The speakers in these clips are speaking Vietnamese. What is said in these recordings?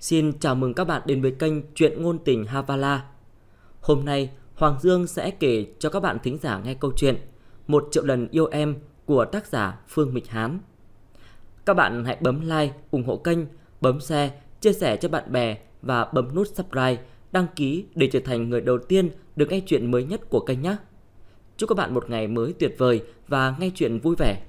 Xin chào mừng các bạn đến với kênh Chuyện Ngôn Tình Havala. Hôm nay, Hoàng Dương sẽ kể cho các bạn thính giả nghe câu chuyện 1 triệu lần yêu em của tác giả Phương Mịch Hán. Các bạn hãy bấm like, ủng hộ kênh, bấm share, chia sẻ cho bạn bè và bấm nút subscribe, đăng ký để trở thành người đầu tiên được nghe chuyện mới nhất của kênh nhé. Chúc các bạn một ngày mới tuyệt vời và nghe chuyện vui vẻ.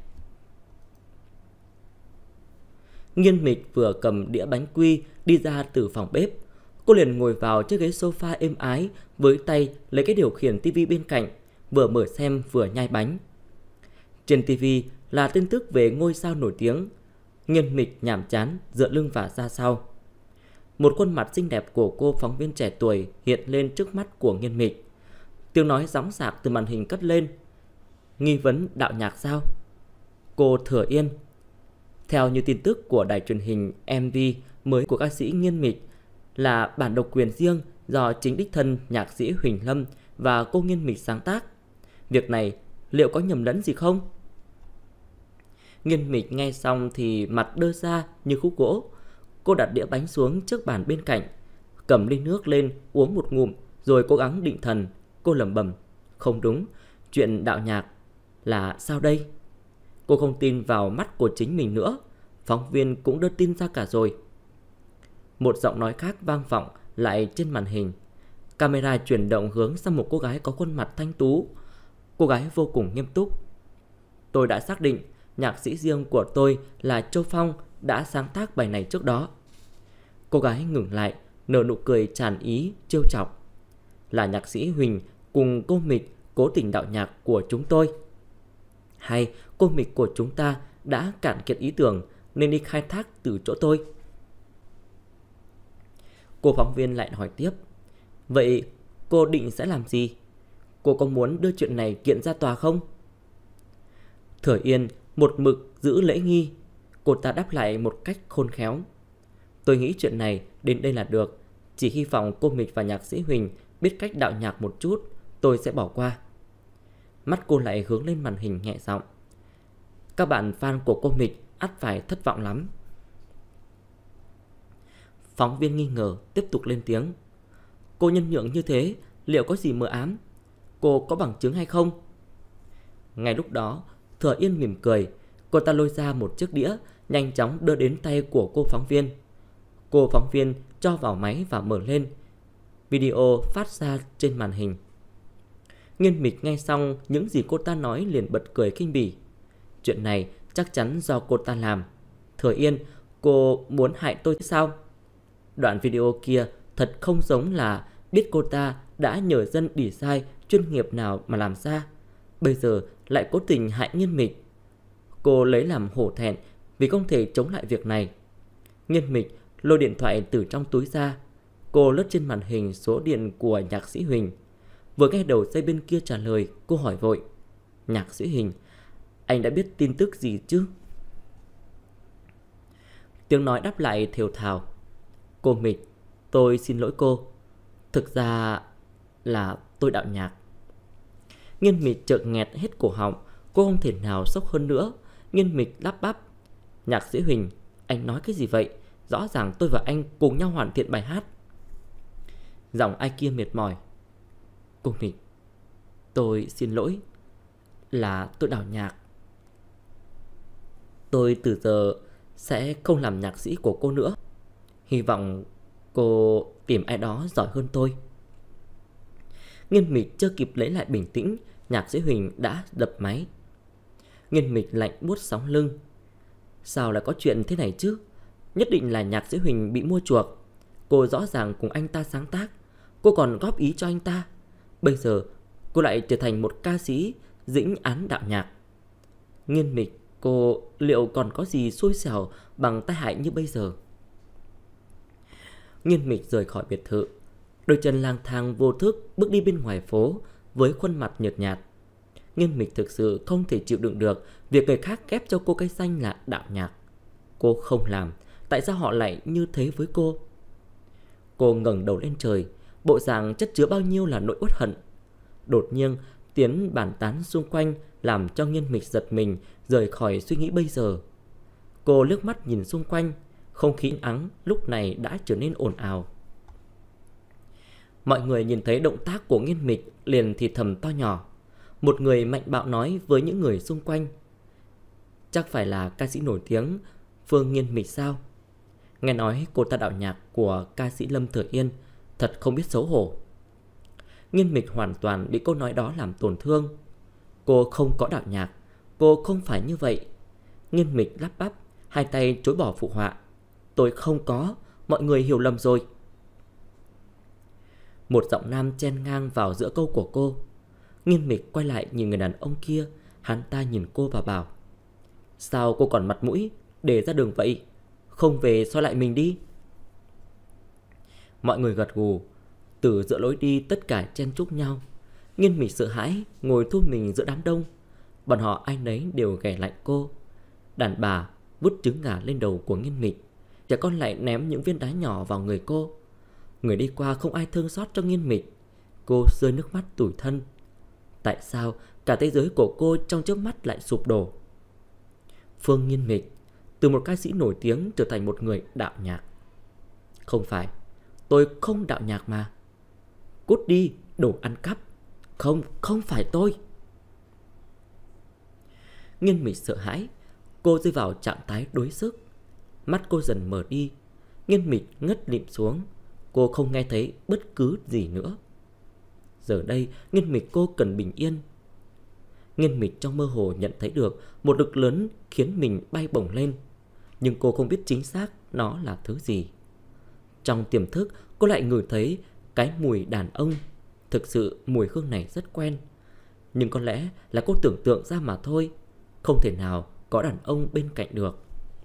Nghiên Mịch vừa cầm đĩa bánh quy đi ra từ phòng bếp. Cô liền ngồi vào chiếc ghế sofa êm ái, với tay lấy cái điều khiển tivi bên cạnh, vừa mở xem vừa nhai bánh. Trên tivi là tin tức về ngôi sao nổi tiếng. Nghiên Mịch nhàm chán dựa lưng vào ra sau. Một khuôn mặt xinh đẹp của cô phóng viên trẻ tuổi hiện lên trước mắt của Nghiên Mịch. Tiếng nói dõng dạc từ màn hình cất lên. Nghi vấn đạo nhạc sao? Cô Thừa Yên. Theo như tin tức của đài truyền hình, MV mới của ca sĩ Nghiên Mịch là bản độc quyền riêng do chính đích thân nhạc sĩ Huỳnh Lâm và cô Nghiên Mịch sáng tác. Việc này liệu có nhầm lẫn gì không? Nghiên Mịch nghe xong thì mặt đơ ra như khúc gỗ. Cô đặt đĩa bánh xuống trước bàn bên cạnh, cầm ly nước lên uống một ngụm, rồi cố gắng định thần. Cô lẩm bẩm, không đúng, chuyện đạo nhạc là sao đây? Cô không tin vào mắt của chính mình nữa. Phóng viên cũng đưa tin ra cả rồi. Một giọng nói khác vang vọng lại trên màn hình. Camera chuyển động hướng sang một cô gái có khuôn mặt thanh tú. Cô gái vô cùng nghiêm túc. Tôi đã xác định nhạc sĩ riêng của tôi là Châu Phong đã sáng tác bài này trước đó. Cô gái ngừng lại, nở nụ cười tràn ý, trêu chọc. Là nhạc sĩ Huỳnh cùng cô Mịch cố tình đạo nhạc của chúng tôi. Hay cô Mịch của chúng ta đã cạn kiệt ý tưởng nên đi khai thác từ chỗ tôi? Cô phóng viên lại hỏi tiếp. Vậy cô định sẽ làm gì? Cô có muốn đưa chuyện này kiện ra tòa không? Thừa Yên một mực giữ lễ nghi. Cô ta đáp lại một cách khôn khéo. Tôi nghĩ chuyện này đến đây là được. Chỉ hy vọng cô Mịch và nhạc sĩ Huỳnh biết cách đạo nhạc một chút, tôi sẽ bỏ qua. Mắt cô lại hướng lên màn hình nhẹ giọng. Các bạn fan của cô Mịch ắt phải thất vọng lắm. Phóng viên nghi ngờ tiếp tục lên tiếng. Cô nhân nhượng như thế, liệu có gì mờ ám? Cô có bằng chứng hay không? Ngay lúc đó, Thừa Yên mỉm cười. Cô ta lôi ra một chiếc đĩa, nhanh chóng đưa đến tay của cô phóng viên. Cô phóng viên cho vào máy và mở lên. Video phát ra trên màn hình. Nghiên Mịch nghe xong những gì cô ta nói liền bật cười khinh bỉ. Chuyện này chắc chắn do cô ta làm. Thừa Yên, cô muốn hại tôi sao? Đoạn video kia thật không giống là biết cô ta đã nhờ dân design chuyên nghiệp nào mà làm ra. Bây giờ lại cố tình hại Nghiên Mịch. Cô lấy làm hổ thẹn vì không thể chống lại việc này. Nghiên Mịch lôi điện thoại từ trong túi ra. Cô lướt trên màn hình số điện của nhạc sĩ Huỳnh. Vừa nghe đầu dây bên kia trả lời, cô hỏi vội. Nhạc sĩ Huỳnh, anh đã biết tin tức gì chứ? Tiếng nói đáp lại thều thào. Cô Mịch, tôi xin lỗi cô. Thực ra là tôi đạo nhạc. Nghiên Mịch chợt nghẹt hết cổ họng. Cô không thể nào sốc hơn nữa. Nghiên Mịch lắp bắp. Nhạc sĩ Huỳnh, anh nói cái gì vậy? Rõ ràng tôi và anh cùng nhau hoàn thiện bài hát. Giọng ai kia mệt mỏi. Cô Mịch, tôi xin lỗi. Là tôi đạo nhạc. Tôi từ giờ sẽ không làm nhạc sĩ của cô nữa. Hy vọng cô tìm ai đó giỏi hơn tôi. Nghiên Mịch chưa kịp lấy lại bình tĩnh, nhạc sĩ Huỳnh đã đập máy. Nghiên Mịch lạnh buốt sống lưng. Sao lại có chuyện thế này chứ? Nhất định là nhạc sĩ Huỳnh bị mua chuộc. Cô rõ ràng cùng anh ta sáng tác, cô còn góp ý cho anh ta. Bây giờ cô lại trở thành một ca sĩ dĩnh án đạo nhạc. Nghiên Mịch, cô liệu còn có gì xui xẻo bằng tai hại như bây giờ? Nghiên Mịch rời khỏi biệt thự. Đôi chân lang thang vô thức bước đi bên ngoài phố với khuôn mặt nhợt nhạt. Nghiên Mịch thực sự không thể chịu đựng được việc người khác ghép cho cô cái danh là đạo nhạc. Cô không làm, tại sao họ lại như thế với cô? Cô ngẩng đầu lên trời, bộ dạng chất chứa bao nhiêu là nỗi uất hận. Đột nhiên tiếng bàn tán xung quanh làm cho Nghiên Mịch giật mình rời khỏi suy nghĩ bây giờ. Cô liếc mắt nhìn xung quanh. Không khí ắng lúc này đã trở nên ồn ào. Mọi người nhìn thấy động tác của Nghiên Mịch liền thì thầm to nhỏ. Một người mạnh bạo nói với những người xung quanh: chắc phải là ca sĩ nổi tiếng Phương Nghiên Mịch sao? Nghe nói cô ta đạo nhạc của ca sĩ Lâm Thừa Yên, thật không biết xấu hổ. Nghiên Mịch hoàn toàn bị câu nói đó làm tổn thương. Cô không có đạo nhạc, cô không phải như vậy. Nghiên Mịch lắp bắp, hai tay chối bỏ phụ họa: tôi không có, mọi người hiểu lầm rồi. Một giọng nam chen ngang vào giữa câu của cô. Nghiên Mịch quay lại nhìn người đàn ông kia. Hắn ta nhìn cô và bảo: sao cô còn mặt mũi để ra đường vậy? Không về soi lại mình đi. Mọi người gật gù. Từ giữa lối đi tất cả chen chúc nhau. Nghiên Mịch sợ hãi ngồi thu mình giữa đám đông. Bọn họ ai nấy đều ghẻ lạnh cô. Đàn bà vứt trứng gà lên đầu của Nghiên Mịch. Trẻ con lại ném những viên đá nhỏ vào người cô. Người đi qua không ai thương xót cho Nghiên Mịch. Cô rơi nước mắt tủi thân. Tại sao cả thế giới của cô trong chớp mắt lại sụp đổ? Phương Nghiên Mịch từ một ca sĩ nổi tiếng trở thành một người đạo nhạc. Không phải, tôi không đạo nhạc mà. Cút đi, đồ ăn cắp. Không, không phải tôi. Nghiên Mịch sợ hãi. Cô rơi vào trạng thái đuối sức. Mắt cô dần mở đi. Nghiên Mịch ngất lịm xuống. Cô không nghe thấy bất cứ gì nữa. Giờ đây Nghiên Mịch cô cần bình yên. Nghiên Mịch trong mơ hồ nhận thấy được một lực lớn khiến mình bay bổng lên. Nhưng cô không biết chính xác nó là thứ gì. Trong tiềm thức cô lại ngửi thấy cái mùi đàn ông. Thực sự mùi hương này rất quen. Nhưng có lẽ là cô tưởng tượng ra mà thôi. Không thể nào có đàn ông bên cạnh được.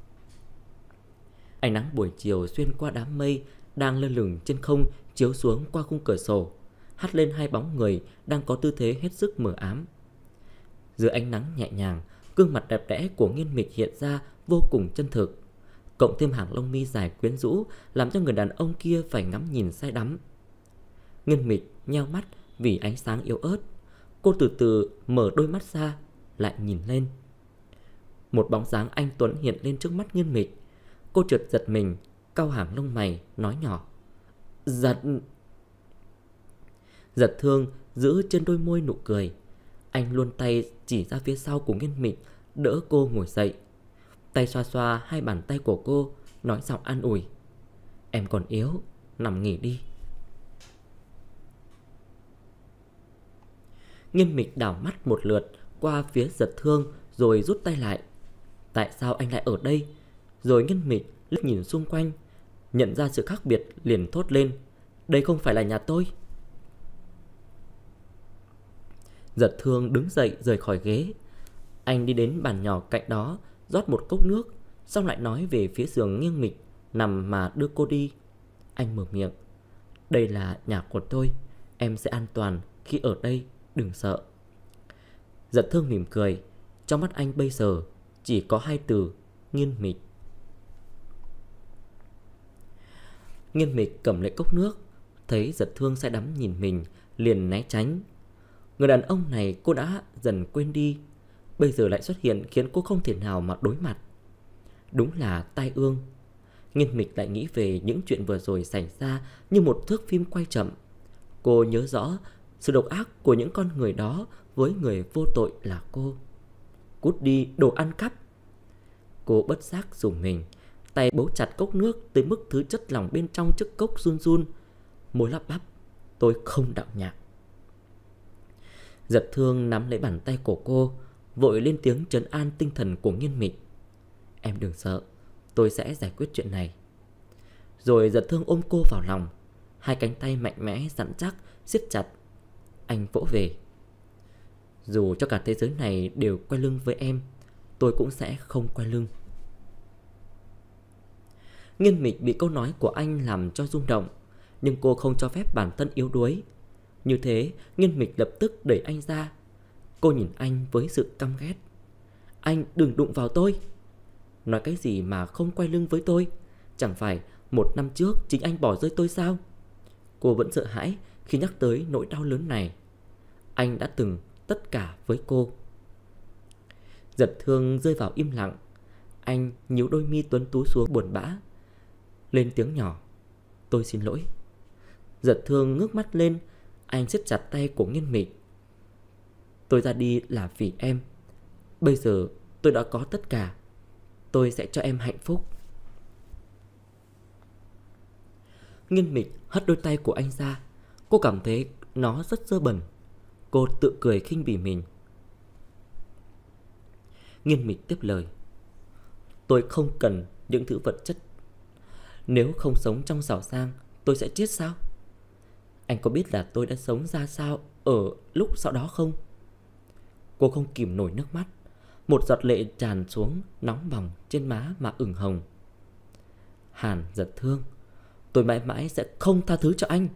Ánh nắng buổi chiều xuyên qua đám mây đang lơ lửng trên không chiếu xuống qua khung cửa sổ, hắt lên hai bóng người đang có tư thế hết sức mờ ám. Dưới ánh nắng nhẹ nhàng, gương mặt đẹp đẽ của Nghiên Mịch hiện ra vô cùng chân thực. Cộng thêm hàng lông mi dài quyến rũ làm cho người đàn ông kia phải ngắm nhìn say đắm. Nghiên Mịch nheo mắt vì ánh sáng yếu ớt. Cô từ từ mở đôi mắt ra, lại nhìn lên. Một bóng dáng anh tuấn hiện lên trước mắt Nghiên Mịch. Cô chợt giật mình, cau hàng lông mày, nói nhỏ: Giật Thương giữ trên đôi môi nụ cười. Anh luồn tay chỉ ra phía sau của Nghiên Mịch, đỡ cô ngồi dậy. Tay xoa xoa hai bàn tay của cô, nói giọng an ủi: em còn yếu, nằm nghỉ đi. Nghiên Mịch đảo mắt một lượt qua phía Giật Thương rồi rút tay lại. Tại sao anh lại ở đây? Rồi Nghiên Mịch liếc nhìn xung quanh, nhận ra sự khác biệt liền thốt lên: đây không phải là nhà tôi. Giật Thương đứng dậy rời khỏi ghế. Anh đi đến bàn nhỏ cạnh đó, rót một cốc nước, xong lại nói về phía giường Nghiên Mịch nằm mà đưa cô đi. Anh mở miệng: đây là nhà của tôi, em sẽ an toàn khi ở đây, đừng sợ. Giật Thương mỉm cười. Trong mắt anh bây giờ chỉ có hai từ: Nghiên Mịch. Nghiên Mịch cầm lấy cốc nước, thấy Giật Thương say đắm nhìn mình, liền né tránh. Người đàn ông này cô đã dần quên đi, bây giờ lại xuất hiện khiến cô không thể nào mà đối mặt. Đúng là tai ương. Nghiên Mịch lại nghĩ về những chuyện vừa rồi xảy ra như một thước phim quay chậm. Cô nhớ rõ sự độc ác của những con người đó với người vô tội là cô. Cút đi, đồ ăn cắp. Cô bất giác rùng mình, tay bấu chặt cốc nước tới mức thứ chất lỏng bên trong chiếc cốc run run. Môi lắp bắp: tôi không đạo nhạc. Giật Thương nắm lấy bàn tay của cô, vội lên tiếng trấn an tinh thần của Nghiên Mịch: em đừng sợ, tôi sẽ giải quyết chuyện này. Rồi Giật Thương ôm cô vào lòng, hai cánh tay mạnh mẽ dặn chắc siết chặt. Anh vỗ về: dù cho cả thế giới này đều quay lưng với em, tôi cũng sẽ không quay lưng. Nghiên Mịch bị câu nói của anh làm cho rung động, nhưng cô không cho phép bản thân yếu đuối. Như thế, Nghiên Mịch lập tức đẩy anh ra. Cô nhìn anh với sự căm ghét: anh đừng đụng vào tôi. Nói cái gì mà không quay lưng với tôi? Chẳng phải 1 năm trước chính anh bỏ rơi tôi sao? Cô vẫn sợ hãi khi nhắc tới nỗi đau lớn này. Anh đã từng tất cả với cô. Giật Thương rơi vào im lặng. Anh nhíu đôi mi tuấn tú xuống buồn bã. lên tiếng nhỏ. Tôi xin lỗi. Giật Thương ngước mắt lên. Anh siết chặt tay của Nghiên Mịch. Tôi ra đi là vì em. Bây giờ tôi đã có tất cả. Tôi sẽ cho em hạnh phúc. Nghiên Mịch hất đôi tay của anh ra. Cô cảm thấy nó rất dơ bẩn. Cô tự cười khinh bỉ mình. Nghiên Mịch tiếp lời. Tôi không cần những thứ vật chất. Nếu không sống trong giàu sang, tôi sẽ chết sao? Anh có biết là tôi đã sống ra sao ở lúc sau đó không? Cô không kìm nổi nước mắt. Một giọt lệ tràn xuống nóng bỏng trên má mà ửng hồng. Hàn Giật Thương, tôi mãi mãi sẽ không tha thứ cho anh.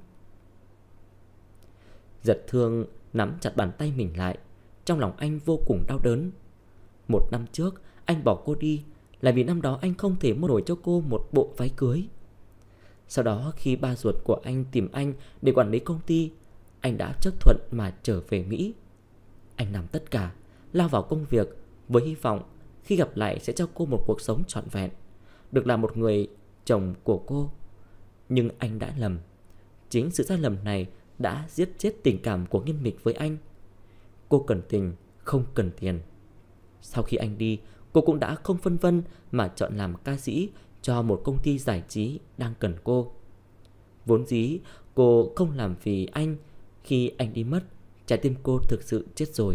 Giật Thương nắm chặt bàn tay mình lại. Trong lòng anh vô cùng đau đớn. 1 năm trước anh bỏ cô đi là vì năm đó anh không thể mua nổi cho cô một bộ váy cưới. Sau đó khi ba ruột của anh tìm anh để quản lý công ty, anh đã chấp thuận mà trở về Mỹ. Anh làm tất cả, lao vào công việc với hy vọng khi gặp lại sẽ cho cô một cuộc sống trọn vẹn, được làm một người chồng của cô. Nhưng anh đã lầm. Chính sự sai lầm này đã giết chết tình cảm của Nghiên Mịch với anh. Cô cần tình, không cần tiền. Sau khi anh đi, cô cũng đã không phân vân mà chọn làm ca sĩ cho một công ty giải trí đang cần cô. Vốn dĩ cô không làm vì anh. Khi anh đi mất, trái tim cô thực sự chết rồi.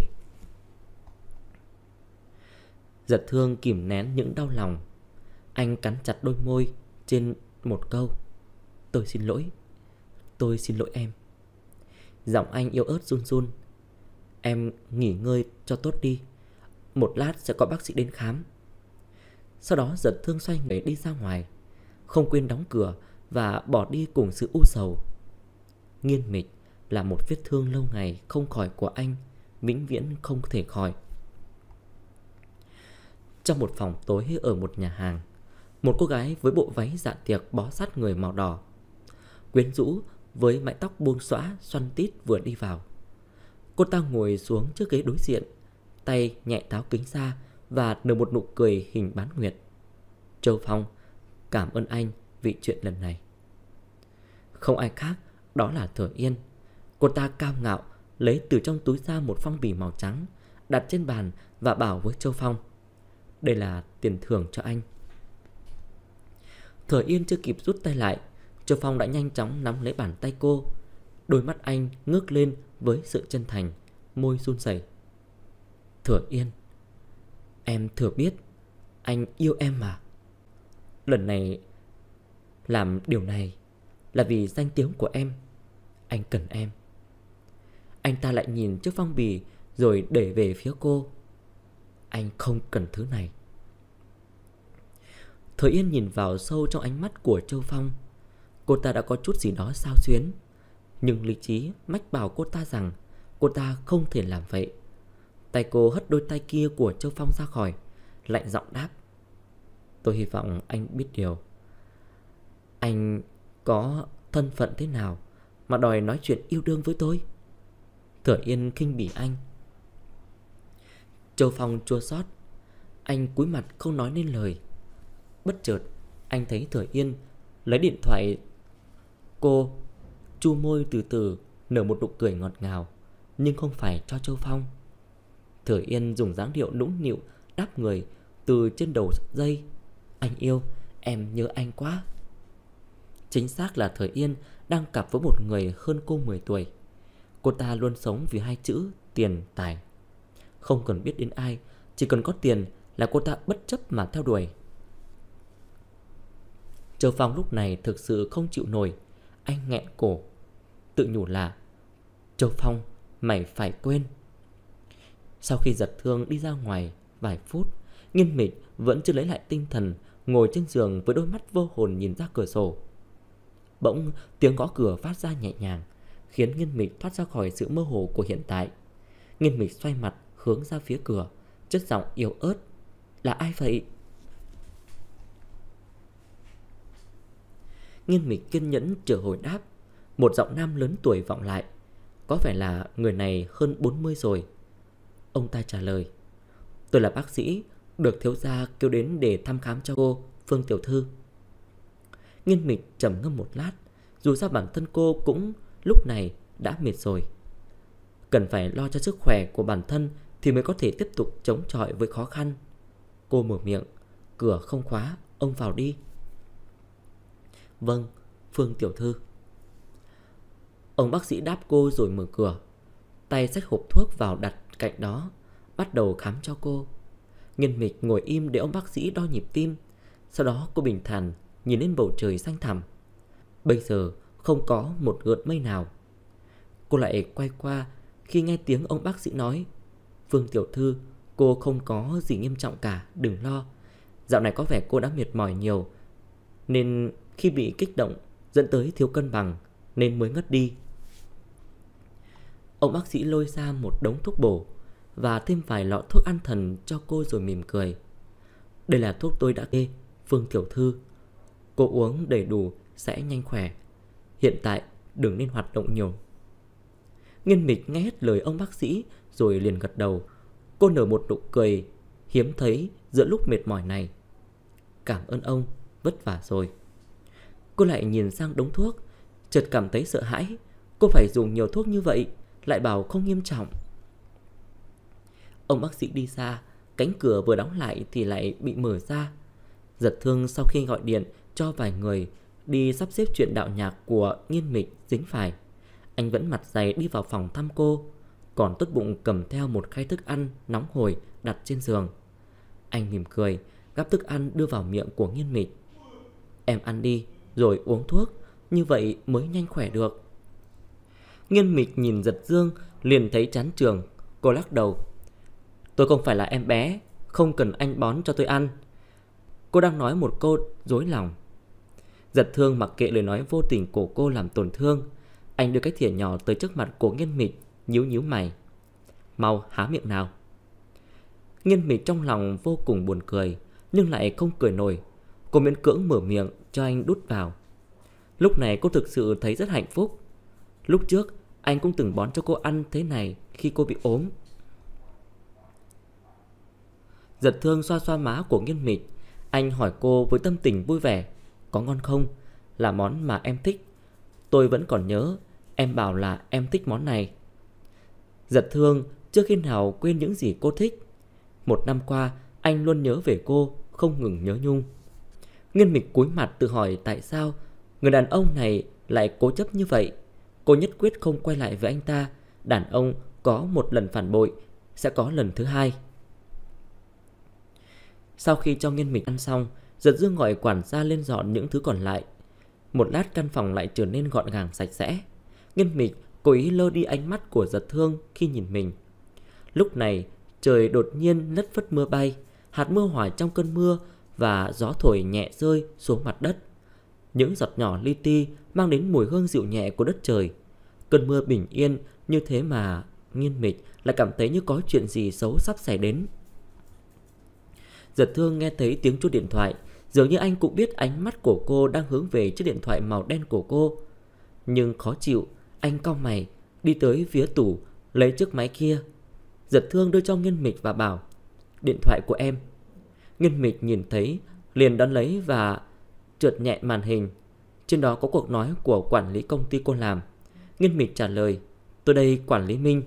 Giật Thương kìm nén những đau lòng. Anh cắn chặt đôi môi trên một câu. Tôi xin lỗi. Tôi xin lỗi em. Giọng anh yếu ớt run run. Em nghỉ ngơi cho tốt đi. Một lát sẽ có bác sĩ đến khám. Sau đó Giật Thương xoay người đi ra ngoài, không quên đóng cửa và bỏ đi cùng sự u sầu. Nghiên Mịch là một vết thương lâu ngày không khỏi của anh, vĩnh viễn không thể khỏi. Trong một phòng tối ở một nhà hàng, một cô gái với bộ váy dạ tiệc bó sát người màu đỏ, quyến rũ với mái tóc buông xõa xoăn tít vừa đi vào. Cô ta ngồi xuống trước ghế đối diện, tay nhẹ tháo kính ra và nở một nụ cười hình bán nguyệt. Châu Phong, cảm ơn anh vì chuyện lần này. Không ai khác, đó là Thừa Yên. Cô ta cao ngạo lấy từ trong túi ra một phong bì màu trắng, đặt trên bàn và bảo với Châu Phong. Đây là tiền thưởng cho anh. Thừa Yên chưa kịp rút tay lại, Châu Phong đã nhanh chóng nắm lấy bàn tay cô. Đôi mắt anh ngước lên với sự chân thành, môi run rẩy. Thừa Yên, em thừa biết anh yêu em mà. Lần này làm điều này là vì danh tiếng của em. Anh cần em. Anh ta lại nhìn chiếc phong bì rồi đẩy về phía cô. Anh không cần thứ này. Thừa Yên nhìn vào sâu trong ánh mắt của Châu Phong. Cô ta đã có chút gì đó xao xuyến, nhưng lý trí mách bảo cô ta rằng cô ta không thể làm vậy. Tay cô hất đôi tay kia của Châu Phong ra khỏi, lạnh giọng đáp. Tôi hy vọng anh biết điều. Anh có thân phận thế nào mà đòi nói chuyện yêu đương với tôi? Thừa Yên khinh bỉ anh. Châu Phong chua xót. Anh cúi mặt không nói nên lời. Bất chợt anh thấy Thừa Yên lấy điện thoại. Cô chu môi từ từ nở một nụ cười ngọt ngào, nhưng không phải cho Châu Phong. Thừa Yên dùng dáng điệu nũng nịu đáp người từ trên đầu dây. Anh yêu, em nhớ anh quá. Chính xác là Thừa Yên đang cặp với một người hơn cô 10 tuổi. Cô ta luôn sống vì hai chữ tiền tài. Không cần biết đến ai, chỉ cần có tiền là cô ta bất chấp mà theo đuổi. Châu Phong lúc này thực sự không chịu nổi. Anh nghẹn cổ, tự nhủ là Châu Phong, mày phải quên. Sau khi Giật Thương đi ra ngoài vài phút, Nghiên Mịch vẫn chưa lấy lại tinh thần, ngồi trên giường với đôi mắt vô hồn nhìn ra cửa sổ. Bỗng tiếng gõ cửa phát ra nhẹ nhàng, khiến Nghiên Mịch thoát ra khỏi sự mơ hồ của hiện tại. Nghiên Mịch xoay mặt hướng ra phía cửa, chất giọng yếu ớt. Là ai vậy? Nghiên Mịch kiên nhẫn chờ hồi đáp. Một giọng nam lớn tuổi vọng lại. Có vẻ là người này hơn 40 rồi. Ông ta trả lời. Tôi là bác sĩ, được thiếu gia kêu đến để thăm khám cho cô, Phương tiểu thư. Nghiên Mịch trầm ngâm một lát. Dù sao bản thân cô cũng lúc này đã mệt rồi, cần phải lo cho sức khỏe của bản thân thì mới có thể tiếp tục chống chọi với khó khăn. Cô mở miệng: cửa không khóa, ông vào đi. Vâng, Phương tiểu thư. Ông bác sĩ đáp cô rồi mở cửa, tay xách hộp thuốc vào đặt cạnh đó, bắt đầu khám cho cô. Nghiên Mịch ngồi im để ông bác sĩ đo nhịp tim. Sau đó cô bình thản nhìn lên bầu trời xanh thẳm. Bây giờ không có một gợn mây nào. Cô lại quay qua khi nghe tiếng ông bác sĩ nói: Phương tiểu thư, cô không có gì nghiêm trọng cả, đừng lo. Dạo này có vẻ cô đã mệt mỏi nhiều, nên khi bị kích động dẫn tới thiếu cân bằng nên mới ngất đi. Ông bác sĩ lôi ra một đống thuốc bổ và thêm vài lọ thuốc an thần cho cô rồi mỉm cười: Đây là thuốc tôi đã kê, Phương tiểu thư. Cô uống đầy đủ sẽ nhanh khỏe. Hiện tại đừng nên hoạt động nhiều. Nghiên Mịch nghe hết lời ông bác sĩ rồi liền gật đầu. Cô nở một nụ cười hiếm thấy giữa lúc mệt mỏi này. Cảm ơn ông, vất vả rồi. Cô lại nhìn sang đống thuốc, chợt cảm thấy sợ hãi. Cô phải dùng nhiều thuốc như vậy, lại bảo không nghiêm trọng. Ông bác sĩ đi xa, cánh cửa vừa đóng lại thì lại bị mở ra. Giật Thương sau khi gọi điện cho vài người đi sắp xếp chuyện đạo nhạc của Nghiên Mịch dính phải, anh vẫn mặt dày đi vào phòng thăm cô, còn tốt bụng cầm theo một khay thức ăn nóng hổi đặt trên giường. Anh mỉm cười gắp thức ăn đưa vào miệng của Nghiên Mịch. Em ăn đi rồi uống thuốc, như vậy mới nhanh khỏe được. Nghiên Mịch nhìn Giật Dương liền thấy chán chường. Cô lắc đầu: Tôi không phải là em bé, không cần anh bón cho tôi ăn. Cô đang nói một câu dối lòng. Giật Thương mặc kệ lời nói vô tình của cô làm tổn thương. Anh đưa cái thìa nhỏ tới trước mặt của Nghiên Mịch, nhíu nhíu mày: Mau há miệng nào. Nghiên Mịch trong lòng vô cùng buồn cười, nhưng lại không cười nổi. Cô miễn cưỡng mở miệng cho anh đút vào. Lúc này cô thực sự thấy rất hạnh phúc. Lúc trước anh cũng từng bón cho cô ăn thế này khi cô bị ốm. Giật Thương xoa xoa má của Nghiên Mịch. Anh hỏi cô với tâm tình vui vẻ: Có ngon không? Là món mà em thích. Tôi vẫn còn nhớ em bảo là em thích món này. Giật Thương chưa khi nào quên những gì cô thích. Một năm qua anh luôn nhớ về cô, không ngừng nhớ nhung. Nghiên Mịch cúi mặt tự hỏi tại sao người đàn ông này lại cố chấp như vậy. Cô nhất quyết không quay lại với anh ta. Đàn ông có một lần phản bội sẽ có lần thứ hai. Sau khi cho Nghiên Mịch ăn xong, Giật Dương gọi quản gia lên dọn những thứ còn lại. Một lát căn phòng lại trở nên gọn gàng sạch sẽ. Nghiên Mịch cố ý lơ đi ánh mắt của Giật Thương khi nhìn mình. Lúc này trời đột nhiên lất phất mưa bay. Hạt mưa hòa trong cơn mưa và gió thổi nhẹ rơi xuống mặt đất. Những giọt nhỏ li ti mang đến mùi hương dịu nhẹ của đất trời. Cơn mưa bình yên như thế mà Nghiên Mịch lại cảm thấy như có chuyện gì xấu sắp xảy đến. Giật Thương nghe thấy tiếng chuông điện thoại. Dường như anh cũng biết ánh mắt của cô đang hướng về chiếc điện thoại màu đen của cô. Nhưng khó chịu, anh cau mày đi tới phía tủ lấy chiếc máy kia. Giật Thương đưa cho Nghiên Mịch và bảo: Điện thoại của em. Nghiên Mịch nhìn thấy liền đón lấy và trượt nhẹ màn hình. Trên đó có cuộc nói của quản lý công ty cô làm. Nghiên Mịch trả lời: Tôi đây quản lý Minh.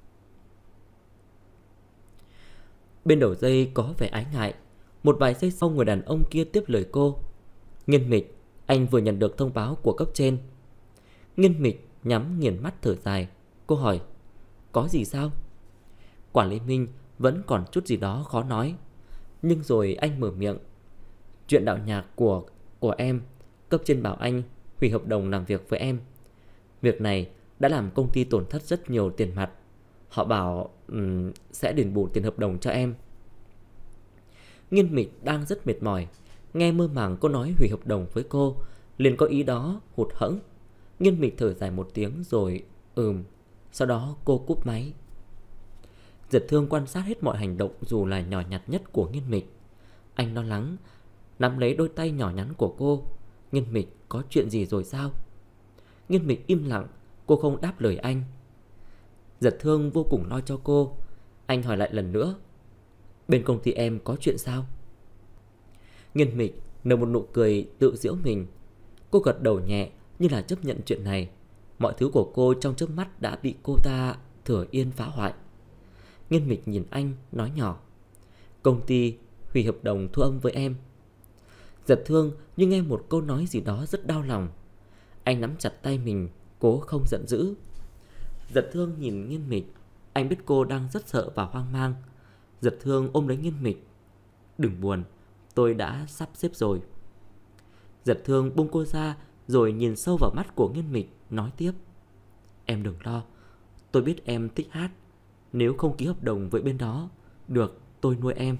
Bên đầu dây có vẻ ái ngại. Một vài giây sau người đàn ông kia tiếp lời cô: Nghiên Mịch, anh vừa nhận được thông báo của cấp trên. Nghiên Mịch nhắm nghiền mắt thở dài. Cô hỏi: Có gì sao? Quản lý Minh vẫn còn chút gì đó khó nói. Nhưng rồi anh mở miệng: Chuyện đạo nhạc của em, cấp trên bảo anh hủy hợp đồng làm việc với em. Việc này đã làm công ty tổn thất rất nhiều tiền mặt. Họ bảo sẽ đền bù tiền hợp đồng cho em. Nghiên Mịch đang rất mệt mỏi, nghe mơ màng cô nói hủy hợp đồng với cô, liền có ý đó hụt hẫng. Nghiên Mịch thở dài một tiếng rồi sau đó cô cúp máy. Giật Thương quan sát hết mọi hành động dù là nhỏ nhặt nhất của Nghiên Mịch. Anh lo lắng nắm lấy đôi tay nhỏ nhắn của cô. Nghiên Mịch, có chuyện gì rồi sao? Nghiên Mịch im lặng, cô không đáp lời anh. Giật Thương vô cùng lo cho cô. Anh hỏi lại lần nữa: Bên công ty em có chuyện sao? Nghiên Mịch nở một nụ cười tự giễu mình. Cô gật đầu nhẹ như là chấp nhận chuyện này. Mọi thứ của cô trong chớp mắt đã bị cô ta Thừa Yên phá hoại. Nghiên Mịch nhìn anh nói nhỏ: công ty hủy hợp đồng thu âm với em. Giật Thương nhưng nghe một câu nói gì đó rất đau lòng. Anh nắm chặt tay mình, cố không giận dữ. Giật Thương nhìn Nghiên Mịch. Anh biết cô đang rất sợ và hoang mang. Giật Thương ôm lấy Nghiên Mịch: đừng buồn, tôi đã sắp xếp rồi. Giật Thương buông cô ra rồi nhìn sâu vào mắt của Nghiên Mịch, nói tiếp: em đừng lo, tôi biết em thích hát. Nếu không ký hợp đồng với bên đó, được, tôi nuôi em.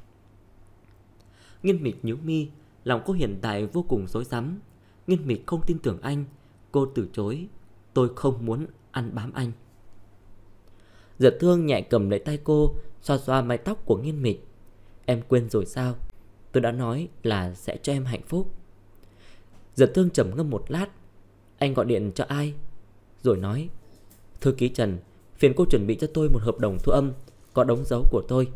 Nghiên Mịch nhíu mi, lòng cô hiện tại vô cùng rối rắm. Nghiên Mịch không tin tưởng anh. Cô từ chối: tôi không muốn ăn bám anh. Giật Thương nhẹ cầm lấy tay cô, xoa xoa mái tóc của Nghiên Mịch: em quên rồi sao? Tôi đã nói là sẽ cho em hạnh phúc. Giật Thương trầm ngâm một lát. Anh gọi điện cho ai? Rồi nói: thư ký Trần, phiền cô chuẩn bị cho tôi một hợp đồng thu âm có đóng dấu của tôi.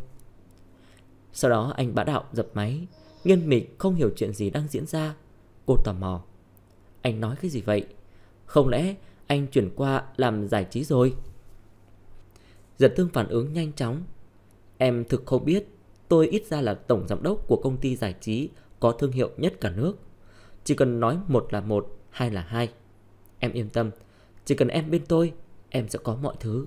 Sau đó anh bá đạo dập máy. Nghiên Mịch không hiểu chuyện gì đang diễn ra. Cô tò mò: anh nói cái gì vậy? Không lẽ anh chuyển qua làm giải trí rồi? Giật Thương phản ứng nhanh chóng: em thực không biết, tôi ít ra là tổng giám đốc của công ty giải trí có thương hiệu nhất cả nước. Chỉ cần nói một là một, hai là hai. Em yên tâm, chỉ cần em bên tôi, em sẽ có mọi thứ.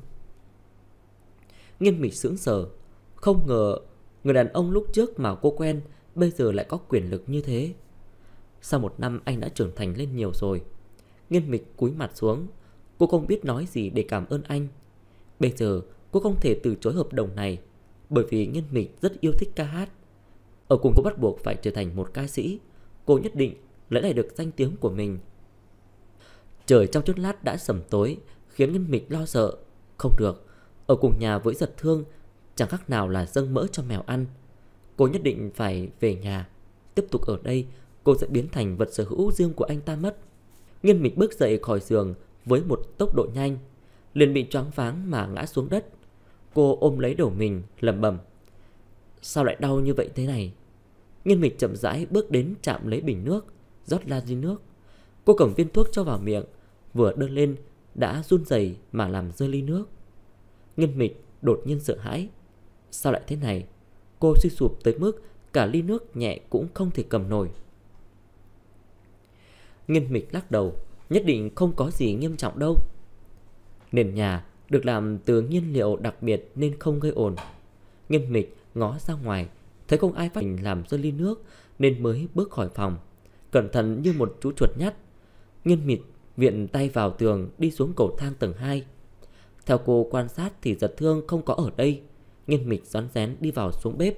Nghiên Mịch sững sờ. Không ngờ người đàn ông lúc trước mà cô quen bây giờ lại có quyền lực như thế. Sau một năm anh đã trưởng thành lên nhiều rồi. Nghiên Mịch cúi mặt xuống. Cô không biết nói gì để cảm ơn anh. Bây giờ cô không thể từ chối hợp đồng này, bởi vì Nghiên Mịch rất yêu thích ca hát. Ở cùng cô bắt buộc phải trở thành một ca sĩ. Cô nhất định lấy lại được danh tiếng của mình. Trời trong chốc lát đã sẩm tối, khiến Nghiên Mịch lo sợ. Không được, ở cùng nhà với Giật Thương chẳng khác nào là dâng mỡ cho mèo ăn. Cô nhất định phải về nhà. Tiếp tục ở đây, cô sẽ biến thành vật sở hữu riêng của anh ta mất. Nghiên Mịch bước dậy khỏi giường với một tốc độ nhanh, liền bị choáng váng mà ngã xuống đất. Cô ôm lấy đầu mình lẩm bẩm: sao lại đau như vậy thế này? Nghiên Mịch chậm rãi bước đến chạm lấy bình nước, rót la ly nước. Cô cầm viên thuốc cho vào miệng, vừa đưa lên đã run rẩy mà làm rơi ly nước. Nghiên Mịch đột nhiên sợ hãi. Sao lại thế này? Cô suy sụp tới mức cả ly nước nhẹ cũng không thể cầm nổi. Nghiên Mịch lắc đầu: nhất định không có gì nghiêm trọng đâu. Nền nhà được làm từ nhiên liệu đặc biệt nên không gây ồn. Nghiên Mịch ngó ra ngoài, thấy không ai phát hiện làm rơi ly nước nên mới bước khỏi phòng, cẩn thận như một chú chuột nhắt. Nghiên Mịch viện tay vào tường, đi xuống cầu thang tầng 2. Theo cô quan sát thì Giật Thương không có ở đây. Nghiên Mịch rón rén đi vào xuống bếp.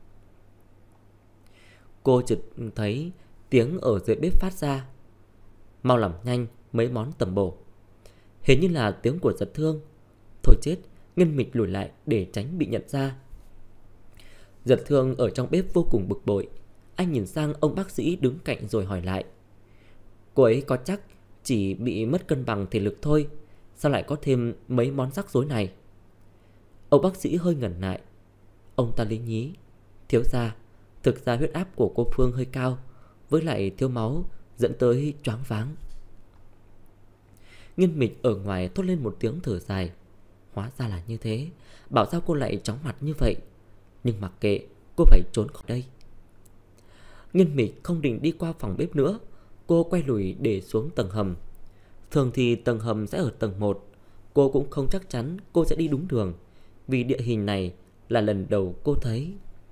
Cô chợt thấy tiếng ở dưới bếp phát ra: mau làm nhanh mấy món tầm bổ. Hình như là tiếng của Giật Thương. Thôi chết, Nghiên Mịch lùi lại để tránh bị nhận ra. Giật Thương ở trong bếp vô cùng bực bội. Anh nhìn sang ông bác sĩ đứng cạnh rồi hỏi lại: cô ấy có chắc chỉ bị mất cân bằng thể lực thôi, sao lại có thêm mấy món rắc rối này? Ông bác sĩ hơi ngần ngại. Ông ta lý nhí: thiếu gia, thực ra huyết áp của cô Phương hơi cao, với lại thiếu máu dẫn tới choáng váng. Nghiên Mịch ở ngoài thốt lên một tiếng thở dài. Hóa ra là như thế. Bảo sao cô lại chóng mặt như vậy? Nhưng mặc kệ, cô phải trốn khỏi đây. Nghiên Mịch không định đi qua phòng bếp nữa. Cô quay lùi để xuống tầng hầm. Thường thì tầng hầm sẽ ở tầng 1. Cô cũng không chắc chắn cô sẽ đi đúng đường, vì địa hình này là lần đầu cô thấy.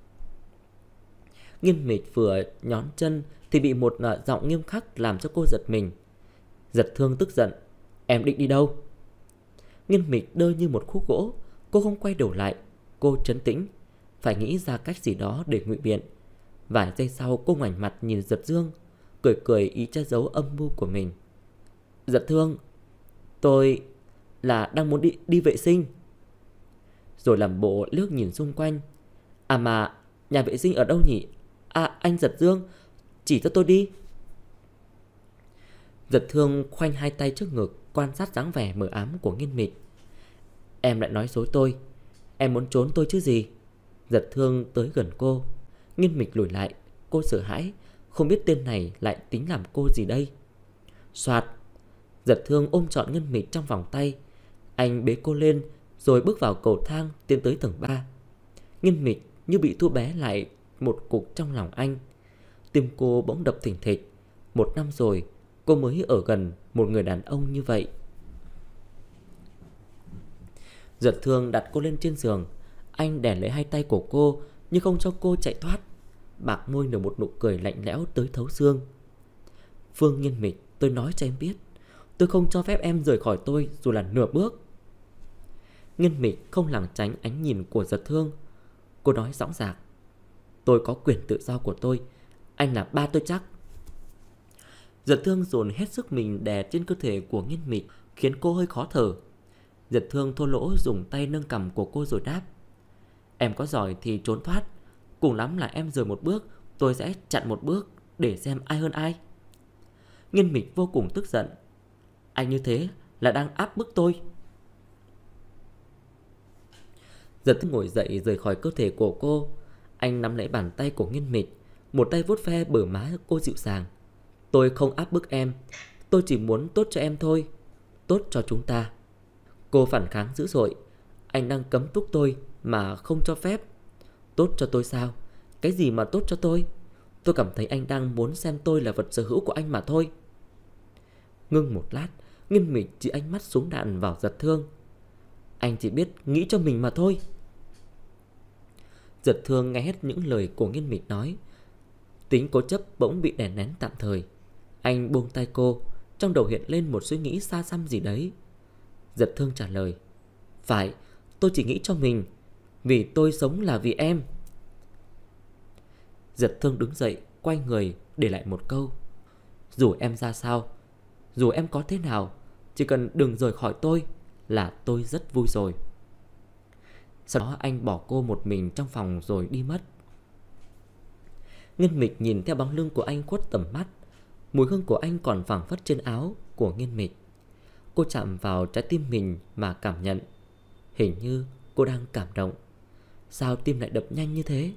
Nghiên Mịch vừa nhón chân thì bị một giọng nghiêm khắc làm cho cô giật mình. Giật Thương tức giận: em định đi đâu? Nghiên Mịch đơ như một khúc gỗ. Cô không quay đầu lại. Cô trấn tĩnh, phải nghĩ ra cách gì đó để ngụy biện. Vài giây sau cô ngoảnh mặt nhìn Giật Dương, cười cười ý che giấu âm mưu của mình. Giật Thương, tôi là đang muốn đi vệ sinh. Rồi làm bộ liếc nhìn xung quanh. À mà nhà vệ sinh ở đâu nhỉ? À anh Giật Dương, chỉ cho tôi đi. Giật Thương khoanh hai tay trước ngực, quan sát dáng vẻ mờ ám của Nghiên Mịch. Em lại nói dối tôi. Em muốn trốn tôi chứ gì? Giật Thương tới gần cô. Nghiên Mịch lùi lại. Cô sợ hãi, không biết tên này lại tính làm cô gì đây. Soạt, Giật Thương ôm trọn Ngân Mịch trong vòng tay. Anh bế cô lên rồi bước vào cầu thang tiến tới tầng 3. Ngân Mịch như bị thu bé lại một cục trong lòng anh. Tim cô bỗng đập thình thịch. 1 năm rồi cô mới ở gần một người đàn ông như vậy. Giật Thương đặt cô lên trên giường. Anh đè lấy hai tay của cô nhưng không cho cô chạy thoát. Bạc môi nở một nụ cười lạnh lẽo tới thấu xương. Phương Nghiên Mịch, tôi nói cho em biết, tôi không cho phép em rời khỏi tôi dù là nửa bước. Nghiên Mịch không lảng tránh ánh nhìn của Giật Thương. Cô nói dõng dạc. Tôi có quyền tự do của tôi. Anh là ba tôi chắc. Giật Thương dồn hết sức mình đè trên cơ thể của Nghiên Mịch, khiến cô hơi khó thở. Giật Thương thô lỗ dùng tay nâng cằm của cô rồi đáp. Em có giỏi thì trốn thoát. Cùng lắm là em rời một bước, tôi sẽ chặn một bước để xem ai hơn ai. Nghiên Mịch vô cùng tức giận. Anh như thế là đang áp bức tôi. Giật Thương ngồi dậy rời khỏi cơ thể của cô. Anh nắm lấy bàn tay của Nghiên Mịch, một tay vuốt ve bờ má cô dịu dàng. Tôi không áp bức em, tôi chỉ muốn tốt cho em thôi, tốt cho chúng ta. Cô phản kháng dữ dội. Anh đang cấm túc tôi mà không cho phép. Tốt cho tôi sao? Cái gì mà tốt cho tôi? Tôi cảm thấy anh đang muốn xem tôi là vật sở hữu của anh mà thôi. Ngưng một lát, Nghiên Mịch chỉ ánh mắt súng đạn vào Giật Thương. Anh chỉ biết nghĩ cho mình mà thôi. Giật Thương nghe hết những lời của Nghiên Mịch nói. Tính cố chấp bỗng bị đè nén tạm thời. Anh buông tay cô. Trong đầu hiện lên một suy nghĩ xa xăm gì đấy. Giật Thương trả lời. Phải, tôi chỉ nghĩ cho mình. Vì tôi sống là vì em. Giật Thương đứng dậy, quay người để lại một câu. Dù em ra sao, dù em có thế nào, chỉ cần đừng rời khỏi tôi là tôi rất vui rồi. Sau đó anh bỏ cô một mình trong phòng rồi đi mất. Nghiên Mịch nhìn theo bóng lưng của anh khuất tầm mắt. Mùi hương của anh còn phảng phất trên áo của Nghiên Mịch. Cô chạm vào trái tim mình mà cảm nhận. Hình như cô đang cảm động. Sao tim lại đập nhanh như thế?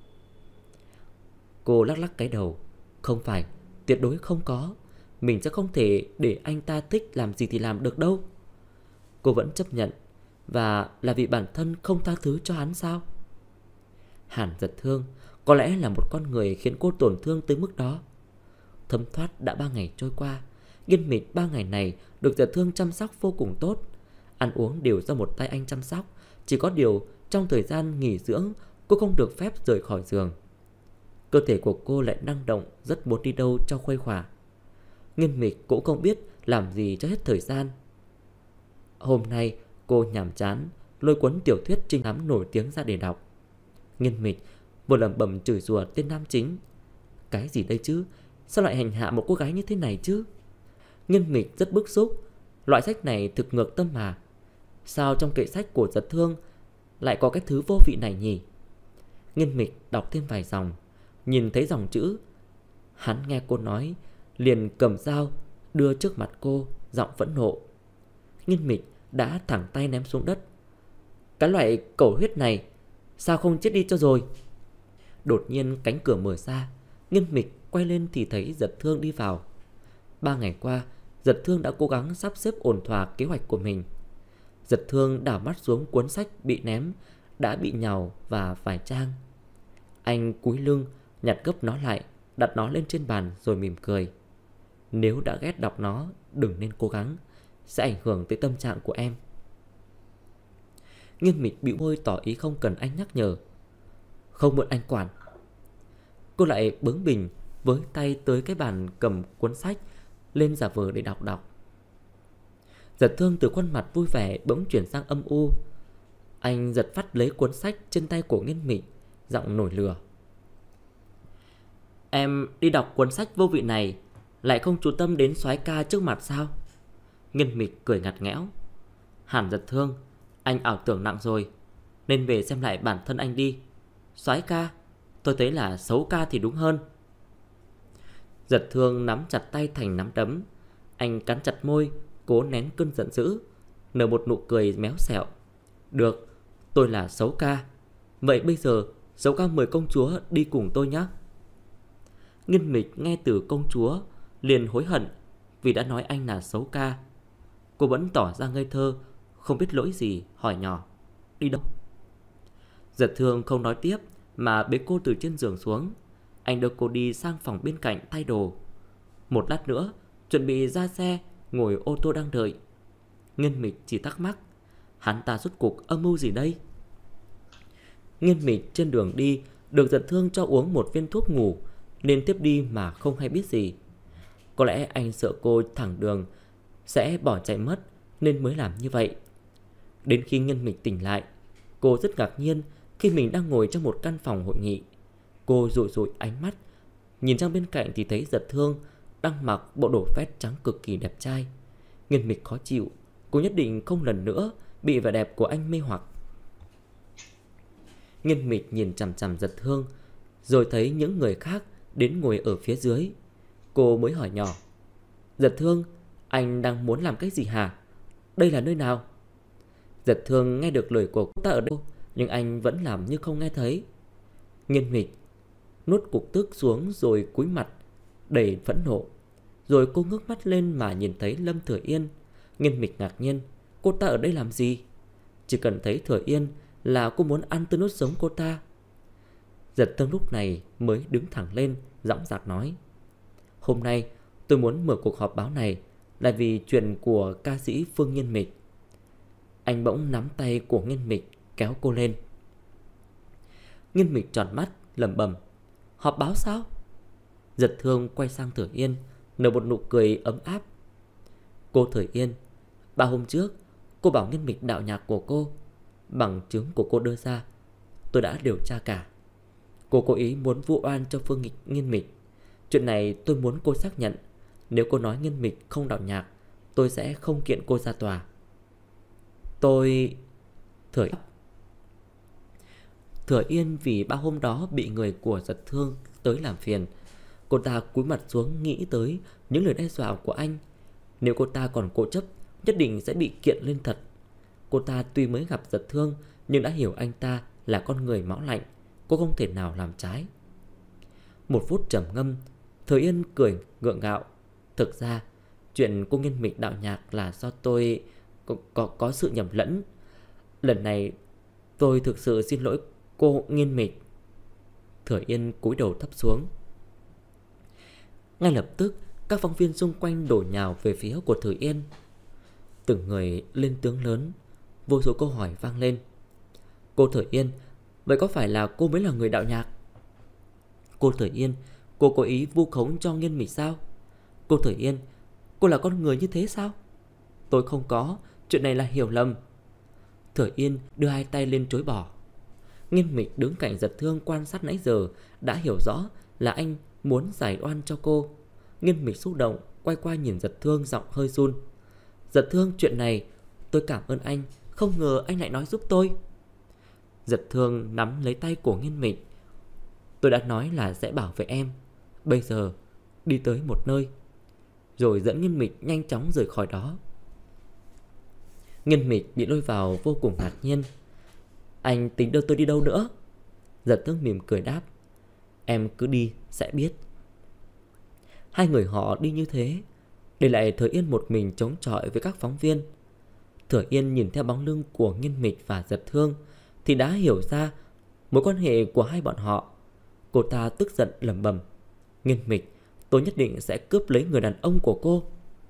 Cô lắc lắc cái đầu. Không phải, tuyệt đối không có. Mình sẽ không thể để anh ta thích làm gì thì làm được đâu. Cô vẫn chấp nhận. Và là vì bản thân không tha thứ cho hắn sao? Hàn Giật Thương có lẽ là một con người khiến cô tổn thương tới mức đó. Thấm thoát đã 3 ngày trôi qua. Nghiên Mịch 3 ngày này được Giật Thương chăm sóc vô cùng tốt. Ăn uống đều do một tay anh chăm sóc. Chỉ có điều trong thời gian nghỉ dưỡng, cô không được phép rời khỏi giường. Cơ thể của cô lại năng động, rất muốn đi đâu cho khuây khỏa. Nghiên Mịch cũng không biết làm gì cho hết thời gian. Hôm nay cô nhàm chán lôi cuốn tiểu thuyết trinh thám nổi tiếng ra để đọc. Nghiên Mịch vừa lẩm bẩm chửi rủa tên nam chính. Cái gì đây chứ? Sao lại hành hạ một cô gái như thế này chứ? Nghiên Mịch rất bức xúc. Loại sách này thực ngược tâm mà. Sao trong kệ sách của Giật Thương lại có cái thứ vô vị này nhỉ? Nghiên Mịch đọc thêm vài dòng. Nhìn thấy dòng chữ. Hắn nghe cô nói, liền cầm dao đưa trước mặt cô, giọng phẫn nộ. Nghiên Mịch đã thẳng tay ném xuống đất. Cái loại cẩu huyết này, sao không chết đi cho rồi? Đột nhiên cánh cửa mở ra. Nghiên Mịch quay lên thì thấy Giật Thương đi vào. 3 ngày qua, Giật Thương đã cố gắng sắp xếp ổn thỏa kế hoạch của mình. Giật Thương đảo mắt xuống cuốn sách bị ném, đã bị nhàu và vài trang. Anh cúi lưng nhặt gấp nó lại, đặt nó lên trên bàn rồi mỉm cười. Nếu đã ghét đọc nó, đừng nên cố gắng, sẽ ảnh hưởng tới tâm trạng của em. Nghiên Mịch bĩu môi tỏ ý không cần anh nhắc nhở. Không mượn anh quản. Cô lại bướng bỉnh với tay tới cái bàn cầm cuốn sách lên giả vờ để đọc. Giật Thương từ khuôn mặt vui vẻ bỗng chuyển sang âm u. Anh giật phắt lấy cuốn sách trên tay của Nghiên Mịch, giọng nổi lửa. Em đi đọc cuốn sách vô vị này lại không chú tâm đến soái ca trước mặt sao? Nghiên Mịch cười ngặt nghẽo. Hàn Giật Thương, anh ảo tưởng nặng rồi, nên về xem lại bản thân anh đi. Soái ca, tôi thấy là xấu ca thì đúng hơn. Giật Thương nắm chặt tay thành nắm đấm. Anh cắn chặt môi, cố nén cơn giận dữ, nở một nụ cười méo xẹo. Được, tôi là xấu ca. Vậy bây giờ xấu ca mời công chúa đi cùng tôi nhé. Nghiên Mịch nghe từ công chúa liền hối hận. vì đã nói anh là xấu ca. Cô vẫn tỏ ra ngây thơ, không biết lỗi gì, hỏi nhỏ: Đi đâu? Giật Thương không nói tiếp mà bế cô từ trên giường xuống. Anh đưa cô đi sang phòng bên cạnh thay đồ. Một lát nữa chuẩn bị ra xe, ngồi ô tô đang đợi. Nghiên Mịch chỉ thắc mắc, hắn ta rốt cuộc âm mưu gì đây? Nghiên Mịch trên đường đi được Giật Thương cho uống một viên thuốc ngủ, nên tiếp đi mà không hay biết gì. Có lẽ anh sợ cô thẳng đường sẽ bỏ chạy mất nên mới làm như vậy. Đến khi Nghiên Mịch tỉnh lại, cô rất ngạc nhiên khi mình đang ngồi trong một căn phòng hội nghị. Cô dụi dụi ánh mắt, nhìn sang bên cạnh thì thấy Giật Thương đang mặc bộ đồ vest trắng cực kỳ đẹp trai. Nghiên Mịch khó chịu, cô nhất định không lần nữa bị vẻ đẹp của anh mê hoặc. Nghiên Mịch nhìn chằm chằm Giật Thương, rồi thấy những người khác đến ngồi ở phía dưới. Cô mới hỏi nhỏ: Giật Thương, anh đang muốn làm cái gì hả? Đây là nơi nào? Giật Thương nghe được lời của cô ta ở đâu, nhưng anh vẫn làm như không nghe thấy. Nghiên Mịch nuốt cục tức xuống rồi cúi mặt đầy phẫn nộ. Rồi cô ngước mắt lên mà nhìn thấy Lâm Thừa Yên. Nghiên Mịch ngạc nhiên, cô ta ở đây làm gì? Chỉ cần thấy Thừa Yên là cô muốn ăn tươi nuốt sống cô ta. Giật Thương lúc này mới đứng thẳng lên, dõng dạc nói: Hôm nay tôi muốn mở cuộc họp báo này là vì chuyện của ca sĩ Phương Nghiên Mịch. Anh bỗng nắm tay của Nghiên Mịch kéo cô lên. Nghiên Mịch tròn mắt lẩm bẩm: Họp báo sao? Giật Thương quay sang Thừa Yên, nở một nụ cười ấm áp. Cô Thừa Yên, 3 hôm trước cô bảo Nghiên Mịch đạo nhạc của cô. Bằng chứng của cô đưa ra tôi đã điều tra cả. Cô cố ý muốn vu oan cho Phương Nghiên Mịch. Chuyện này tôi muốn cô xác nhận. Nếu cô nói Nghiên Mịch không đạo nhạc, tôi sẽ không kiện cô ra tòa. Tôi... Thừa Yên vì 3 hôm đó bị người của Giật Thương tới làm phiền. Cô ta cúi mặt xuống nghĩ tới những lời đe dọa của anh. Nếu cô ta còn cố chấp, nhất định sẽ bị kiện lên thật. Cô ta tuy mới gặp Giật Thương nhưng đã hiểu anh ta là con người máu lạnh. Cô không thể nào làm trái. Một phút trầm ngâm, Thừa Yên cười ngượng ngạo. Thực ra chuyện cô Nghiên Mịch đạo nhạc là do tôi có sự nhầm lẫn. Lần này tôi thực sự xin lỗi cô Nghiên Mịch. Thừa Yên cúi đầu thấp xuống. Ngay lập tức các phóng viên xung quanh đổ nhào về phía của Thừa Yên. Từng người lên tiếng lớn, vô số câu hỏi vang lên. Cô Thừa Yên, vậy có phải là cô mới là người đạo nhạc? Cô Thừa Yên, cô cố ý vu khống cho Nghiên Mịch sao? Cô Thừa Yên, cô là con người như thế sao? Tôi không có, chuyện này là hiểu lầm. Thừa Yên đưa 2 tay lên chối bỏ. Nghiên Mịch đứng cạnh Giật Thương quan sát nãy giờ đã hiểu rõ là anh muốn giải oan cho cô. Nghiên Mịch xúc động quay qua nhìn Giật Thương, giọng hơi run. Giật Thương, chuyện này tôi cảm ơn anh. Không ngờ anh lại nói giúp tôi. Giật Thương nắm lấy tay của Nghiên Mịch. Tôi đã nói là sẽ bảo vệ em. Bây giờ đi tới một nơi. Rồi dẫn Nghiên Mịch nhanh chóng rời khỏi đó. Nghiên Mịch bị lôi vào vô cùng ngạc nhiên. Anh tính đưa tôi đi đâu nữa? Giật Thương mỉm cười đáp: Em cứ đi sẽ biết. Hai người họ đi như thế, để lại Thừa Yên một mình chống chọi với các phóng viên. Thừa Yên nhìn theo bóng lưng của Nghiên Mịch và Giật Thương thì đã hiểu ra mối quan hệ của hai bọn họ. Cô ta tức giận lẩm bẩm: Nghiên Mịch, tôi nhất định sẽ cướp lấy người đàn ông của cô.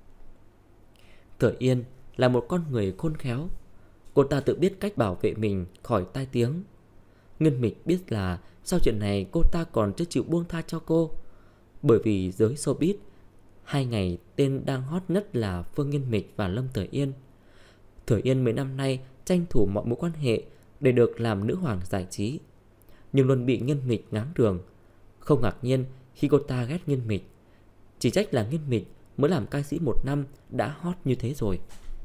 Thừa Yên là một con người khôn khéo. Cô ta tự biết cách bảo vệ mình khỏi tai tiếng. Nghiên Mịch biết là sau chuyện này cô ta còn chưa chịu buông tha cho cô. Bởi vì giới showbiz, 2 ngày tên đang hot nhất là Phương Nghiên Mịch và Lâm Thừa Yên. Thừa Yên mấy năm nay tranh thủ mọi mối quan hệ để được làm nữ hoàng giải trí, nhưng luôn bị Nghiên Mịch ngáng đường. Không ngạc nhiên khi cô ta ghét Nghiên Mịch. Chỉ trách là Nghiên Mịch mới làm ca sĩ 1 năm đã hot như thế rồi.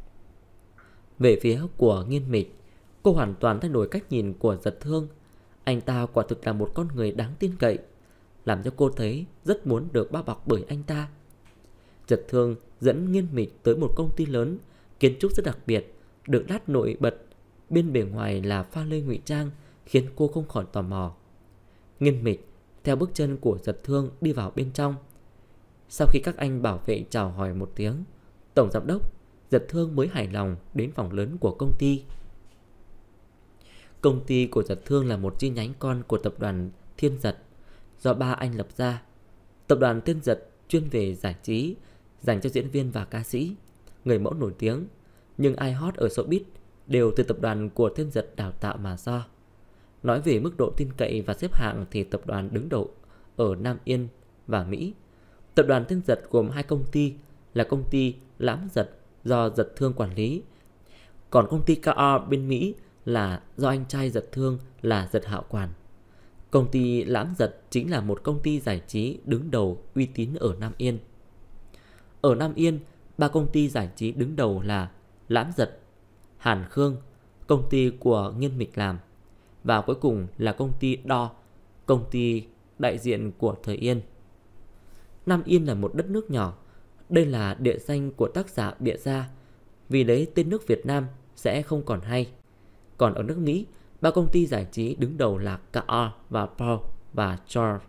Về phía của Nghiên Mịch, cô hoàn toàn thay đổi cách nhìn của Giật Thương. Anh ta quả thực là một con người đáng tin cậy, làm cho cô thấy rất muốn được bao bọc bởi anh ta. Giật Thương dẫn Nghiên Mịch tới một công ty lớn, kiến trúc rất đặc biệt, được lát nổi bật. Bên bề ngoài là pha lê ngụy trang, khiến cô không khỏi tò mò. Nghiên Mịch theo bước chân của Giật Thương đi vào bên trong. Sau khi các anh bảo vệ chào hỏi một tiếng, tổng giám đốc Giật Thương mới hài lòng đến phòng lớn của công ty. Công ty của Giật Thương là một chi nhánh con của tập đoàn Thiên Giật do ba anh lập ra. Tập đoàn Thiên Giật chuyên về giải trí dành cho diễn viên và ca sĩ, người mẫu nổi tiếng, nhưng ai hot ở showbiz đều từ tập đoàn của Thiên Giật đào tạo mà ra. Nói về mức độ tin cậy và xếp hạng thì tập đoàn đứng đầu ở Nam Yên và Mỹ. Tập đoàn Thiên Giật gồm hai công ty là công ty Lãm Giật do Giật Thương quản lý, còn công ty KR bên Mỹ là do anh trai Giật Thương là Giật Hạo quản. Công ty Lãm Giật chính là một công ty giải trí đứng đầu uy tín ở Nam Yên. Ở Nam Yên, ba công ty giải trí đứng đầu là Lãm Giật, Hàn Khương, công ty của Nghiên Mịch làm, và cuối cùng là công ty Đo, công ty đại diện của Thời Yên. Nam Yên là một đất nước nhỏ. Đây là địa danh của tác giả bịa ra, vì lấy tên nước Việt Nam sẽ không còn hay. Còn ở nước Mỹ, ba công ty giải trí đứng đầu là KR và Paul và George.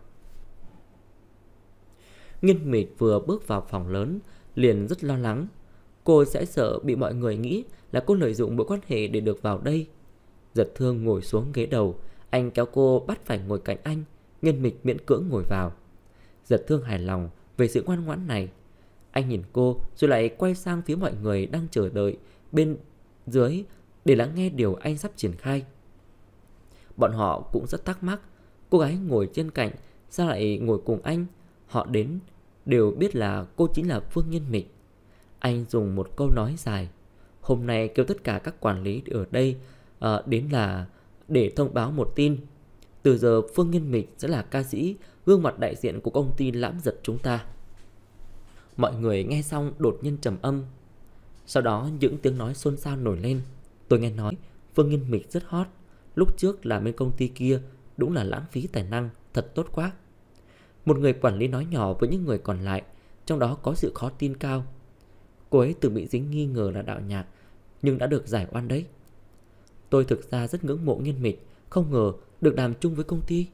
Nghiên Mịch vừa bước vào phòng lớn liền rất lo lắng. Cô sẽ sợ bị mọi người nghĩ là cô lợi dụng mối quan hệ để được vào đây. Giật Thương ngồi xuống ghế đầu, anh kéo cô bắt phải ngồi cạnh anh. Nghiên Mịch miễn cưỡng ngồi vào. Giật Thương hài lòng về sự ngoan ngoãn này. Anh nhìn cô rồi lại quay sang phía mọi người đang chờ đợi bên dưới để lắng nghe điều anh sắp triển khai. Bọn họ cũng rất thắc mắc, cô gái ngồi trên cạnh sao lại ngồi cùng anh. Họ đến đều biết là cô chính là Phương Nghiên Mịch. Anh dùng một câu nói dài: hôm nay kêu tất cả các quản lý ở đây đến là để thông báo một tin. Từ giờ Phương Nghiên Mịch sẽ là ca sĩ, gương mặt đại diện của công ty Lãm Giật chúng ta. Mọi người nghe xong đột nhiên trầm âm. Sau đó những tiếng nói xôn xao nổi lên. Tôi nghe nói Phương Nghiên Mịch rất hot, lúc trước làm bên công ty kia đúng là lãng phí tài năng, thật tốt quá. Một người quản lý nói nhỏ với những người còn lại, trong đó có sự khó tin cao. Cô ấy từng bị dính nghi ngờ là đạo nhạc, nhưng đã được giải oan đấy. Tôi thực ra rất ngưỡng mộ Nghiên Mịch, không ngờ được làm chung với công ty.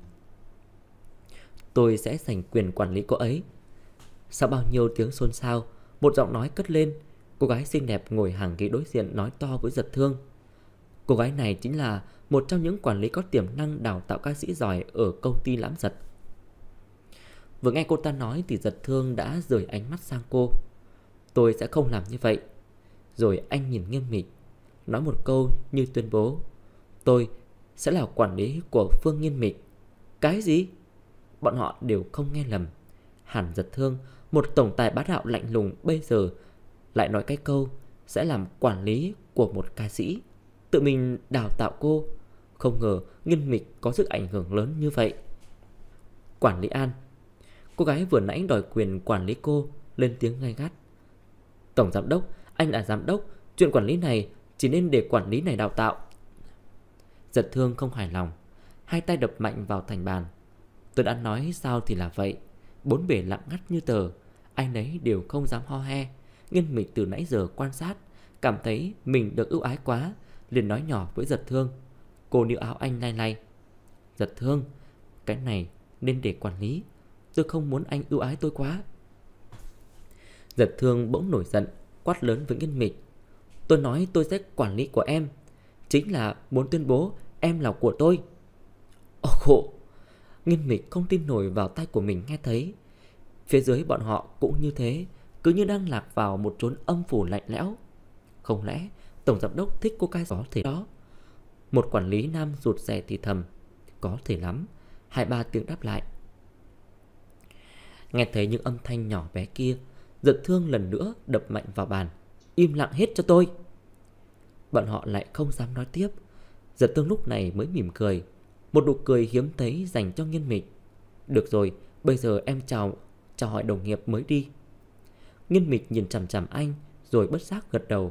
Tôi sẽ giành quyền quản lý cô ấy. Sau bao nhiêu tiếng xôn xao, một giọng nói cất lên. Cô gái xinh đẹp ngồi hàng ghế đối diện nói to với Giật Thương. Cô gái này chính là một trong những quản lý có tiềm năng đào tạo ca sĩ giỏi ở công ty Lãm Giật. Vừa nghe cô ta nói thì Giật Thương đã rời ánh mắt sang cô. Tôi sẽ không làm như vậy. Rồi anh nhìn Nghiên Mịch, nói một câu như tuyên bố: tôi sẽ là quản lý của Phương Nghiên Mịch. Cái gì? Bọn họ đều không nghe lầm. Hàn Giật Thương, một tổng tài bá đạo lạnh lùng, bây giờ lại nói cái câu sẽ làm quản lý của một ca sĩ, tự mình đào tạo cô. Không ngờ Nghiên Mịch có sức ảnh hưởng lớn như vậy. Quản lý An, cô gái vừa nãy đòi quyền quản lý cô lên tiếng gay gắt. Tổng giám đốc, anh là giám đốc, chuyện quản lý này chỉ nên để quản lý này đào tạo. Giật Thương không hài lòng, hai tay đập mạnh vào thành bàn. Tôi đã nói sao thì là vậy. Bốn bề lặng ngắt như tờ, ai nấy đều không dám ho he. Nghiên Mịch từ nãy giờ quan sát, cảm thấy mình được ưu ái quá, liền nói nhỏ với Giật Thương. Cô níu áo anh lay lay. Giật Thương, cái này nên để quản lý, tôi không muốn anh ưu ái tôi quá. Giật Thương bỗng nổi giận, quát lớn với Nghiên Mịch. Tôi nói tôi sẽ quản lý của em, chính là muốn tuyên bố em là của tôi. Ồ khổ. Nghiên Mịch không tin nổi vào tai của mình nghe thấy. Phía dưới bọn họ cũng như thế, cứ như đang lạc vào một chốn âm phủ lạnh lẽo. Không lẽ tổng giám đốc thích cô ca có thể đó? Một quản lý nam rụt rè thì thầm. Có thể lắm. 2-3 tiếng đáp lại. Nghe thấy những âm thanh nhỏ bé kia, Giật Thương lần nữa đập mạnh vào bàn. Im lặng hết cho tôi. Bọn họ lại không dám nói tiếp. Giật Thương lúc này mới mỉm cười, một nụ cười hiếm thấy dành cho Nghiên Mịch. Được rồi, bây giờ em chào hỏi đồng nghiệp mới đi. Nghiên Mịch nhìn chằm chằm anh, rồi bất giác gật đầu.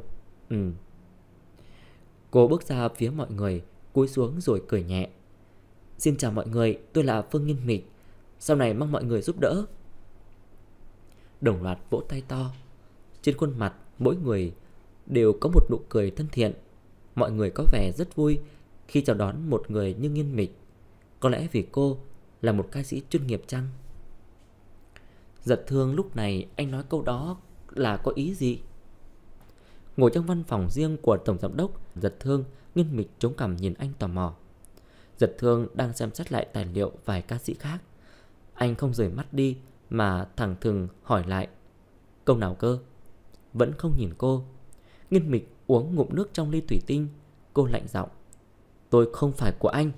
Cô bước ra phía mọi người, cúi xuống rồi cười nhẹ. Xin chào mọi người, tôi là Phương Nghiên Mịch, sau này mong mọi người giúp đỡ. Đồng loạt vỗ tay to. Trên khuôn mặt mỗi người đều có một nụ cười thân thiện. Mọi người có vẻ rất vui khi chào đón một người như Nghiên Mịch. Có lẽ vì cô là một ca sĩ chuyên nghiệp chăng? Giật Thương lúc này anh nói câu đó là có ý gì? Ngồi trong văn phòng riêng của Tổng Giám đốc, Giật Thương nghiêng mịch chống cằm nhìn anh tò mò. Giật Thương đang xem xét lại tài liệu vài ca sĩ khác. Anh không rời mắt đi mà thẳng thừng hỏi lại. Câu nào cơ? Vẫn không nhìn cô. Nghiên mịch uống ngụm nước trong ly thủy tinh. Cô lạnh giọng. Tôi không phải của anh.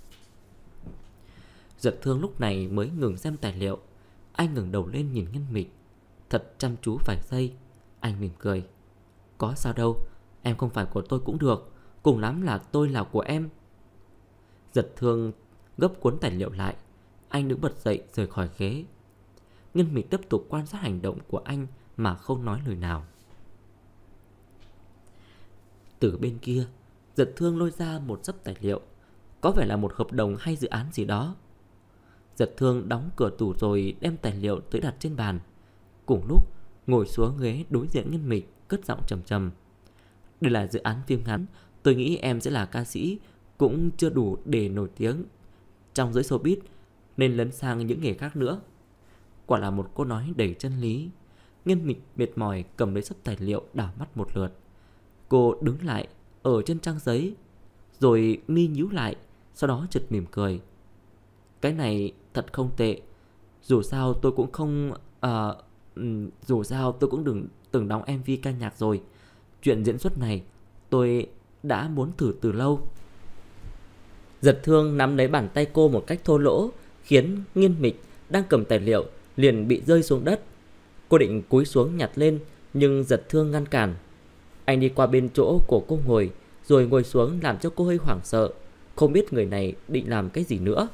Giật Thương lúc này mới ngừng xem tài liệu. Anh ngẩng đầu lên nhìn Nghiên mịch thật chăm chú vài giây. Anh mỉm cười. Có sao đâu, em không phải của tôi cũng được. Cùng lắm là tôi là của em. Giật Thương gấp cuốn tài liệu lại. Anh đứng bật dậy rời khỏi ghế. Nghiên mịch tiếp tục quan sát hành động của anh mà không nói lời nào. Từ bên kia, Giật Thương lôi ra một xấp tài liệu. Có vẻ là một hợp đồng hay dự án gì đó. Giật Thương đóng cửa tủ rồi đem tài liệu tới đặt trên bàn. Cùng lúc ngồi xuống ghế đối diện Nghiên mịch, cất giọng trầm trầm. Đây là dự án phim ngắn. Tôi nghĩ em sẽ là ca sĩ cũng chưa đủ để nổi tiếng trong giới showbiz, nên lấn sang những nghề khác nữa. Quả là một câu nói đầy chân lý. Nghiên mịch mệt mỏi cầm lấy xấp tài liệu đảo mắt một lượt. Cô đứng lại ở trên trang giấy, rồi mi nhíu lại, sau đó chợt mỉm cười. Cái này thật không tệ. Dù sao tôi cũng không dù sao tôi cũng từng đóng MV ca nhạc rồi. Chuyện diễn xuất này tôi đã muốn thử từ lâu. Giật Thương nắm lấy bàn tay cô một cách thô lỗ, khiến Nghiên mịch đang cầm tài liệu liền bị rơi xuống đất. Cô định cúi xuống nhặt lên, nhưng Giật Thương ngăn cản. Anh đi qua bên chỗ của cô ngồi, rồi ngồi xuống làm cho cô hơi hoảng sợ, không biết người này định làm cái gì nữa.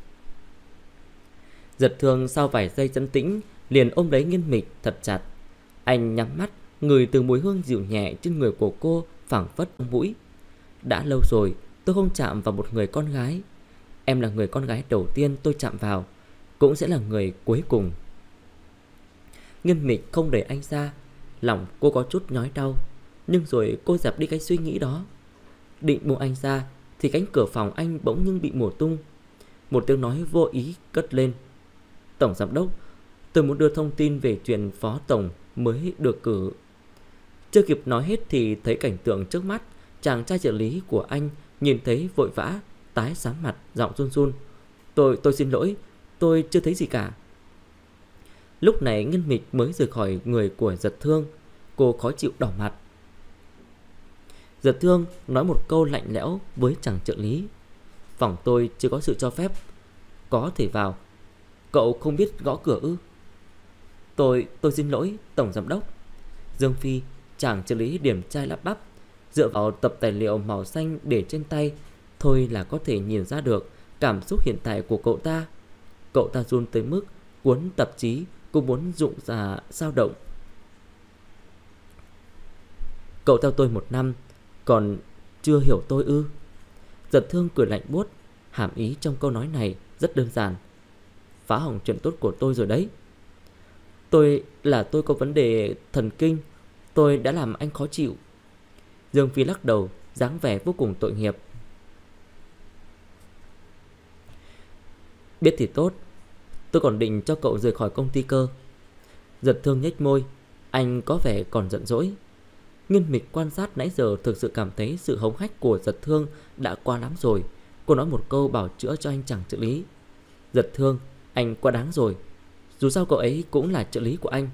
Giật Thương sau vài giây trấn tĩnh liền ôm lấy Nghiên mịch thật chặt. Anh nhắm mắt, ngửi từ mùi hương dịu nhẹ trên người của cô phảng phất trong mũi. Đã lâu rồi tôi không chạm vào một người con gái. Em là người con gái đầu tiên tôi chạm vào, cũng sẽ là người cuối cùng. Nghiên mịch không để anh ra. Lòng cô có chút nhói đau, nhưng rồi cô dẹp đi cái suy nghĩ đó. Định buông anh ra thì cánh cửa phòng anh bỗng nhưng bị mở tung. Một tiếng nói vô ý cất lên. Tổng giám đốc, tôi muốn đưa thông tin về chuyện phó tổng mới được cử. Chưa kịp nói hết thì thấy cảnh tượng trước mắt. Chàng trai trợ lý của anh nhìn thấy vội vã, tái xám mặt, giọng run run. Tôi xin lỗi, tôi chưa thấy gì cả. Lúc này Nghiên mịch mới rời khỏi người của Giật Thương. Cô khó chịu đỏ mặt. Giật Thương nói một câu lạnh lẽo với chàng trợ lý. Phòng tôi chưa có sự cho phép. Có thể vào. Cậu không biết gõ cửa ư? Tôi xin lỗi, tổng giám đốc. Dương Phi, chàng trợ lý điểm trai lắp bắp. Dựa vào tập tài liệu màu xanh để trên tay thôi là có thể nhìn ra được cảm xúc hiện tại của cậu ta. Cậu ta run tới mức cuốn tạp chí cũng muốn rụng ra dao động. Cậu theo tôi 1 năm còn chưa hiểu tôi ư? Giật Thương cười lạnh buốt. Hàm ý trong câu nói này rất đơn giản. Phá hỏng chuyện tốt của tôi rồi đấy. Tôi có vấn đề thần kinh. Tôi đã làm anh khó chịu. Dương Phi lắc đầu, dáng vẻ vô cùng tội nghiệp. Biết thì tốt. Tôi còn định cho cậu rời khỏi công ty cơ. Giật Thương nhếch môi. Anh có vẻ còn giận dỗi. Nghiên mịch quan sát nãy giờ thực sự cảm thấy sự hống hách của Giật Thương đã quá lắm rồi. Cô nói một câu bảo chữa cho anh chàng trợ lý. Giật Thương, anh quá đáng rồi. Dù sao cậu ấy cũng là trợ lý của anh.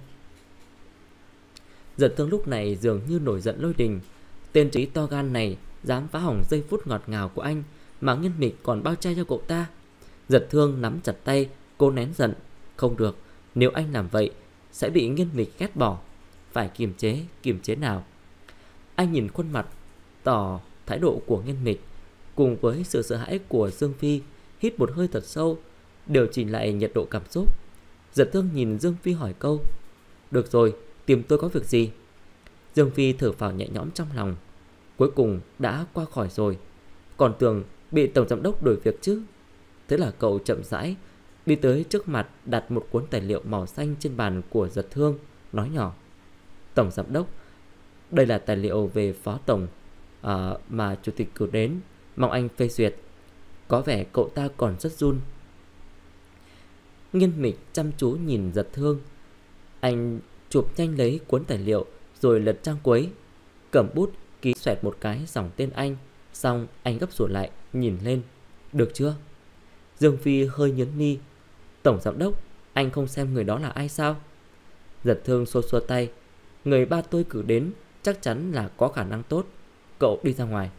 Giật Thương lúc này dường như nổi giận lôi đình. Tên trí to gan này dám phá hỏng giây phút ngọt ngào của anh, mà Nghiên mịch còn bao che cho cậu ta. Giật Thương nắm chặt tay, cô nén giận. Không được, nếu anh làm vậy sẽ bị Nghiên mịch ghét bỏ. Phải kiềm chế nào. Anh nhìn khuôn mặt tỏ thái độ của Nghiên mịch cùng với sự sợ hãi của Dương Phi, hít một hơi thật sâu, điều chỉnh lại nhiệt độ cảm xúc. Giật Thương nhìn Dương Phi hỏi câu. Được rồi, tìm tôi có việc gì? Dương Phi thở phào nhẹ nhõm trong lòng. Cuối cùng đã qua khỏi rồi. Còn tưởng bị tổng giám đốc đổi việc chứ. Thế là cậu chậm rãi đi tới trước mặt, đặt một cuốn tài liệu màu xanh trên bàn của Giật Thương, nói nhỏ. Tổng giám đốc, đây là tài liệu về phó tổng mà chủ tịch cử đến, mong anh phê duyệt. Có vẻ cậu ta còn rất run. Nghiên mịch chăm chú nhìn Giật Thương. Anh chụp nhanh lấy cuốn tài liệu rồi lật trang cuối, cầm bút ký xoẹt một cái dòng tên anh. Xong anh gấp sổ lại, nhìn lên. Được chưa? Dương Phi hơi nhớn mi. Tổng giám đốc, anh không xem người đó là ai sao? Giật Thương xua xua tay. Người ba tôi cử đến chắc chắn là có khả năng tốt. Cậu đi ra ngoài.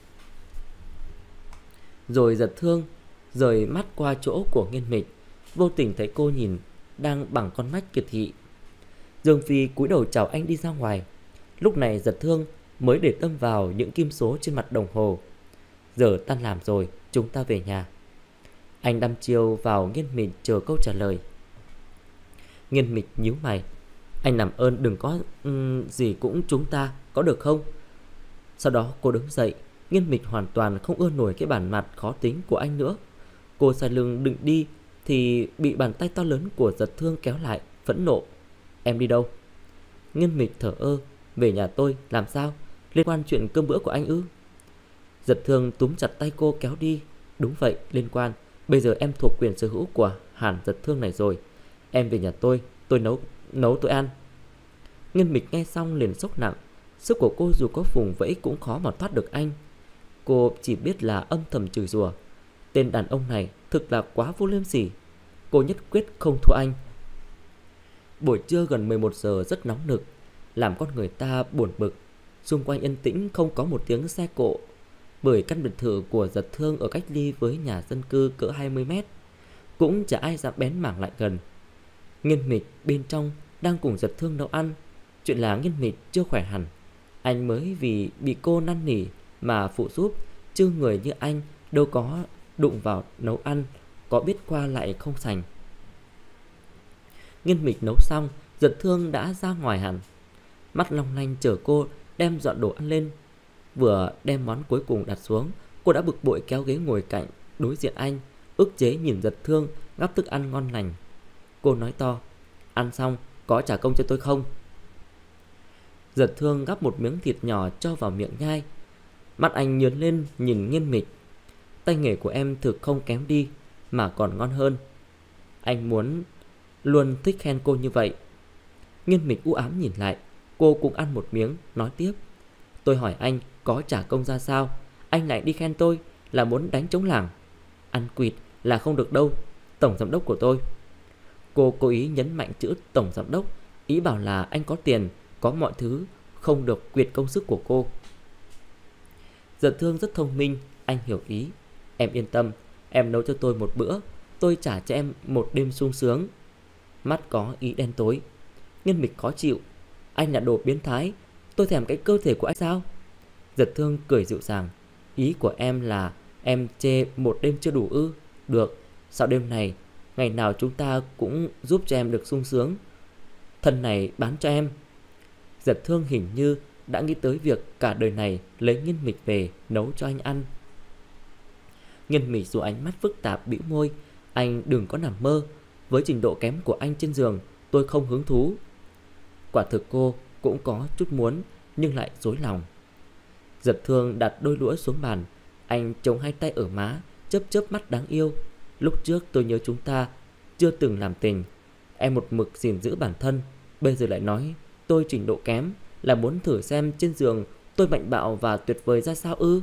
Rồi Giật Thương rời mắt qua chỗ của Nghiên Mịch, vô tình thấy cô nhìn đang bằng con mắt kiệt thị. Dương Phi cúi đầu chào anh đi ra ngoài. Lúc này Giật Thương mới để tâm vào những kim số trên mặt đồng hồ. Giờ tan làm rồi, chúng ta về nhà. Anh đăm chiêu vào Nghiên Mịch chờ câu trả lời. Nghiên Mịch nhíu mày. Anh làm ơn đừng có gì cũng chúng ta, có được không? Sau đó cô đứng dậy. Nghiên Mịch hoàn toàn không ưa nổi cái bản mặt khó tính của anh nữa. Cô xoay lưng định đi thì bị bàn tay to lớn của Giật Thương kéo lại, phẫn nộ. Em đi đâu? Nghiên Mịch thở ơ. Về nhà tôi. Làm sao? Liên quan chuyện cơm bữa của anh ư? Giật Thương túm chặt tay cô kéo đi. Đúng vậy, liên quan. Bây giờ em thuộc quyền sở hữu của Hàn Giật Thương này rồi. Em về nhà tôi nấu tôi ăn. Nghiên Mịch nghe xong liền sốc nặng. Sức của cô dù có vùng vẫy cũng khó mà thoát được anh. Cô chỉ biết là âm thầm chửi rủa. Tên đàn ông này thực là quá vô liêm sỉ. Cô nhất quyết không thua anh. Buổi trưa gần 11 giờ rất nóng nực, làm con người ta buồn bực. Xung quanh yên tĩnh không có một tiếng xe cộ, bởi căn biệt thự của Giật Thương ở cách ly với nhà dân cư cỡ 20 mét. Cũng chả ai dám bén mảng lại gần. Nghiên Mịch bên trong đang cùng Giật Thương nấu ăn. Chuyện là Nghiên Mịch chưa khỏe hẳn. Anh mới vì bị cô năn nỉ mà phụ giúp, chứ người như anh đâu có đụng vào nấu ăn, có biết qua lại không sành. Nghiên Mịch nấu xong, Giật Thương đã ra ngoài hẳn. Mắt long lanh chờ cô đem dọn đồ ăn lên. Vừa đem món cuối cùng đặt xuống, cô đã bực bội kéo ghế ngồi cạnh đối diện anh, ức chế nhìn Giật Thương gắp thức ăn ngon lành. Cô nói to. Ăn xong có trả công cho tôi không? Giật Thương gắp một miếng thịt nhỏ cho vào miệng nhai. Mắt anh nhướng lên nhìn Nghiên Mịch. Tay nghề của em thực không kém đi, mà còn ngon hơn. Anh muốn luôn thích khen cô như vậy. Nghiên Mịch u ám nhìn lại. Cô cũng ăn một miếng, nói tiếp. Tôi hỏi anh có trả công ra sao, anh lại đi khen tôi, là muốn đánh trống lảng. Ăn quỵt là không được đâu, tổng giám đốc của tôi. Cô cố ý nhấn mạnh chữ tổng giám đốc, ý bảo là anh có tiền, có mọi thứ, không được quyệt công sức của cô. Giật Thương rất thông minh, anh hiểu ý. Em yên tâm, em nấu cho tôi một bữa, tôi trả cho em một đêm sung sướng. Mắt có ý đen tối. Nghiên Mịch khó chịu. Anh là đồ biến thái, tôi thèm cái cơ thể của anh sao? Giật Thương cười dịu dàng. Ý của em là em chê một đêm chưa đủ ư? Được, sau đêm này, ngày nào chúng ta cũng giúp cho em được sung sướng. Thân này bán cho em. Giật Thương hình như đã nghĩ tới việc cả đời này lấy Nghiên Mịch về nấu cho anh ăn. Nghiên Mịch dù ánh mắt phức tạp bĩu môi. Anh đừng có nằm mơ, với trình độ kém của anh trên giường, tôi không hứng thú. Quả thực cô cũng có chút muốn, nhưng lại dối lòng. Giật Thương đặt đôi đũa xuống bàn. Anh chống hai tay ở má, chớp chớp mắt đáng yêu. Lúc trước tôi nhớ chúng ta chưa từng làm tình, em một mực gìn giữ bản thân, bây giờ lại nói tôi trình độ kém, là muốn thử xem trên giường tôi mạnh bạo và tuyệt vời ra sao ư?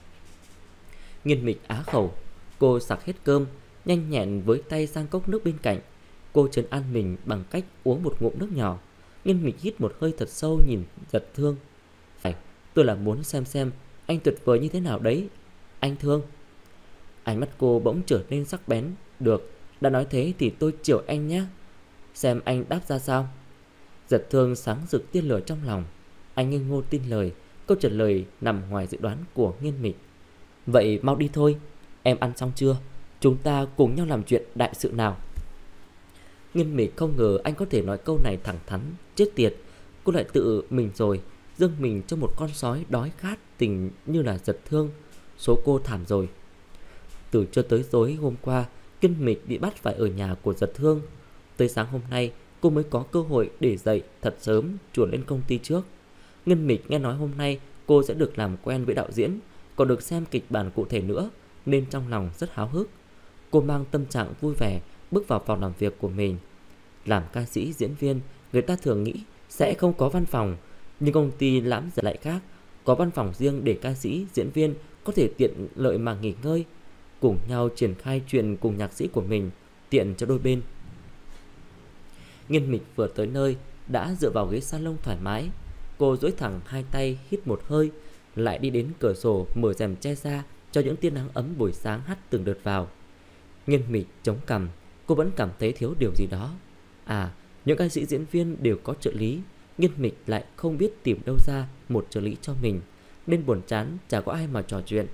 Nghiên Mịch á khẩu. Cô sặc hết cơm, nhanh nhẹn với tay sang cốc nước bên cạnh. Cô trấn an mình bằng cách uống một ngụm nước nhỏ. Nghiên Mịch hít một hơi thật sâu nhìn Giật Thương. Phải, tôi là muốn xem anh tuyệt vời như thế nào đấy, anh Thương. Ánh mắt cô bỗng trở nên sắc bén. Được, đã nói thế thì tôi chiều anh nhé. Xem anh đáp ra sao. Giật Thương sáng rực tia lửa trong lòng. Anh ngây ngô tin lời. Câu trả lời nằm ngoài dự đoán của Nghiên Mịch. Vậy mau đi thôi. Em ăn xong chưa? Chúng ta cùng nhau làm chuyện đại sự nào. Nghiên Mịch không ngờ anh có thể nói câu này thẳng thắn. Chết tiệt, cô lại tự mình rồi dâng mình cho một con sói đói khát tình như là Giật Thương. Số cô thảm rồi. Từ trưa tới tối hôm qua, Nghiên Mịch bị bắt phải ở nhà của Giật Thương. Tới sáng hôm nay cô mới có cơ hội để dậy thật sớm, chuồn lên công ty trước. Nghiên Mịch nghe nói hôm nay cô sẽ được làm quen với đạo diễn, còn được xem kịch bản cụ thể nữa, nên trong lòng rất háo hức. Cô mang tâm trạng vui vẻ bước vào phòng làm việc của mình. Làm ca sĩ diễn viên, người ta thường nghĩ sẽ không có văn phòng, nhưng công ty Lãm Giật lại khác, có văn phòng riêng để ca sĩ, diễn viên có thể tiện lợi mà nghỉ ngơi, cùng nhau triển khai chuyện cùng nhạc sĩ của mình, tiện cho đôi bên. Nghiên Mịch vừa tới nơi đã dựa vào ghế salon thoải mái. Cô duỗi thẳng hai tay hít một hơi, lại đi đến cửa sổ mở rèm che ra cho những tia nắng ấm buổi sáng hắt từng đợt vào. Nghiên Mịch chống cằm, cô vẫn cảm thấy thiếu điều gì đó. Những ca sĩ diễn viên đều có trợ lý, Nghiên Mịch lại không biết tìm đâu ra một trợ lý cho mình, nên buồn chán chả có ai mà trò chuyện.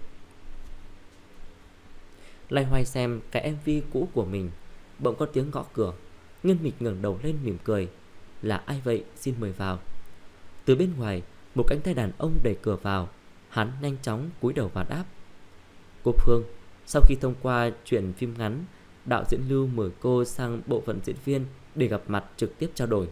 Loay hoay xem cái MV cũ của mình, bỗng có tiếng gõ cửa. Nghiên Mịch ngẩng đầu lên mỉm cười. Là ai vậy, xin mời vào. Từ bên ngoài, một cánh tay đàn ông đẩy cửa vào. Hắn nhanh chóng cúi đầu và đáp. Cô Phương, sau khi thông qua chuyện phim ngắn, đạo diễn Lưu mời cô sang bộ phận diễn viên để gặp mặt trực tiếp trao đổi.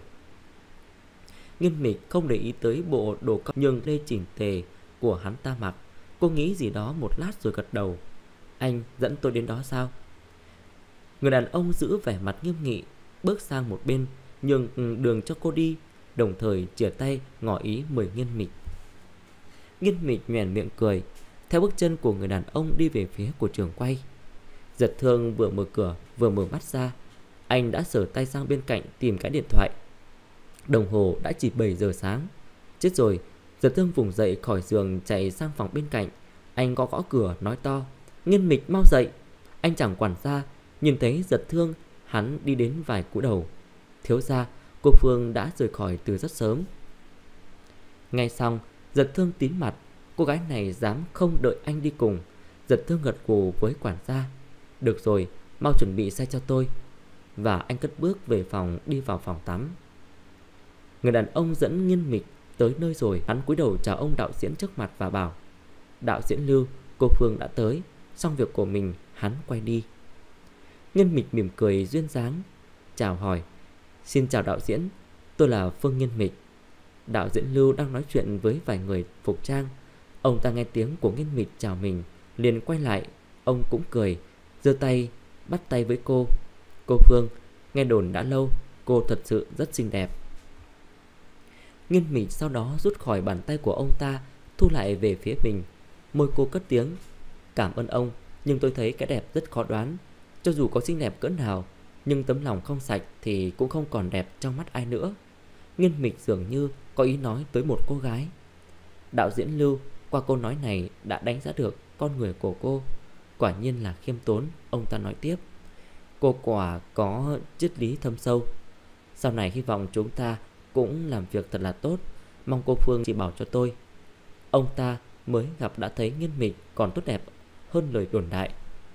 Nghiên Mịch không để ý tới bộ đồ nhưng lê chỉnh tề của hắn ta mặc. Cô nghĩ gì đó một lát rồi gật đầu. Anh dẫn tôi đến đó sao? Người đàn ông giữ vẻ mặt nghiêm nghị, bước sang một bên nhường đường cho cô đi, đồng thời chìa tay ngỏ ý mời Nghiên Mịch. Nghiên Mịch nhoẻn miệng cười, theo bước chân của người đàn ông đi về phía của trường quay. Giật Thương vừa mở cửa vừa mở mắt ra, anh đã sờ tay sang bên cạnh tìm cái điện thoại. Đồng hồ đã chỉ 7 giờ sáng. Chết rồi. Giật Thương vùng dậy khỏi giường chạy sang phòng bên cạnh. Anh gõ cửa nói to, Nghiên Mịch mau dậy. Anh chẳng quản ra, nhìn thấy Giật Thương, hắn đi đến vài cúi đầu. Thiếu gia, cô Phương đã rời khỏi từ rất sớm. Nghe xong, Giật Thương tím mặt. Cô gái này dám không đợi anh đi cùng. Giật Thương gật gù với quản gia. Được rồi, mau chuẩn bị xe cho tôi. Và anh cất bước về phòng, đi vào phòng tắm. Người đàn ông dẫn Nghiên Mịch tới nơi rồi. Hắn cúi đầu chào ông đạo diễn trước mặt và bảo, đạo diễn Lưu, cô Phương đã tới. Xong việc của mình, hắn quay đi. Nghiên Mịch mỉm cười duyên dáng, chào hỏi. Xin chào đạo diễn, tôi là Phương Nghiên Mịch. Đạo diễn Lưu đang nói chuyện với vài người phục trang. Ông ta nghe tiếng của Nghiên Mịch chào mình, liền quay lại. Ông cũng cười, giơ tay bắt tay với cô. Cô Phương, nghe đồn đã lâu, cô thật sự rất xinh đẹp. Nghiên Mịch sau đó rút khỏi bàn tay của ông ta, thu lại về phía mình. Môi cô cất tiếng, cảm ơn ông, nhưng tôi thấy cái đẹp rất khó đoán. Cho dù có xinh đẹp cỡ nào, nhưng tấm lòng không sạch thì cũng không còn đẹp trong mắt ai nữa. Nghiên Mịch dường như có ý nói tới một cô gái. Đạo diễn Lưu qua câu nói này đã đánh giá được con người của cô. Quả nhiên là khiêm tốn, ông ta nói tiếp. Cô quả có triết lý thâm sâu. Sau này hy vọng chúng ta cũng làm việc thật là tốt. Mong cô Phương chỉ bảo cho tôi. Ông ta mới gặp đã thấy Nghiên Mịch còn tốt đẹp hơn lời đồn đại.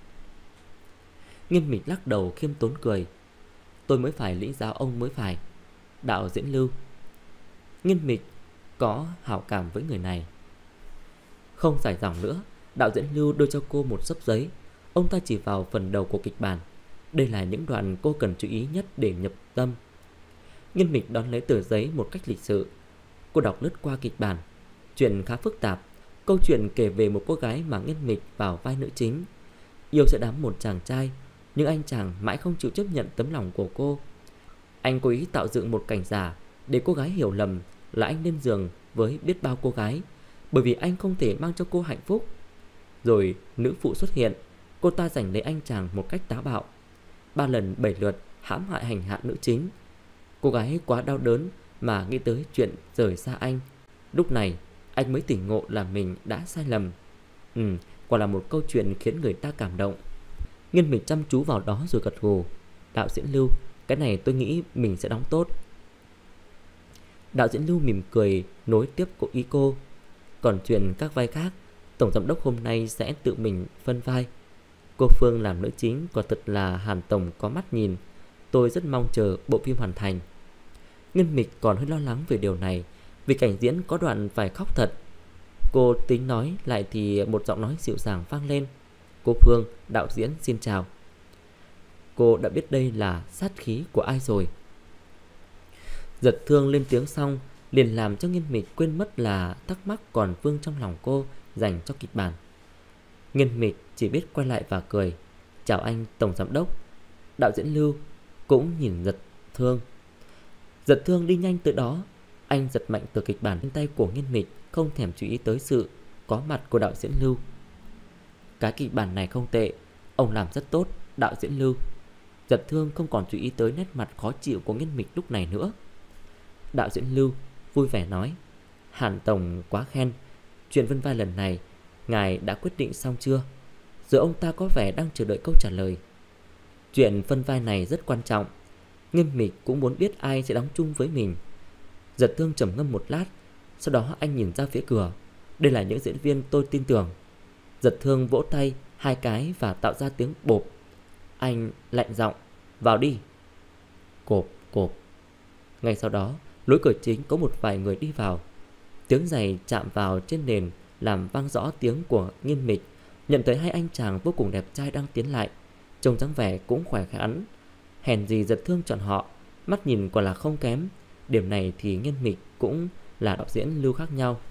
Nghiên Mịch lắc đầu khiêm tốn cười. Tôi mới phải lĩnh giáo ông mới phải. Đạo diễn Lưu. Nghiên Mịch có hảo cảm với người này. Không dài dòng nữa, đạo diễn Lưu đưa cho cô một xấp giấy. Ông ta chỉ vào phần đầu của kịch bản. Đây là những đoạn cô cần chú ý nhất để nhập tâm. Nghiên Mịch đón lấy tờ giấy một cách lịch sự. Cô đọc lướt qua kịch bản. Chuyện khá phức tạp. Câu chuyện kể về một cô gái mà Nghiên Mịch vào vai nữ chính. Yêu sẽ đắm một chàng trai, nhưng anh chàng mãi không chịu chấp nhận tấm lòng của cô. Anh cố ý tạo dựng một cảnh giả để cô gái hiểu lầm là anh lên giường với biết bao cô gái, bởi vì anh không thể mang cho cô hạnh phúc. Rồi nữ phụ xuất hiện. Cô ta giành lấy anh chàng một cách táo bạo, 3 lần 7 lượt hãm hại hành hạ nữ chính. Cô gái quá đau đớn mà nghĩ tới chuyện rời xa anh. Lúc này anh mới tỉnh ngộ là mình đã sai lầm. Quả là một câu chuyện khiến người ta cảm động. Nghiên Mịch chăm chú vào đó rồi gật gù. Đạo diễn Lưu, cái này tôi nghĩ mình sẽ đóng tốt. Đạo diễn Lưu mỉm cười nối tiếp ý cô. Còn chuyện các vai khác, tổng giám đốc hôm nay sẽ tự mình phân vai. Cô Phương làm nữ chính quả thật là Hàn tổng có mắt nhìn. Tôi rất mong chờ bộ phim hoàn thành. Nghiên Mịch còn hơi lo lắng về điều này, vì cảnh diễn có đoạn phải khóc thật. Cô tính nói lại thì một giọng nói dịu dàng vang lên. Cô Phương, đạo diễn xin chào. Cô đã biết đây là sát khí của ai rồi. Giật Thương lên tiếng xong liền làm cho Nghiên Mịch quên mất là thắc mắc còn vương trong lòng cô dành cho kịch bản. Nghiên Mịch chỉ biết quay lại và cười. Chào anh tổng giám đốc. Đạo diễn Lưu cũng nhìn Giật Thương. Giật Thương đi nhanh tới đó. Anh giật mạnh tờ kịch bản trên tay của Nghiên Mịch, không thèm chú ý tới sự có mặt của đạo diễn Lưu. Cái kịch bản này không tệ, ông làm rất tốt, đạo diễn Lưu. Giật Thương không còn chú ý tới nét mặt khó chịu của Nghiên Mịch lúc này nữa. Đạo diễn Lưu vui vẻ nói: Hàn tổng quá khen. Chuyện Vân Vai lần này ngài đã quyết định xong chưa? Giờ ông ta có vẻ đang chờ đợi câu trả lời. Chuyện phân vai này rất quan trọng. Nghiêm Mịch cũng muốn biết ai sẽ đóng chung với mình. Giật Thương trầm ngâm một lát, sau đó anh nhìn ra phía cửa. Đây là những diễn viên tôi tin tưởng. Giật Thương vỗ tay 2 cái và tạo ra tiếng bộp. Anh lạnh giọng: Vào đi. Cộp cộp. Ngay sau đó, lối cửa chính có một vài người đi vào. Tiếng giày chạm vào trên nền làm vang rõ tiếng của Nghiên Mịch. Nhận thấy 2 anh chàng vô cùng đẹp trai đang tiến lại, trông dáng vẻ cũng khỏe khoắn. Hèn gì Giật Thương chọn họ, mắt nhìn quả là không kém. Điểm này thì Nghiên Mịch cũng là đạo diễn Lưu khác nhau.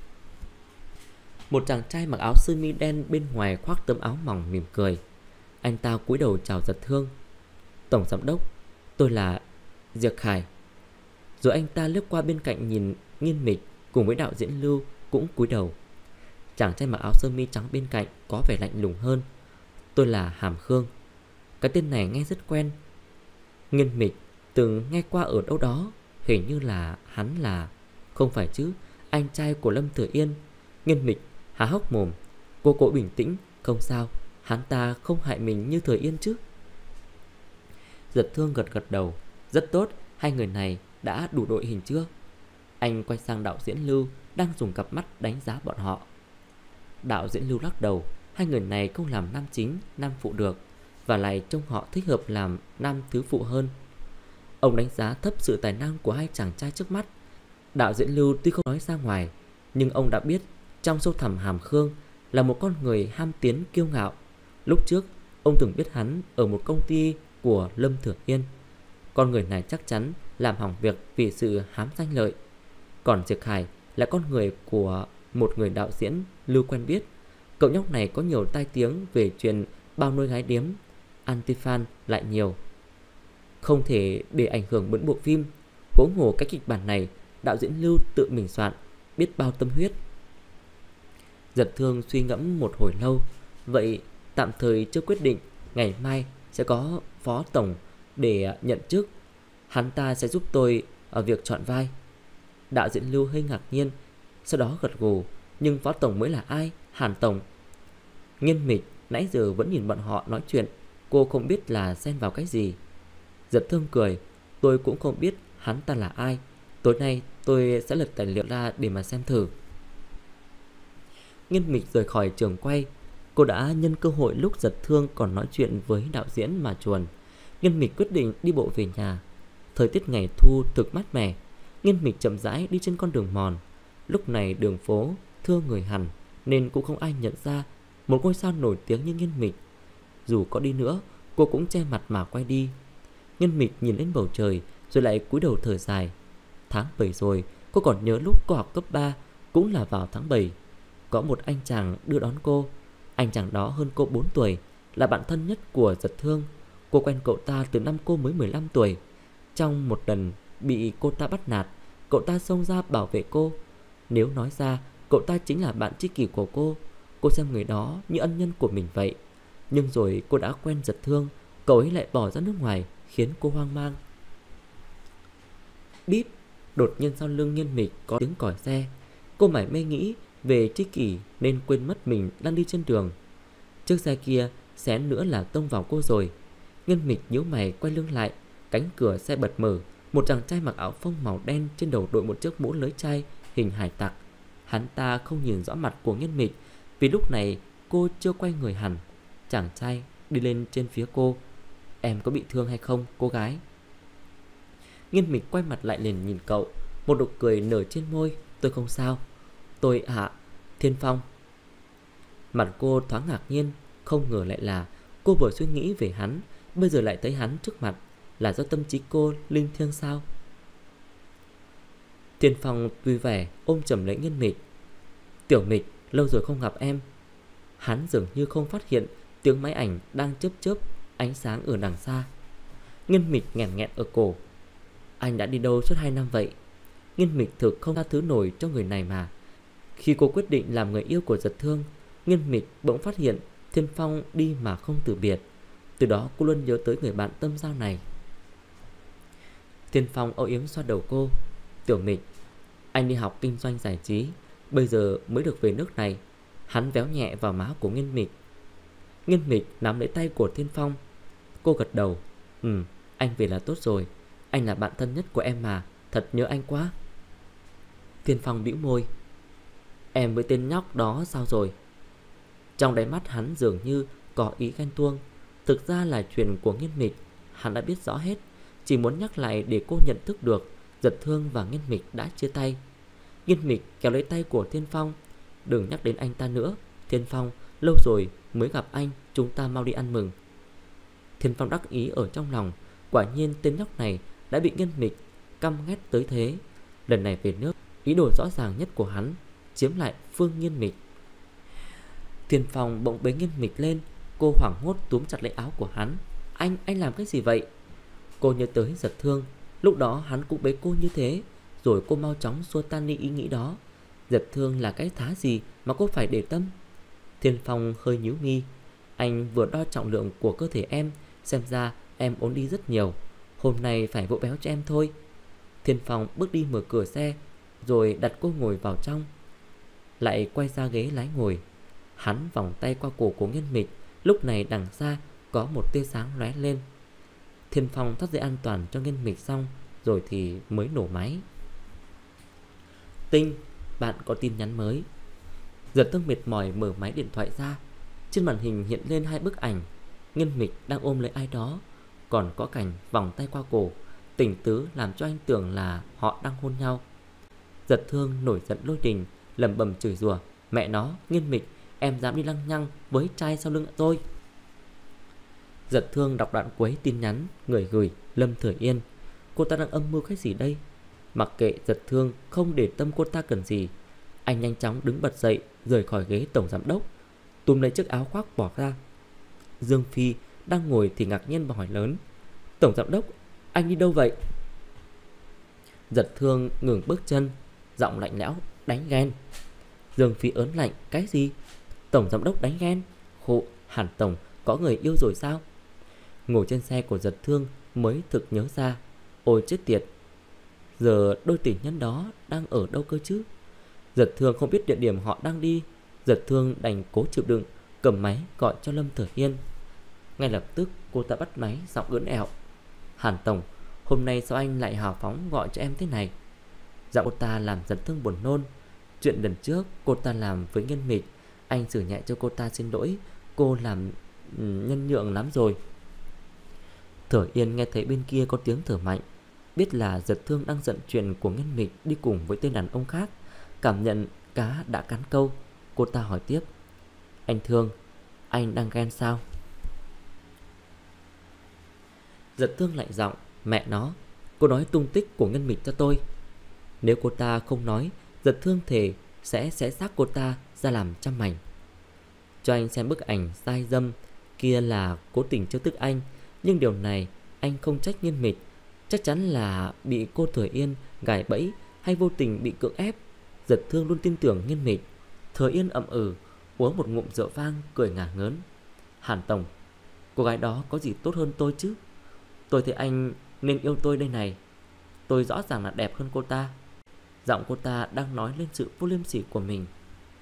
Một chàng trai mặc áo sơ mi đen, bên ngoài khoác tấm áo mỏng mỉm cười. Anh ta cúi đầu chào Giật Thương: Tổng giám đốc, tôi là Diệp Khải. Rồi anh ta lướt qua bên cạnh nhìn Nghiên Mịch cùng với đạo diễn Lưu cũng cúi đầu. Chàng trai mặc áo sơ mi trắng bên cạnh có vẻ lạnh lùng hơn: Tôi là Hàm Khương. Cái tên này nghe rất quen. Nghiên Mịch từng nghe qua ở đâu đó, hình như là hắn là... Không phải chứ, anh trai của Lâm Thừa Yên. Nghiên Mịch há hốc mồm. Cô bình tĩnh: Không sao, hắn ta không hại mình như Thừa Yên chứ. Giật Thương gật gật đầu: Rất tốt, 2 người này đã đủ đội hình chưa? Anh quay sang đạo diễn Lưu đang dùng cặp mắt đánh giá bọn họ. Đạo diễn Lưu lắc đầu: 2 người này không làm nam chính, nam phụ được, và lại trông họ thích hợp làm nam thứ phụ hơn. Ông đánh giá thấp sự tài năng của 2 chàng trai trước mắt. Đạo diễn Lưu tuy không nói ra ngoài, nhưng ông đã biết trong sâu thẳm Hàm Khương là một con người ham tiến kiêu ngạo. Lúc trước ông từng biết hắn ở một công ty của Lâm Thừa Yên. Con người này chắc chắn làm hỏng việc vì sự hám danh lợi. Còn Diệp Khải là con người của một người đạo diễn Lưu quen biết. Cậu nhóc này có nhiều tai tiếng về chuyện bao nuôi gái điếm, anti-fan lại nhiều, không thể để ảnh hưởng đến bộ phim. Huống hồ cái kịch bản này đạo diễn Lưu tự mình soạn, biết bao tâm huyết. Giật Thương suy ngẫm một hồi lâu. Vậy tạm thời chưa quyết định, ngày mai sẽ có phó tổng để nhận chức. Hắn ta sẽ giúp tôi ở việc chọn vai. Đạo diễn Lưu hơi ngạc nhiên, sau đó gật gù: Nhưng phó tổng mới là ai? Hàn tổng. Nghiên Mịch nãy giờ vẫn nhìn bọn họ nói chuyện, cô không biết là xen vào cái gì. Giật Thương cười: Tôi cũng không biết hắn ta là ai. Tối nay tôi sẽ lật tài liệu ra để mà xem thử. Nghiên Mịch rời khỏi trường quay. Cô đã nhân cơ hội lúc Giật Thương còn nói chuyện với đạo diễn mà chuồn. Nghiên Mịch quyết định đi bộ về nhà. Thời tiết ngày thu thực mát mẻ. Nghiên Mịch chậm rãi đi trên con đường mòn. Lúc này đường phố thưa người hẳn, nên cũng không ai nhận ra một ngôi sao nổi tiếng như Nghiên Mịch. Dù có đi nữa, cô cũng che mặt mà quay đi. Nghiên Mịch nhìn lên bầu trời rồi lại cúi đầu thở dài. Tháng 7 rồi. Cô còn nhớ lúc cô học cấp 3, cũng là vào tháng 7. Có một anh chàng đưa đón cô. Anh chàng đó hơn cô 4 tuổi, là bạn thân nhất của Giật Thương. Cô quen cậu ta từ năm cô mới 15 tuổi. Trong một lần bị cô ta bắt nạt, cậu ta xông ra bảo vệ cô. Nếu nói ra, cậu ta chính là bạn tri kỷ của cô. Cô xem người đó như ân nhân của mình vậy. Nhưng rồi cô đã quen Giật Thương, cậu ấy lại bỏ ra nước ngoài, khiến cô hoang mang. Bíp. Đột nhiên sau lưng Nghiên Mịch có tiếng còi xe. Cô mải mê nghĩ về tri kỷ nên quên mất mình đang đi trên đường. Chiếc xe kia xén nữa là tông vào cô rồi. Nghiên Mịch nhíu mày quay lưng lại. Cánh cửa xe bật mở. Một chàng trai mặc áo phông màu đen, trên đầu đội một chiếc mũ lưới chai hình hải tặc. Hắn ta không nhìn rõ mặt của Nghiên Mịch vì lúc này cô chưa quay người hẳn. Chàng trai đi lên trên phía cô: Em có bị thương hay không cô gái? Nghiên Mịch quay mặt lại liền nhìn cậu, một nụ cười nở trên môi: Tôi không sao. Tôi Thiên Phong. Mặt cô thoáng ngạc nhiên. Không ngờ lại là cô vừa suy nghĩ về hắn, bây giờ lại thấy hắn trước mặt. Là do tâm trí cô linh thiêng sao? Thiên Phong vui vẻ ôm chầm lấy Nghiên Mịch: Tiểu Mịch, lâu rồi không gặp em. Hắn dường như không phát hiện tiếng máy ảnh đang chớp chớp ánh sáng ở đằng xa. Nghiên Mịch nghẹn nghẹn ở cổ: Anh đã đi đâu suốt 2 năm vậy? Nghiên Mịch thực không tha thứ nổi cho người này mà. Khi cô quyết định làm người yêu của Giật Thương, Nghiên Mịch bỗng phát hiện Thiên Phong đi mà không từ biệt. Từ đó cô luôn nhớ tới người bạn tâm giao này. Thiên Phong âu yếm xoa đầu cô. Tiểu Mịch, anh đi học kinh doanh giải trí, bây giờ mới được về nước này. Hắn véo nhẹ vào má của Nghiên Mịch. Nghiên Mịch nắm lấy tay của Thiên Phong. Cô gật đầu. Anh về là tốt rồi. Anh là bạn thân nhất của em mà. Thật nhớ anh quá. Thiên Phong bĩu môi. Em với tên nhóc đó sao rồi? Trong đáy mắt hắn dường như có ý ghen tuông. Thực ra là chuyện của Nghiên Mịch hắn đã biết rõ hết, chỉ muốn nhắc lại để cô nhận thức được Giật Thương và Nghiên Mịch đã chia tay. Nghiên Mịch kéo lấy tay của Thiên Phong. Đừng nhắc đến anh ta nữa, Thiên Phong, lâu rồi mới gặp anh, chúng ta mau đi ăn mừng. Thiên Phong đắc ý ở trong lòng. Quả nhiên tên nhóc này đã bị Nghiên Mịch căm ghét tới thế. Lần này về nước, ý đồ rõ ràng nhất của hắn chiếm lại Phương Nghiên Mịch. Thiên Phong bỗng bế Nghiên Mịch lên. Cô hoảng hốt túm chặt lấy áo của hắn. Anh làm cái gì vậy? Cô nhớ tới Giật Thương, lúc đó hắn cũng bế cô như thế. Rồi cô mau chóng xua tan đi ý nghĩ đó. Giật Thương là cái thá gì mà cô phải để tâm? Thiên Phong hơi nhíu mi. Anh vừa đo trọng lượng của cơ thể em, xem ra em ốm đi rất nhiều. Hôm nay phải vỗ béo cho em thôi. Thiên Phong bước đi mở cửa xe, rồi đặt cô ngồi vào trong. Lại quay ra ghế lái ngồi. Hắn vòng tay qua cổ của Nghiên Mịch. Lúc này đằng xa có một tia sáng lóe lên. Thiên Phong thắt dây an toàn cho Nghiên Mịch xong rồi thì mới nổ máy. Tinh, bạn có tin nhắn mới. Giật Thương mệt mỏi mở máy điện thoại ra. Trên màn hình hiện lên 2 bức ảnh. Nghiên Mịch đang ôm lấy ai đó, còn có cảnh vòng tay qua cổ. Tình tứ làm cho anh tưởng là họ đang hôn nhau. Giật Thương nổi giận lôi đình, lẩm bẩm chửi rủa. Mẹ nó, Nghiên Mịch, em dám đi lăng nhăng với trai sau lưng tôi. Giật Thương đọc đoạn cuối tin nhắn. Người gửi Lâm Thừa Yên. Cô ta đang âm mưu cái gì đây? Mặc kệ Giật Thương không để tâm cô ta cần gì, anh nhanh chóng đứng bật dậy, rời khỏi ghế tổng giám đốc, túm lấy chiếc áo khoác bỏ ra. Dương Phi đang ngồi thì ngạc nhiên và hỏi lớn. Tổng giám đốc, anh đi đâu vậy? Giật Thương ngừng bước chân, giọng lạnh lẽo. Đánh ghen. Dương Phi ớn lạnh. Cái gì? Tổng giám đốc đánh ghen? Khổ, Hàn tổng có người yêu rồi sao? Ngồi trên xe của Giật Thương mới thực nhớ ra. Ôi chết tiệt, giờ đôi tình nhân đó đang ở đâu cơ chứ? Giật Thương không biết địa điểm họ đang đi. Giật Thương đành cố chịu đựng, cầm máy gọi cho Lâm Thừa Yên. Ngay lập tức cô ta bắt máy, giọng ưỡn ẹo. Hàn tổng, hôm nay sao anh lại hào phóng gọi cho em thế này? Giọng cô ta làm Giật Thương buồn nôn. Chuyện lần trước cô ta làm với Nghiên Mịch, anh xử nhẹ cho cô ta xin lỗi. Cô làm nhân nhượng lắm rồi. Thừa Yên nghe thấy bên kia có tiếng thở mạnh, biết là Giật Thương đang giận chuyện của Nghiên Mịch đi cùng với tên đàn ông khác. Cảm nhận cá đã cắn câu, cô ta hỏi tiếp. Anh Thương, anh đang ghen sao? Giật Thương lạnh giọng. Mẹ nó, cô nói tung tích của Nghiên Mịch cho tôi. Nếu cô ta không nói, Giật Thương thề sẽ xé xác cô ta ra làm trăm mảnh. Cho anh xem bức ảnh sai dâm kia là cố tình trêu tức anh, nhưng điều này anh không trách Nghiên Mịch. Chắc chắn là bị cô Thừa Yên gài bẫy hay vô tình bị cưỡng ép. Giật Thương luôn tin tưởng Nghiên Mịch. Thừa Yên ậm uống một ngụm rượu vang, cười ngả ngớn. Hàn tổng, cô gái đó có gì tốt hơn tôi chứ? Tôi thấy anh nên yêu tôi đây này. Tôi rõ ràng là đẹp hơn cô ta. Giọng cô ta đang nói lên sự vô liêm sỉ của mình.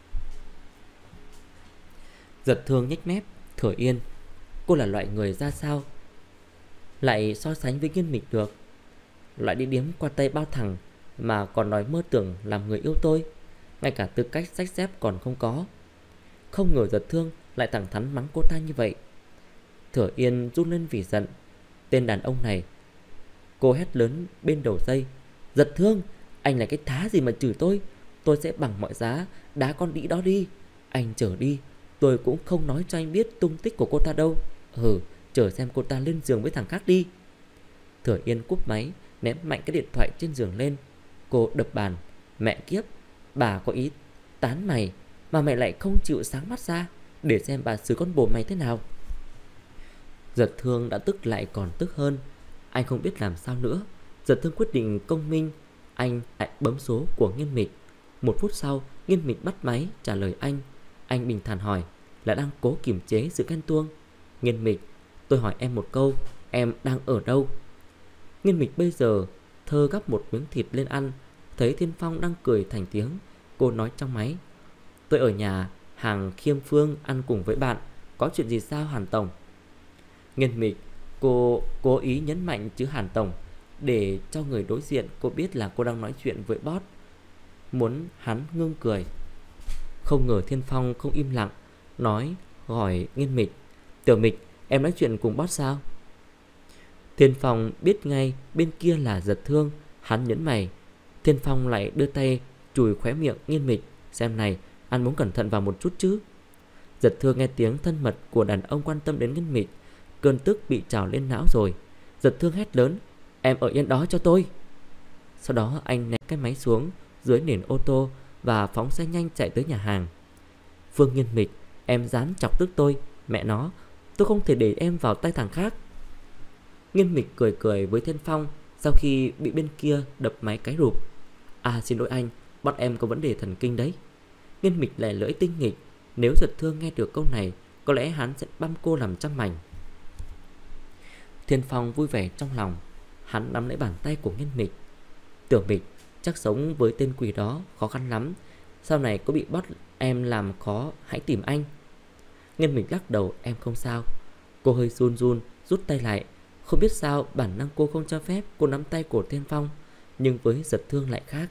Giật Thương nhếch mép. Thừa Yên, cô là loại người ra sao lại so sánh với Nghiên Mịch được? Loại đi điếm qua tay bao thằng mà còn nói mơ tưởng làm người yêu tôi, ngay cả tư cách xách xếp còn không có. Không ngờ Giật Thương lại thẳng thắn mắng cô ta như vậy. Thừa Yên run lên vì giận. Tên đàn ông này. Cô hét lớn bên đầu dây. Giật Thương, anh là cái thá gì mà chửi tôi? Tôi sẽ bằng mọi giá đá con đĩ đó đi. Anh chở đi, tôi cũng không nói cho anh biết tung tích của cô ta đâu. Chờ xem cô ta lên giường với thằng khác đi. Thừa Yên cúp máy, ném mạnh cái điện thoại trên giường lên. Cô đập bàn. Mẹ kiếp, bà có ý tán mày mà mày lại không chịu sáng mắt ra để xem bà xử con bồ mày thế nào. Giật Thương đã tức lại còn tức hơn. Anh không biết làm sao nữa. Giật Thương quyết định công minh. Anh lại bấm số của Nghiên Mịch. 1 phút sau, Nghiên Mịch bắt máy trả lời anh. Anh bình thản hỏi, là đang cố kiềm chế sự ghen tuông. Nghiên Mịch, tôi hỏi em một câu, em đang ở đâu? Nghiên Mịch bây giờ thơ gắp một miếng thịt lên ăn. Thấy Thiên Phong đang cười thành tiếng, cô nói trong máy, tôi ở nhà hàng Khiêm Phương ăn cùng với bạn. Có chuyện gì sao Hàn Tổng? Nghiên Mịch, cô cố ý nhấn mạnh chữ Hàn Tổng để cho người đối diện cô biết là cô đang nói chuyện với boss, muốn hắn ngưng cười. Không ngờ Thiên Phong không im lặng, nói hỏi Nghiên Mịch, Tiểu Mịch, em nói chuyện cùng boss sao? Thiên Phong biết ngay bên kia là Giật Thương. Hắn nhấn mày. Thiên Phong lại đưa tay chùi khóe miệng Nghiên Mịch, xem này, ăn uống cẩn thận vào một chút chứ. Giật Thương nghe tiếng thân mật của đàn ông quan tâm đến Nghiên Mịch, cơn tức bị trào lên não rồi. Giật Thương hét lớn, em ở yên đó cho tôi. Sau đó anh ném cái máy xuống dưới nền ô tô và phóng xe nhanh chạy tới nhà hàng. Phương Nghiên Mịch, em dám chọc tức tôi, mẹ nó, tôi không thể để em vào tay thằng khác. Nghiên Mịch cười cười với Thiên Phong sau khi bị bên kia đập máy cái rụp. À xin lỗi anh, bọn em có vấn đề thần kinh đấy. Nghiên Mịch lẻ lưỡi tinh nghịch. Nếu Giật Thương nghe được câu này, có lẽ hắn sẽ băm cô làm trăm mảnh. Thiên Phong vui vẻ trong lòng. Hắn nắm lấy bàn tay của Nghiên Mịch. Tiểu Mịch, chắc sống với tên quỷ đó khó khăn lắm. Sau này có bị bắt em làm khó hãy tìm anh. Nghiên Mịch lắc đầu, em không sao. Cô hơi run run rút tay lại. Không biết sao bản năng cô không cho phép cô nắm tay của Thiên Phong, nhưng với Giật Thương lại khác.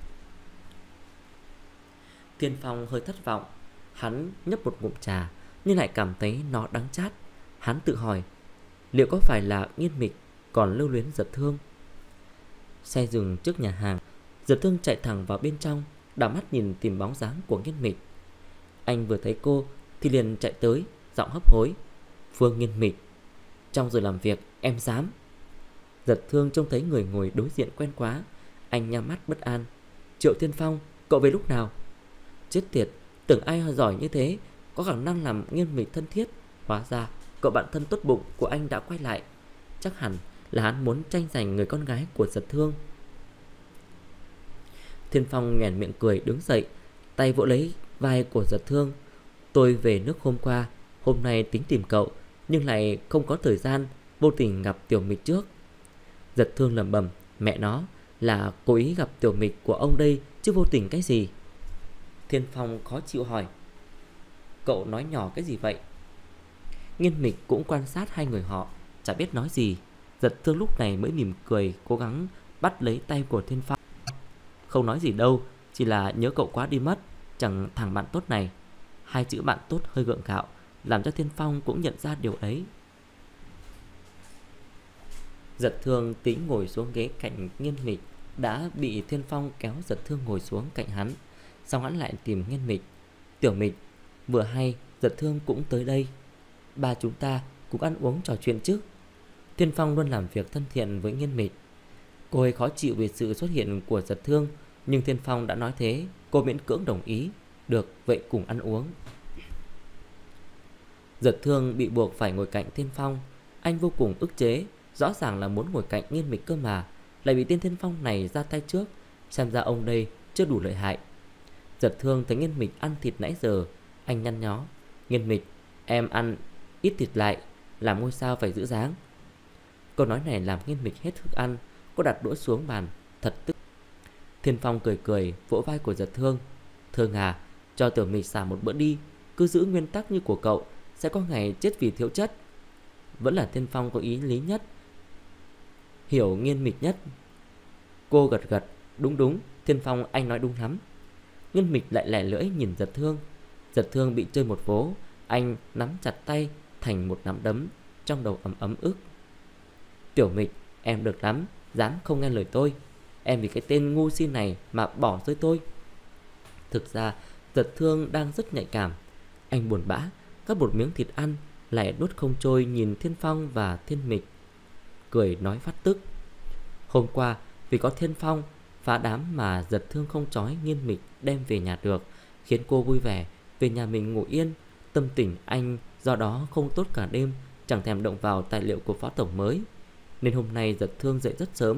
Thiên Phong hơi thất vọng. Hắn nhấp một ngụm trà nhưng lại cảm thấy nó đắng chát. Hắn tự hỏi, liệu có phải là Nghiên Mịch còn lưu luyến Giật Thương? Xe dừng trước nhà hàng. Giật Thương chạy thẳng vào bên trong, đảo mắt nhìn tìm bóng dáng của Nghiên Mịch. Anh vừa thấy cô thì liền chạy tới, giọng hấp hối, Phương Nghiên Mịch, trong giờ làm việc em dám? Giật Thương trông thấy người ngồi đối diện quen quá. Anh nhắm mắt bất an. Triệu Thiên Phong, cậu về lúc nào? Chết tiệt, tưởng ai giỏi như thế có khả năng làm Nghiên Mịch thân thiết. Hóa ra cậu bạn thân tốt bụng của anh đã quay lại. Chắc hẳn là hắn muốn tranh giành người con gái của Giật Thương. Thiên Phong nhoẻn miệng cười đứng dậy, tay vỗ lấy vai của Giật Thương. Tôi về nước hôm qua, hôm nay tính tìm cậu, nhưng lại không có thời gian, vô tình gặp Tiểu Mịch trước. Giật Thương lẩm bẩm, mẹ nó, là cố ý gặp Tiểu Mịch của ông đây chứ vô tình cái gì? Thiên Phong khó chịu hỏi, cậu nói nhỏ cái gì vậy? Nghiên Mịch cũng quan sát hai người họ, chả biết nói gì. Giật Thương lúc này mới mỉm cười, cố gắng bắt lấy tay của Thiên Phong. Không nói gì đâu, chỉ là nhớ cậu quá đi mất, chẳng thằng bạn tốt này. Hai chữ bạn tốt hơi gượng gạo, làm cho Thiên Phong cũng nhận ra điều ấy. Giật Thương tính ngồi xuống ghế cạnh Nghiên Mịch, đã bị Thiên Phong kéo Giật Thương ngồi xuống cạnh hắn. Xong hắn lại tìm Nghiên Mịch. Tiểu Mịch, vừa hay Giật Thương cũng tới đây, ba chúng ta cũng ăn uống trò chuyện chứ. Thiên Phong luôn làm việc thân thiện với Nghiên Mịch. Cô ấy khó chịu về sự xuất hiện của Giật Thương, nhưng Thiên Phong đã nói thế, cô miễn cưỡng đồng ý. Được, vậy cùng ăn uống. Giật Thương bị buộc phải ngồi cạnh Thiên Phong. Anh vô cùng ức chế, rõ ràng là muốn ngồi cạnh Nghiên Mịch cơ mà, lại bị tên Thiên Phong này ra tay trước. Xem ra ông đây chưa đủ lợi hại. Giật Thương thấy Nghiên Mịch ăn thịt nãy giờ, anh nhăn nhó, Nghiên Mịch, em ăn ít thịt lại, làm ngôi sao phải giữ dáng. Câu nói này làm Nghiên Mịch hết thức ăn. Cô đặt đũa xuống bàn, thật tức. Thiên Phong cười cười vỗ vai của Giật Thương, Thương à, cho Tiểu Mịch xả một bữa đi. Cứ giữ nguyên tắc như của cậu, sẽ có ngày chết vì thiếu chất. Vẫn là Thiên Phong có ý lý nhất, hiểu Nghiên Mịch nhất. Cô gật gật, đúng đúng, Thiên Phong anh nói đúng lắm. Nghiên Mịch lại lẻ lưỡi nhìn Giật Thương. Giật Thương bị chơi một vố, anh nắm chặt tay thành một nắm đấm, trong đầu ấm ấm ức. Tiểu Mịch, em được lắm, dám không nghe lời tôi. Em vì cái tên ngu si này mà bỏ rơi tôi. Thực ra Giật Thương đang rất nhạy cảm. Anh buồn bã gắp một miếng thịt ăn, lại nuốt không trôi nhìn Thiên Phong và Thiên Mịch, cười nói phát tức. Hôm qua vì có Thiên Phong phá đám mà Giật Thương không trói Nghiên Mịch đem về nhà được, khiến cô vui vẻ về nhà mình ngủ yên. Tâm tình anh do đó không tốt cả đêm, chẳng thèm động vào tài liệu của phó tổng mới. Nên hôm nay Giật Thương dậy rất sớm,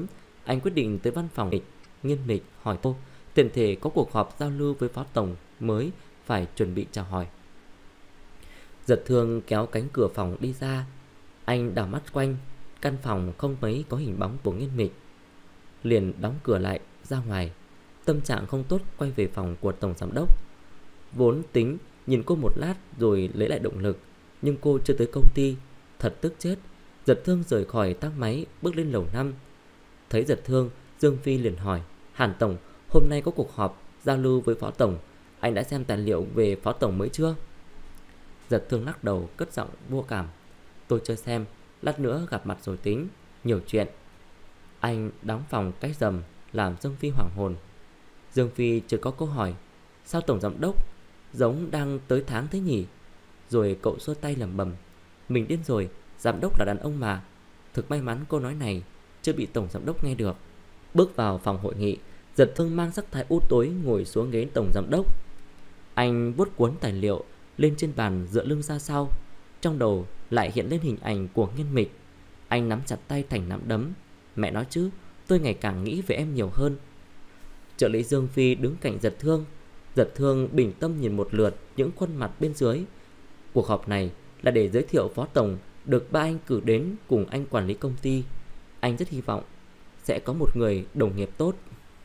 Anh quyết định tới văn phòng Nghiên Mịch hỏi cô, tiện thể có cuộc họp giao lưu với phó tổng mới, phải chuẩn bị chào hỏi. Giật Thương kéo cánh cửa phòng đi ra. Anh đảo mắt quanh, căn phòng không mấy có hình bóng của Nghiên Mịch, liền đóng cửa lại ra ngoài. Tâm trạng không tốt quay về phòng của tổng giám đốc. Vốn tính nhìn cô một lát rồi lấy lại động lực, nhưng cô chưa tới công ty. Thật tức chết. Giật Thương rời khỏi thang máy, bước lên lầu 5. Thấy Giật Thương, Dương Phi liền hỏi, Hàn tổng, hôm nay có cuộc họp giao lưu với phó tổng, anh đã xem tài liệu về phó tổng mới chưa? Giật Thương lắc đầu, cất giọng vô cảm, tôi chưa xem, lát nữa gặp mặt rồi tính, nhiều chuyện. Anh đóng phòng cách rầm, làm Dương Phi hoảng hồn. Dương Phi chợt có câu hỏi, sao tổng giám đốc giống đang tới tháng thế nhỉ? Rồi cậu xua tay lẩm bẩm, mình điên rồi, giám đốc là đàn ông mà. Thực may mắn câu nói này chưa bị tổng giám đốc nghe được. Bước vào phòng hội nghị, Giật Thương mang sắc thái u tối ngồi xuống ghế tổng giám đốc. Anh vuốt cuốn tài liệu lên trên bàn, dựa lưng ra sau. Trong đầu lại hiện lên hình ảnh của Nghiên Mịch. Anh nắm chặt tay thành nắm đấm. Mẹ nói chứ, tôi ngày càng nghĩ về em nhiều hơn. Trợ lý Dương Phi đứng cạnh Giật Thương. Giật Thương bình tâm nhìn một lượt những khuôn mặt bên dưới. Cuộc họp này là để giới thiệu phó tổng được ba anh cử đến cùng anh quản lý công ty. Anh rất hy vọng sẽ có một người đồng nghiệp tốt.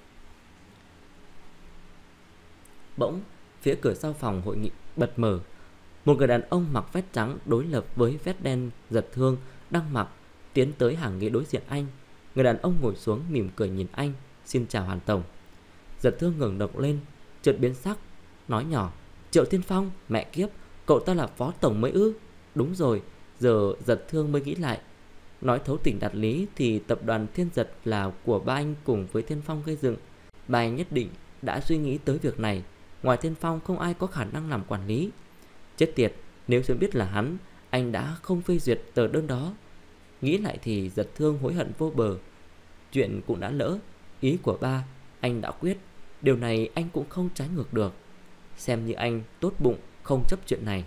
Bỗng, phía cửa sau phòng hội nghị bật mở. Một người đàn ông mặc vest trắng đối lập với vest đen Giật Thương đang mặc tiến tới hàng ghế đối diện anh. Người đàn ông ngồi xuống mỉm cười nhìn anh, xin chào Hàn tổng. Giật Thương ngẩng đầu lên, chợt biến sắc, nói nhỏ, Triệu Thiên Phong, mẹ kiếp, cậu ta là phó tổng mới ư? Đúng rồi. Giờ Giật Thương mới nghĩ lại, nói thấu tình đạt lý thì tập đoàn Thiên Giật là của ba anh cùng với Thiên Phong gây dựng. Ba anh nhất định đã suy nghĩ tới việc này. Ngoài Thiên Phong không ai có khả năng làm quản lý. Chết tiệt, nếu sớm biết là hắn, anh đã không phê duyệt tờ đơn đó. Nghĩ lại thì Giật Thương hối hận vô bờ. Chuyện cũng đã lỡ, ý của ba anh đã quyết, điều này anh cũng không trái ngược được. Xem như anh tốt bụng không chấp chuyện này.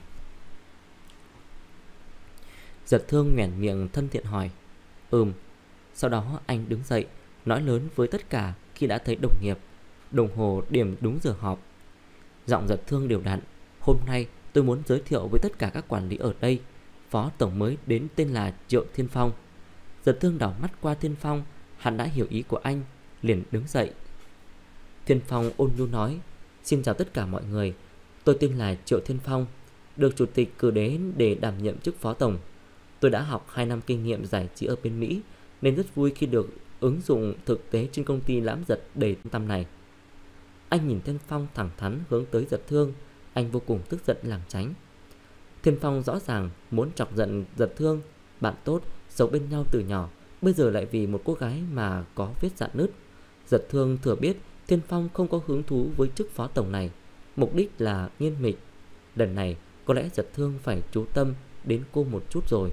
Giật Thương nhoẻn miệng thân thiện hỏi, Sau đó anh đứng dậy, nói lớn với tất cả khi đã thấy đồng nghiệp. Đồng hồ điểm đúng giờ họp. Giọng Giật Thương đều đặn, hôm nay tôi muốn giới thiệu với tất cả các quản lý ở đây, phó tổng mới đến tên là Triệu Thiên Phong. Giật Thương đảo mắt qua Thiên Phong, hắn đã hiểu ý của anh, liền đứng dậy. Thiên Phong ôn nhu nói, xin chào tất cả mọi người, tôi tên là Triệu Thiên Phong, được chủ tịch cử đến để đảm nhiệm chức phó tổng. Tôi đã học 2 năm kinh nghiệm giải trí ở bên Mỹ, nên rất vui khi được ứng dụng thực tế trên công ty Lãm Giật đầy tăm này. Anh nhìn Thiên Phong thẳng thắn hướng tới Giật Thương, anh vô cùng tức giận lảng tránh. Thiên Phong rõ ràng muốn chọc giận Giật Thương, bạn tốt, sống bên nhau từ nhỏ, bây giờ lại vì một cô gái mà có vết rạn nứt. Giật Thương thừa biết Thiên Phong không có hứng thú với chức phó tổng này, mục đích là Nghiên Mịch. Lần này có lẽ Giật Thương phải chú tâm đến cô một chút rồi.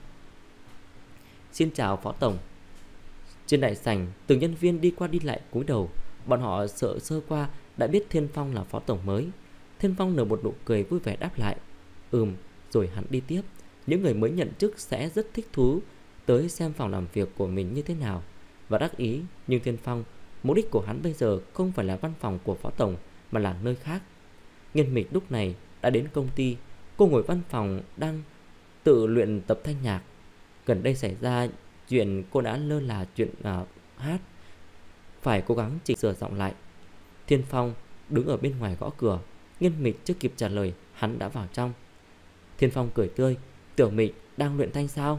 Xin chào phó tổng. Trên đại sảnh, từng nhân viên đi qua đi lại cúi đầu. Bọn họ sợ sơ qua đã biết Thiên Phong là phó tổng mới. Thiên Phong nở một nụ cười vui vẻ đáp lại, rồi hắn đi tiếp. Những người mới nhận chức sẽ rất thích thú tới xem phòng làm việc của mình như thế nào và đắc ý. Nhưng Thiên Phong, mục đích của hắn bây giờ không phải là văn phòng của phó tổng mà là nơi khác. Nghiên Mịch lúc này đã đến công ty. Cô ngồi văn phòng đang tự luyện tập thanh nhạc. Gần đây xảy ra chuyện cô đã lơ là chuyện hát, phải cố gắng chỉnh sửa giọng lại. Thiên Phong đứng ở bên ngoài gõ cửa. Nghiên Mịch chưa kịp trả lời, hắn đã vào trong. Thiên Phong cười tươi, Tiểu Mịch đang luyện thanh sao?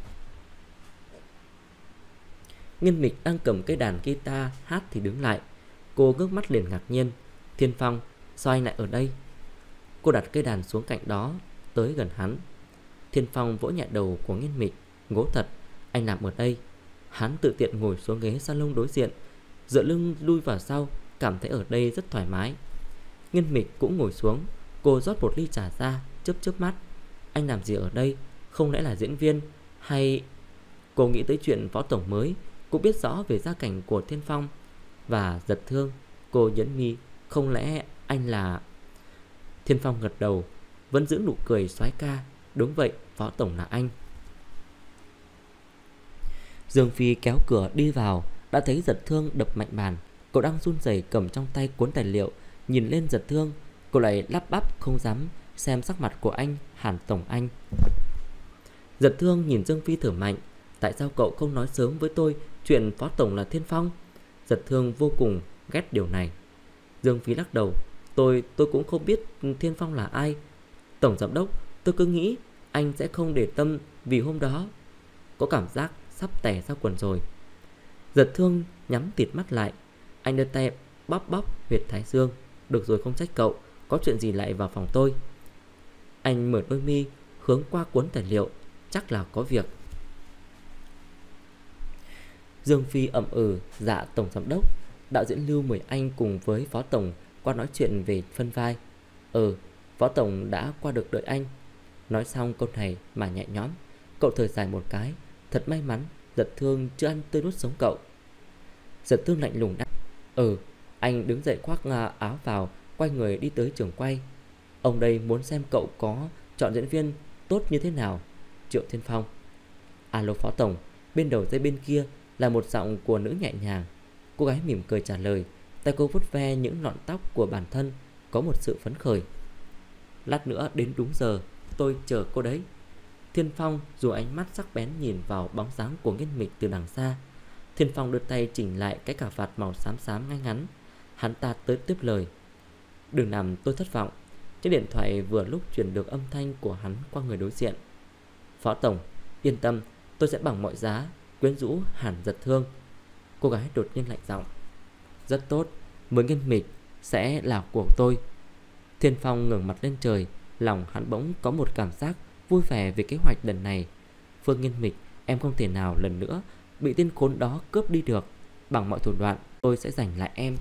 Nghiên Mịch đang cầm cây đàn guitar hát thì đứng lại. Cô ngước mắt liền ngạc nhiên. Thiên Phong, sao anh lại ở đây? Cô đặt cây đàn xuống cạnh đó, tới gần hắn. Thiên Phong vỗ nhẹ đầu của Nghiên Mịch. Ngố thật, anh làm ở đây. Hắn tự tiện ngồi xuống ghế salon đối diện, dựa lưng lui vào sau, cảm thấy ở đây rất thoải mái. Nghiên Mịch cũng ngồi xuống. Cô rót một ly trà ra, chớp chớp mắt. Anh làm gì ở đây? Không lẽ là diễn viên? Hay... Cô nghĩ tới chuyện phó tổng mới, cũng biết rõ về gia cảnh của Thiên Phong và Giật Thương. Cô nhấn mi, không lẽ anh là... Thiên Phong gật đầu, vẫn giữ nụ cười soái ca. Đúng vậy, phó tổng là anh. Dương Phi kéo cửa đi vào. đã thấy Giật Thương đập mạnh bàn. Cậu đang run rẩy cầm trong tay cuốn tài liệu, nhìn lên Giật Thương. Cậu lại lắp bắp không dám xem sắc mặt của anh. Hàn tổng anh. Giật Thương nhìn Dương Phi thở mạnh. Tại sao cậu không nói sớm với tôi chuyện phó tổng là Thiên Phong? Giật Thương vô cùng ghét điều này. Dương Phi lắc đầu. Tôi cũng không biết Thiên Phong là ai. Tổng giám đốc, tôi cứ nghĩ anh sẽ không để tâm vì hôm đó có cảm giác sắp tè ra quần rồi. Giật Thương nhắm tịt mắt lại. Anh đưa tay bóp huyệt thái dương. Được rồi, không trách cậu. Có chuyện gì lại vào phòng tôi? Anh mở đôi mi hướng qua cuốn tài liệu. Chắc là có việc. Dương Phi ậm dạ tổng giám đốc. Đạo diễn Lưu mời anh cùng với phó tổng qua nói chuyện về phân vai. Phó tổng đã qua được đợi anh. Nói xong câu này mà nhẹ nhõm. Cậu thở dài một cái. Thật may mắn Giật Thương chưa ăn tươi nuốt sống cậu. Giật Thương lạnh lùng đáp. Anh đứng dậy khoác áo vào, quay người đi tới trường quay. Ông đây muốn xem cậu có chọn diễn viên tốt như thế nào. Triệu Thiên Phong. Alo phó tổng. Bên đầu dây bên kia là một giọng của nữ nhẹ nhàng. Cô gái mỉm cười trả lời. Tay cô vuốt ve những lọn tóc của bản thân, có một sự phấn khởi. Lát nữa đến đúng giờ, tôi chờ cô đấy. Thiên Phong dù ánh mắt sắc bén nhìn vào bóng dáng của Nghiên Mịch từ đằng xa. Thiên Phong đưa tay chỉnh lại cái cà vạt màu xám xám ngay ngắn. Hắn ta tới tiếp lời. Đừng làm tôi thất vọng. Chiếc điện thoại vừa lúc truyền được âm thanh của hắn qua người đối diện. Phó tổng, yên tâm, tôi sẽ bằng mọi giá quyến rũ Hàn Giật Thương. Cô gái đột nhiên lạnh giọng. Rất tốt, mới Nghiên Mịch sẽ là của tôi. Thiên Phong ngẩng mặt lên trời. Lòng hắn bỗng có một cảm giác vui vẻ về kế hoạch lần này. Phương Nghiên Mịch, em không thể nào lần nữa bị tên khốn đó cướp đi được. Bằng mọi thủ đoạn tôi sẽ giành lại em.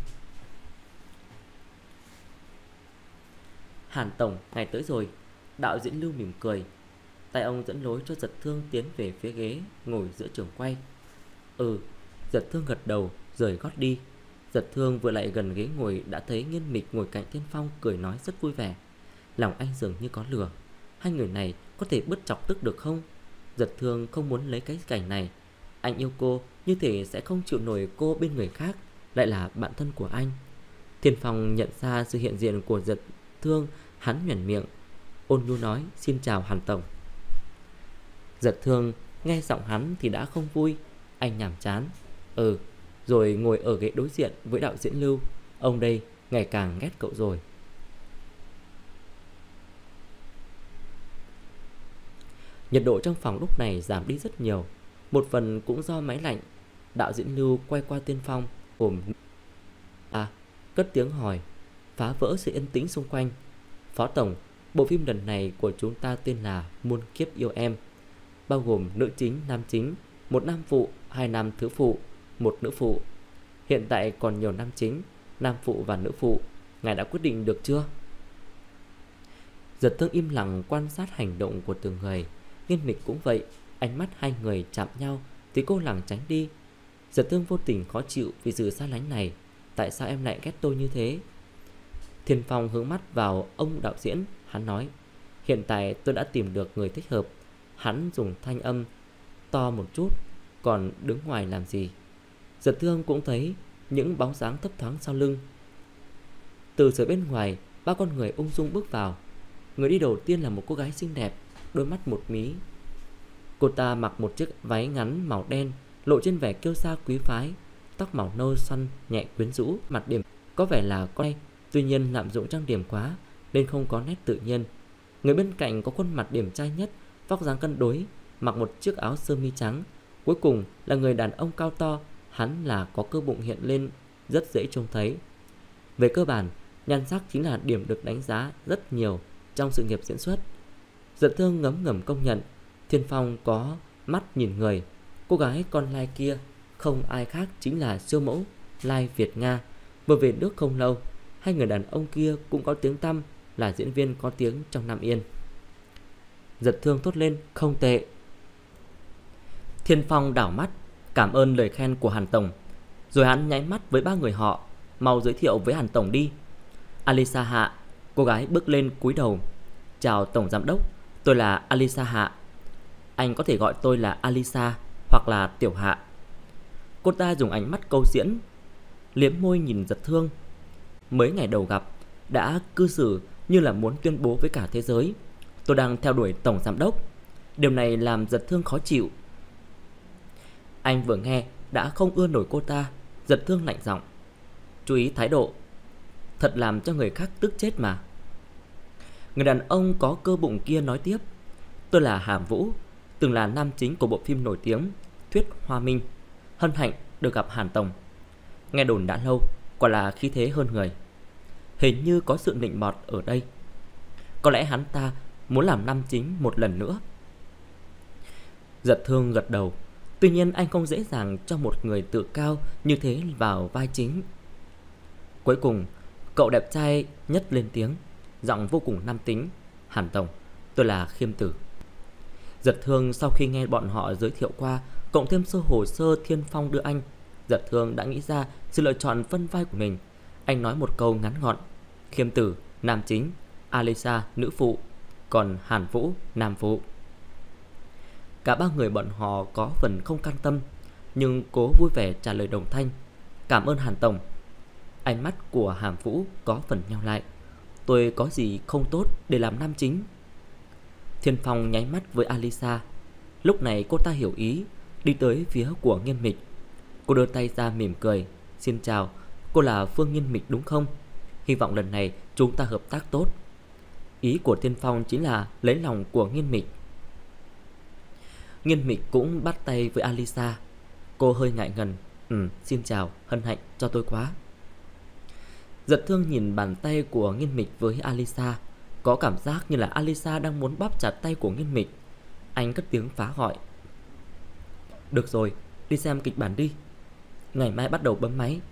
Hàn tổng, ngày tới rồi. Đạo diễn Lưu mỉm cười. Tay ông dẫn lối cho Giật Thương tiến về phía ghế ngồi giữa trường quay. Giật Thương gật đầu rời gót đi. Giật Thương vừa lại gần ghế ngồi đã thấy Nghiên Mịch ngồi cạnh Thiên Phong cười nói rất vui vẻ. Lòng anh dường như có lửa. Hai người này có thể bớt chọc tức được không? Giật Thương không muốn lấy cái cảnh này. Anh yêu cô, như thể sẽ không chịu nổi cô bên người khác, lại là bạn thân của anh. Thiên Phong nhận ra sự hiện diện của Giật Thương. Hắn nhoẻn miệng ôn nhu nói. Xin chào Hàn tổng. Giật Thương nghe giọng hắn thì đã không vui. Anh nhàm chán. Rồi ngồi ở ghế đối diện với đạo diễn Lưu. Ông đây ngày càng ghét cậu rồi. Nhiệt độ trong phòng lúc này giảm đi rất nhiều. Một phần cũng do máy lạnh. Đạo diễn Lưu quay qua Thiên Phong cất tiếng hỏi, phá vỡ sự yên tĩnh xung quanh. Phó tổng, bộ phim lần này của chúng ta tên là Muôn Kiếp Yêu Em, bao gồm nữ chính, nam chính, một nam phụ, hai nam thứ phụ, một nữ phụ. Hiện tại còn nhiều nam chính, nam phụ và nữ phụ. Ngài đã quyết định được chưa? Giật Thương im lặng quan sát hành động của từng người. Nghiên Mịch cũng vậy. Ánh mắt hai người chạm nhau thì cô lảng tránh đi. Giật Thương vô tình khó chịu vì sự xa lánh này. Tại sao em lại ghét tôi như thế? Thiên Phong hướng mắt vào ông đạo diễn. Hắn nói, hiện tại tôi đã tìm được người thích hợp. Hắn dùng thanh âm to một chút. Còn đứng ngoài làm gì? Giật Thương cũng thấy những bóng dáng thấp thoáng sau lưng. Từ giữa bên ngoài, ba con người ung dung bước vào. Người đi đầu tiên là một cô gái xinh đẹp, đôi mắt một mí. Cô ta mặc một chiếc váy ngắn màu đen, lộ trên vẻ kiêu sa quý phái. Tóc màu nâu xoăn nhẹ quyến rũ, mặt điểm có vẻ là con. Tuy nhiên lạm dụng trang điểm quá nên không có nét tự nhiên. Người bên cạnh có khuôn mặt điểm trai nhất, vóc dáng cân đối, mặc một chiếc áo sơ mi trắng. Cuối cùng là người đàn ông cao to. Hắn là có cơ bụng hiện lên rất dễ trông thấy. Về cơ bản, nhan sắc chính là điểm được đánh giá rất nhiều trong sự nghiệp diễn xuất. Giật Thương ngấm ngầm công nhận. Thiên Phong có mắt nhìn người. Cô gái con lai kia không ai khác chính là siêu mẫu Lai Việt Nga, vừa về nước không lâu. Hai người đàn ông kia cũng có tiếng tăm là diễn viên có tiếng trong Nam Yên. Giật Thương thốt lên, không tệ. Thiên Phong đảo mắt, cảm ơn lời khen của Hàn tổng. Rồi hắn nháy mắt với ba người họ, mau giới thiệu với Hàn tổng đi. Alisa Hạ. Cô gái bước lên cúi đầu. Chào tổng giám đốc, tôi là Alisa Hạ. Anh có thể gọi tôi là Alisa hoặc là Tiểu Hạ. Cô ta dùng ánh mắt câu diễn, liếm môi nhìn Giật Thương. Mấy ngày đầu gặp đã cư xử như là muốn tuyên bố với cả thế giới: tôi đang theo đuổi tổng giám đốc. Điều này làm Giật Thương khó chịu. Anh vừa nghe đã không ưa nổi cô ta. Giật Thương lạnh giọng: chú ý thái độ, thật làm cho người khác tức chết mà. Người đàn ông có cơ bụng kia nói tiếp: tôi là Hàm Vũ, từng là nam chính của bộ phim nổi tiếng Thuyết Hoa Minh. Hân hạnh được gặp Hàn tổng. Nghe đồn đã lâu, quả là khí thế hơn người. Hình như có sự nịnh mọt ở đây. Có lẽ hắn ta muốn làm nam chính một lần nữa. Giật Thương gật đầu. Tuy nhiên anh không dễ dàng cho một người tự cao như thế vào vai chính. Cuối cùng, cậu đẹp trai nhất lên tiếng, giọng vô cùng nam tính: Hàn tổng, tôi là Khiêm Tử. Giật Thương sau khi nghe bọn họ giới thiệu qua, cộng thêm hồ sơ Thiên Phong đưa anh, Giật Thương đã nghĩ ra sự lựa chọn phân vai của mình. Anh nói một câu ngắn gọn: Khiêm Tử nam chính, Alisa nữ phụ, còn Hàn Vũ nam phụ. Cả ba người bọn họ có phần không can tâm, nhưng cố vui vẻ trả lời đồng thanh: cảm ơn Hàn tổng. Ánh mắt của Hàn Vũ có phần nheo lại: tôi có gì không tốt để làm nam chính? Thiên Phong nháy mắt với Alisa. Lúc này cô ta hiểu ý, đi tới phía của Nghiên Mịch. Cô đưa tay ra mỉm cười: xin chào, cô là Phương Nghiên Mịch đúng không? Hy vọng lần này chúng ta hợp tác tốt. Ý của Thiên Phong chính là lấy lòng của Nghiên Mịch. Nghiên Mịch cũng bắt tay với Alisa. Cô hơi ngại ngần: xin chào, hân hạnh cho tôi quá. Giật Thương nhìn bàn tay của Nghiên Mịch với Alisa, có cảm giác như là Alisa đang muốn bóp chặt tay của Nghiên Mịch. Anh cất tiếng phá gọi: được rồi, đi xem kịch bản đi, ngày mai bắt đầu bấm máy.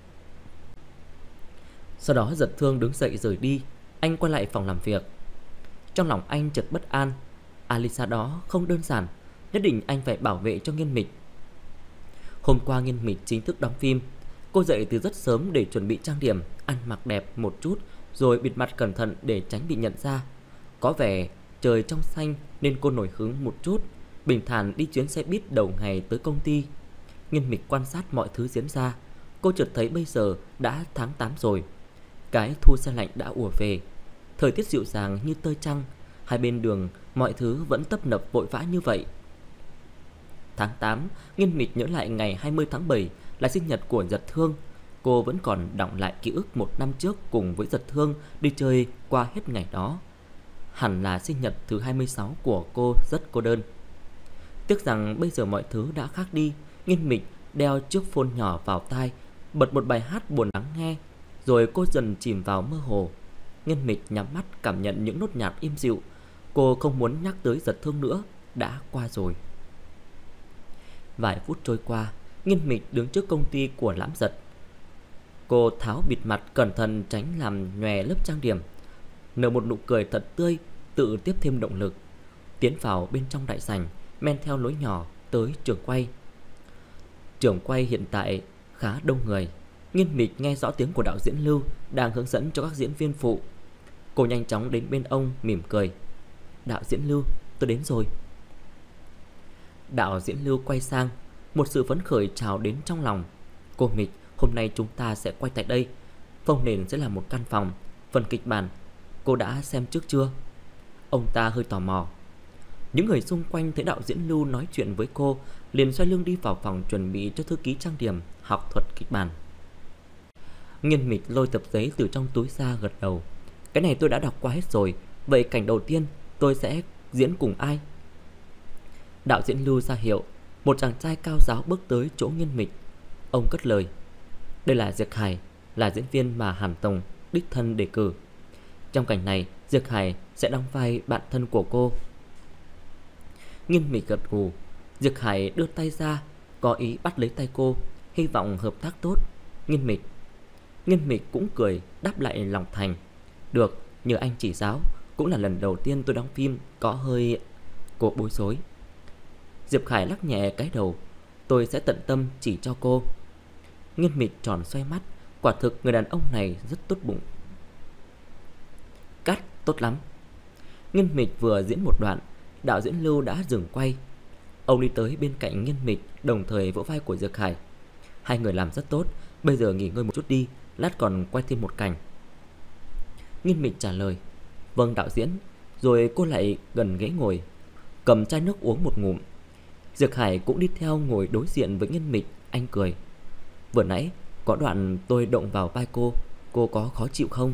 Sau đó Giật Thương đứng dậy rời đi. Anh quay lại phòng làm việc. Trong lòng anh chợt bất an. Alisa đó không đơn giản, nhất định anh phải bảo vệ cho Nghiên Mịch. Hôm qua Nghiên Mịch chính thức đóng phim. Cô dậy từ rất sớm để chuẩn bị trang điểm, ăn mặc đẹp một chút, rồi bịt mặt cẩn thận để tránh bị nhận ra. Có vẻ trời trong xanh nên cô nổi hứng một chút, bình thản đi chuyến xe buýt đầu ngày tới công ty. Nghiên Mịch quan sát mọi thứ diễn ra. Cô chợt thấy bây giờ đã tháng 8 rồi. Cái thu xe lạnh đã ùa về. Thời tiết dịu dàng như tơi trăng. Hai bên đường mọi thứ vẫn tấp nập vội vã như vậy. Tháng 8, Nghiên Mịch nhớ lại ngày 20 tháng 7 là sinh nhật của Giật Thương. Cô vẫn còn đọng lại ký ức một năm trước cùng với Giật Thương đi chơi qua hết ngày đó. Hẳn là sinh nhật thứ 26 của cô rất cô đơn. Tiếc rằng bây giờ mọi thứ đã khác đi. Nghiên Mịch đeo chiếc phone nhỏ vào tai, bật một bài hát buồn lắng nghe, rồi cô dần chìm vào mơ hồ. Nghiên Mịch nhắm mắt cảm nhận những nốt nhạc im dịu. Cô không muốn nhắc tới Giật Thương nữa, đã qua rồi. Vài phút trôi qua, Nghiên Mịch đứng trước công ty của Lãm Giật. Cô tháo bịt mặt cẩn thận tránh làm nhòe lớp trang điểm, nở một nụ cười thật tươi, tự tiếp thêm động lực. Tiến vào bên trong đại sảnh, men theo lối nhỏ tới trường quay. Trường quay hiện tại khá đông người. Nghiên Mịch nghe rõ tiếng của đạo diễn Lưu đang hướng dẫn cho các diễn viên phụ. Cô nhanh chóng đến bên ông mỉm cười: đạo diễn Lưu, tôi đến rồi. Đạo diễn Lưu quay sang, một sự phấn khởi trào đến trong lòng. Cô Mịch, hôm nay chúng ta sẽ quay tại đây. Phông nền sẽ là một căn phòng. Phần kịch bản cô đã xem trước chưa? Ông ta hơi tò mò. Những người xung quanh thấy đạo diễn Lưu nói chuyện với cô, liền xoay lưng đi vào phòng chuẩn bị cho thư ký trang điểm học thuật kịch bản. Nghiên Mịch lôi tập giấy từ trong túi ra, gật đầu: cái này tôi đã đọc qua hết rồi. Vậy cảnh đầu tiên tôi sẽ diễn cùng ai? Đạo diễn Lưu ra hiệu. Một chàng trai cao ráo bước tới chỗ Nghiên Mịch. Ông cất lời: đây là Diệc Hải, là diễn viên mà Hàn tổng đích thân đề cử. Trong cảnh này, Diệc Hải sẽ đóng vai bạn thân của cô. Nghiên Mịch gật gù. Diệc Hải đưa tay ra, có ý bắt lấy tay cô, hy vọng hợp tác tốt. Nghiên Mịch cũng cười đáp lại lòng thành: được, nhờ anh chỉ giáo. Cũng là lần đầu tiên tôi đóng phim, có hơi... Cô bối rối. Diệp Khải lắc nhẹ cái đầu: tôi sẽ tận tâm chỉ cho cô. Nghiên Mịch tròn xoay mắt. Quả thực người đàn ông này rất tốt bụng. Cắt, tốt lắm. Nghiên Mịch vừa diễn một đoạn, đạo diễn Lưu đã dừng quay. Ông đi tới bên cạnh Nghiên Mịch, đồng thời vỗ vai của Diệp Khải: Hai người làm rất tốt, bây giờ nghỉ ngơi một chút đi, lát còn quay thêm một cảnh. Nghiên Mịch trả lời: Vâng đạo diễn. Rồi cô lại gần ghế ngồi, cầm chai nước uống một ngụm. Diệp Hải cũng đi theo ngồi đối diện với Nghiên Mịch. Anh cười: Vừa nãy có đoạn tôi động vào vai cô có khó chịu không?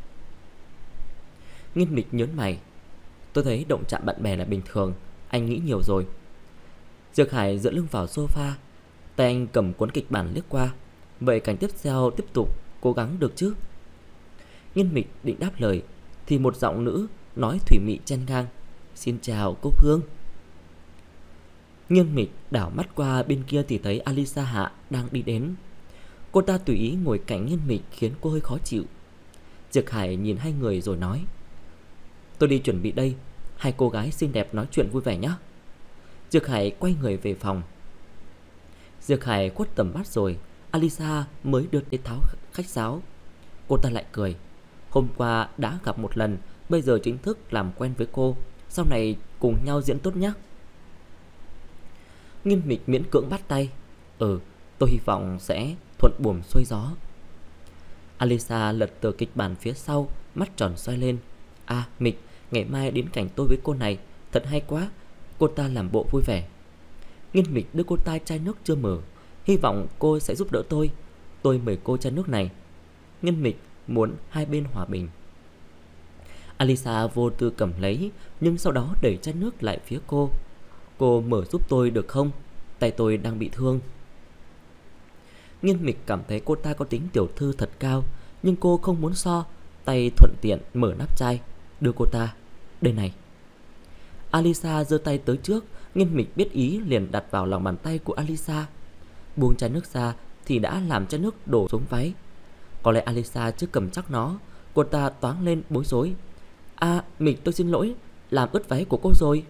Nghiên Mịch nhớn mày: Tôi thấy động chạm bạn bè là bình thường, anh nghĩ nhiều rồi. Diệp Hải dựa lưng vào sofa, tay anh cầm cuốn kịch bản liếc qua. Vậy cảnh tiếp theo tiếp tục cố gắng được chứ? Nghiên Mịch định đáp lời thì một giọng nữ nói thủy mị chen ngang: Xin chào cô Phương. Nghiên Mịch đảo mắt qua bên kia thì thấy Alisa Hạ đang đi đến. Cô ta tùy ý ngồi cạnh Nghiên Mịch khiến cô hơi khó chịu. Diệp Hải nhìn hai người rồi nói: Tôi đi chuẩn bị đây, hai cô gái xinh đẹp nói chuyện vui vẻ nhé. Diệp Hải quay người về phòng. Diệp Hải khuất tầm mắt rồi, Alisa mới đưa đến tháo khách sáo. Cô ta lại cười: Hôm qua đã gặp một lần, bây giờ chính thức làm quen với cô, sau này cùng nhau diễn tốt nhé. Nghiên Mịch miễn cưỡng bắt tay: Tôi hy vọng sẽ thuận buồm xuôi gió. Alisa lật tờ kịch bản phía sau, mắt tròn xoay lên: Mịch, ngày mai đến cảnh tôi với cô này, thật hay quá. Cô ta làm bộ vui vẻ. Nghiên Mịch đưa cô ta chai nước chưa mở: Hy vọng cô sẽ giúp đỡ tôi. Tôi mời cô chai nước này. Nghiên Mịch muốn hai bên hòa bình. Alisa vô tư cầm lấy, nhưng sau đó đẩy chai nước lại phía cô. Cô mở giúp tôi được không? Tay tôi đang bị thương. Nghiên Mịch cảm thấy cô ta có tính tiểu thư thật cao, nhưng cô không muốn so, tay thuận tiện mở nắp chai, đưa cô ta: Đây này. Alisa giơ tay tới trước, Nghiên Mịch biết ý liền đặt vào lòng bàn tay của Alisa. Buông chai nước ra thì đã làm chai nước đổ xuống váy. Có lẽ Alisa chưa cầm chắc nó. Cô ta toáng lên bối rối: Mịch, tôi xin lỗi, làm ướt váy của cô rồi.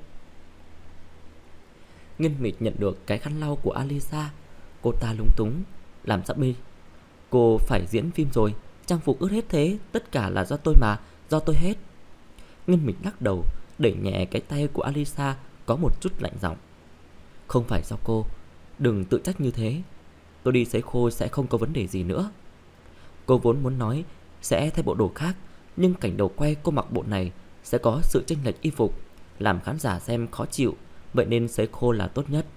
Nghiên Mịch nhận được cái khăn lau của Alisa. Cô ta lúng túng: Làm sao bây? Cô phải diễn phim rồi, trang phục ướt hết thế, tất cả là do tôi mà, do tôi hết. Nghiên Mịch lắc đầu, đẩy nhẹ cái tay của Alisa, có một chút lạnh giọng: Không phải do cô, đừng tự trách như thế. Tôi đi sấy khô sẽ không có vấn đề gì nữa. Cô vốn muốn nói sẽ thay bộ đồ khác, nhưng cảnh đầu quay cô mặc bộ này sẽ có sự chênh lệch y phục, làm khán giả xem khó chịu, vậy nên sấy khô là tốt nhất.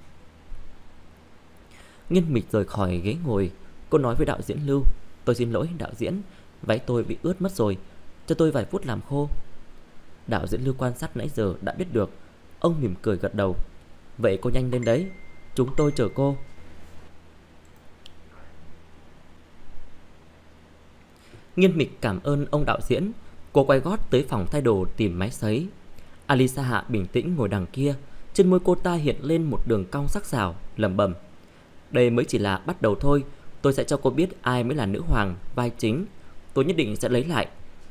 Nghiên Mịch rời khỏi ghế ngồi. Cô nói với đạo diễn Lưu: Tôi xin lỗi đạo diễn, váy tôi bị ướt mất rồi, cho tôi vài phút làm khô. Đạo diễn Lưu quan sát nãy giờ đã biết được. Ông mỉm cười gật đầu: Vậy cô nhanh lên đấy, chúng tôi chờ cô. Nghiên Mịch cảm ơn ông đạo diễn. Cô quay gót tới phòng thay đồ tìm máy sấy. Alisa Hạ bình tĩnh ngồi đằng kia. Trên môi cô ta hiện lên một đường cong sắc sảo, lẩm bẩm: Đây mới chỉ là bắt đầu thôi. Tôi sẽ cho cô biết ai mới là nữ hoàng, vai chính. Tôi nhất định sẽ lấy lại.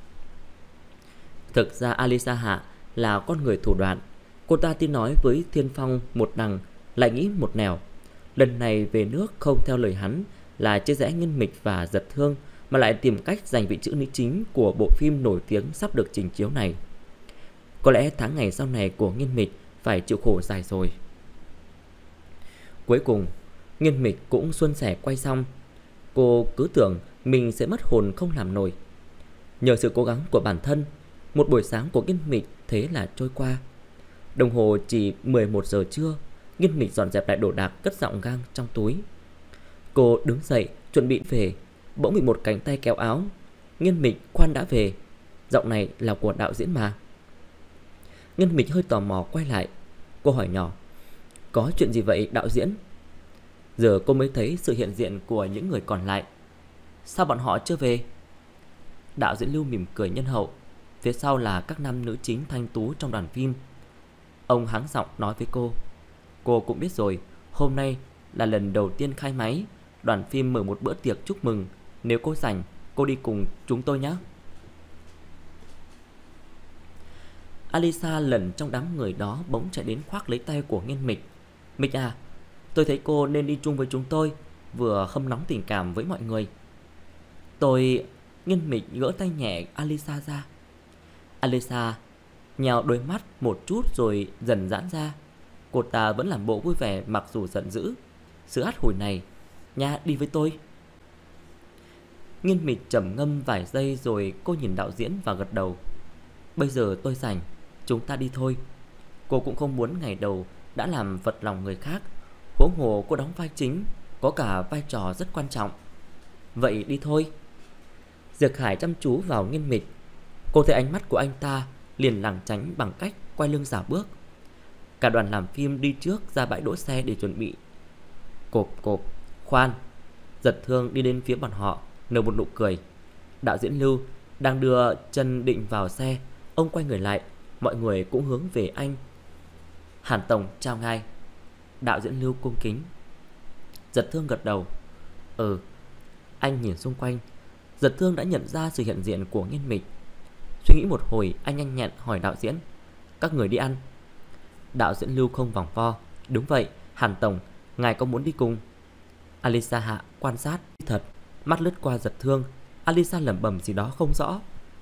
Thực ra Alisa Hạ là con người thủ đoạn. Cô ta tin nói với Thiên Phong một đằng, lại nghĩ một nẻo. Lần này về nước không theo lời hắn là chia rẽ Nghiên Mịch và Giật Thương, mà lại tìm cách giành vị chữ nữ chính của bộ phim nổi tiếng sắp được trình chiếu này. Có lẽ tháng ngày sau này của Nghiên Mịch phải chịu khổ dài rồi. Cuối cùng Nghiên Mịch cũng suôn sẻ quay xong. Cô cứ tưởng mình sẽ mất hồn không làm nổi. Nhờ sự cố gắng của bản thân, một buổi sáng của Nghiên Mịch thế là trôi qua. Đồng hồ chỉ 11 giờ trưa. Nghiên Mịch dọn dẹp lại đồ đạc, cất giọng gang trong túi. Cô đứng dậy chuẩn bị về, bỗng bị một cánh tay kéo áo. Nghiên Mịch, khoan đã về. Giọng này là của đạo diễn mà. Nghiên Mịch hơi tò mò quay lại. Cô hỏi nhỏ: Có chuyện gì vậy đạo diễn? Giờ cô mới thấy sự hiện diện của những người còn lại. Sao bọn họ chưa về? Đạo diễn Lưu mỉm cười nhân hậu. Phía sau là các nam nữ chính thanh tú trong đoàn phim. Ông hắng giọng nói với cô: Cô cũng biết rồi, hôm nay là lần đầu tiên khai máy. Đoàn phim mở một bữa tiệc chúc mừng. Nếu cô rảnh, cô đi cùng chúng tôi nhé. Alisa lẩn trong đám người đó bỗng chạy đến khoác lấy tay của Nghiên Mịch. Mịch à, tôi thấy cô nên đi chung với chúng tôi, vừa hâm nóng tình cảm với mọi người. Nghiên Mịch gỡ tay nhẹ Alisa ra. Alisa nhào đôi mắt một chút rồi dần giãn ra. Cô ta vẫn làm bộ vui vẻ mặc dù giận dữ. Sự hắt hủi này Nha, đi với tôi. Nghiên Mịch trầm ngâm vài giây rồi cô nhìn đạo diễn và gật đầu. Bây giờ tôi rảnh, chúng ta đi thôi. Cô cũng không muốn ngày đầu đã làm phật lòng người khác. Huống hồ cô đóng vai chính, có cả vai trò rất quan trọng. Vậy đi thôi. Diệp Khải chăm chú vào Nghiên Mịch. Cô thấy ánh mắt của anh ta, liền lảng tránh bằng cách quay lưng rảo bước. Cả đoàn làm phim đi trước ra bãi đỗ xe để chuẩn bị. Cộp cộp. Khoan. Giật Thương đi đến phía bọn họ, nở một nụ cười. Đạo diễn Lưu đang đưa chân định vào xe. Ông quay người lại, mọi người cũng hướng về anh. Hàn tổng chào ngài. Đạo diễn Lưu cung kính. Giật Thương gật đầu. Anh nhìn xung quanh. Giật Thương đã nhận ra sự hiện diện của Nghiên Mịch. Suy nghĩ một hồi, anh nhanh nhẹn hỏi đạo diễn. Các người đi ăn. Đạo diễn Lưu không vòng vo. Đúng vậy, Hàn tổng, ngài có muốn đi cùng? Alisa hạ quan sát thật, mắt lướt qua Giật Thương. Alisa lẩm bẩm gì đó không rõ.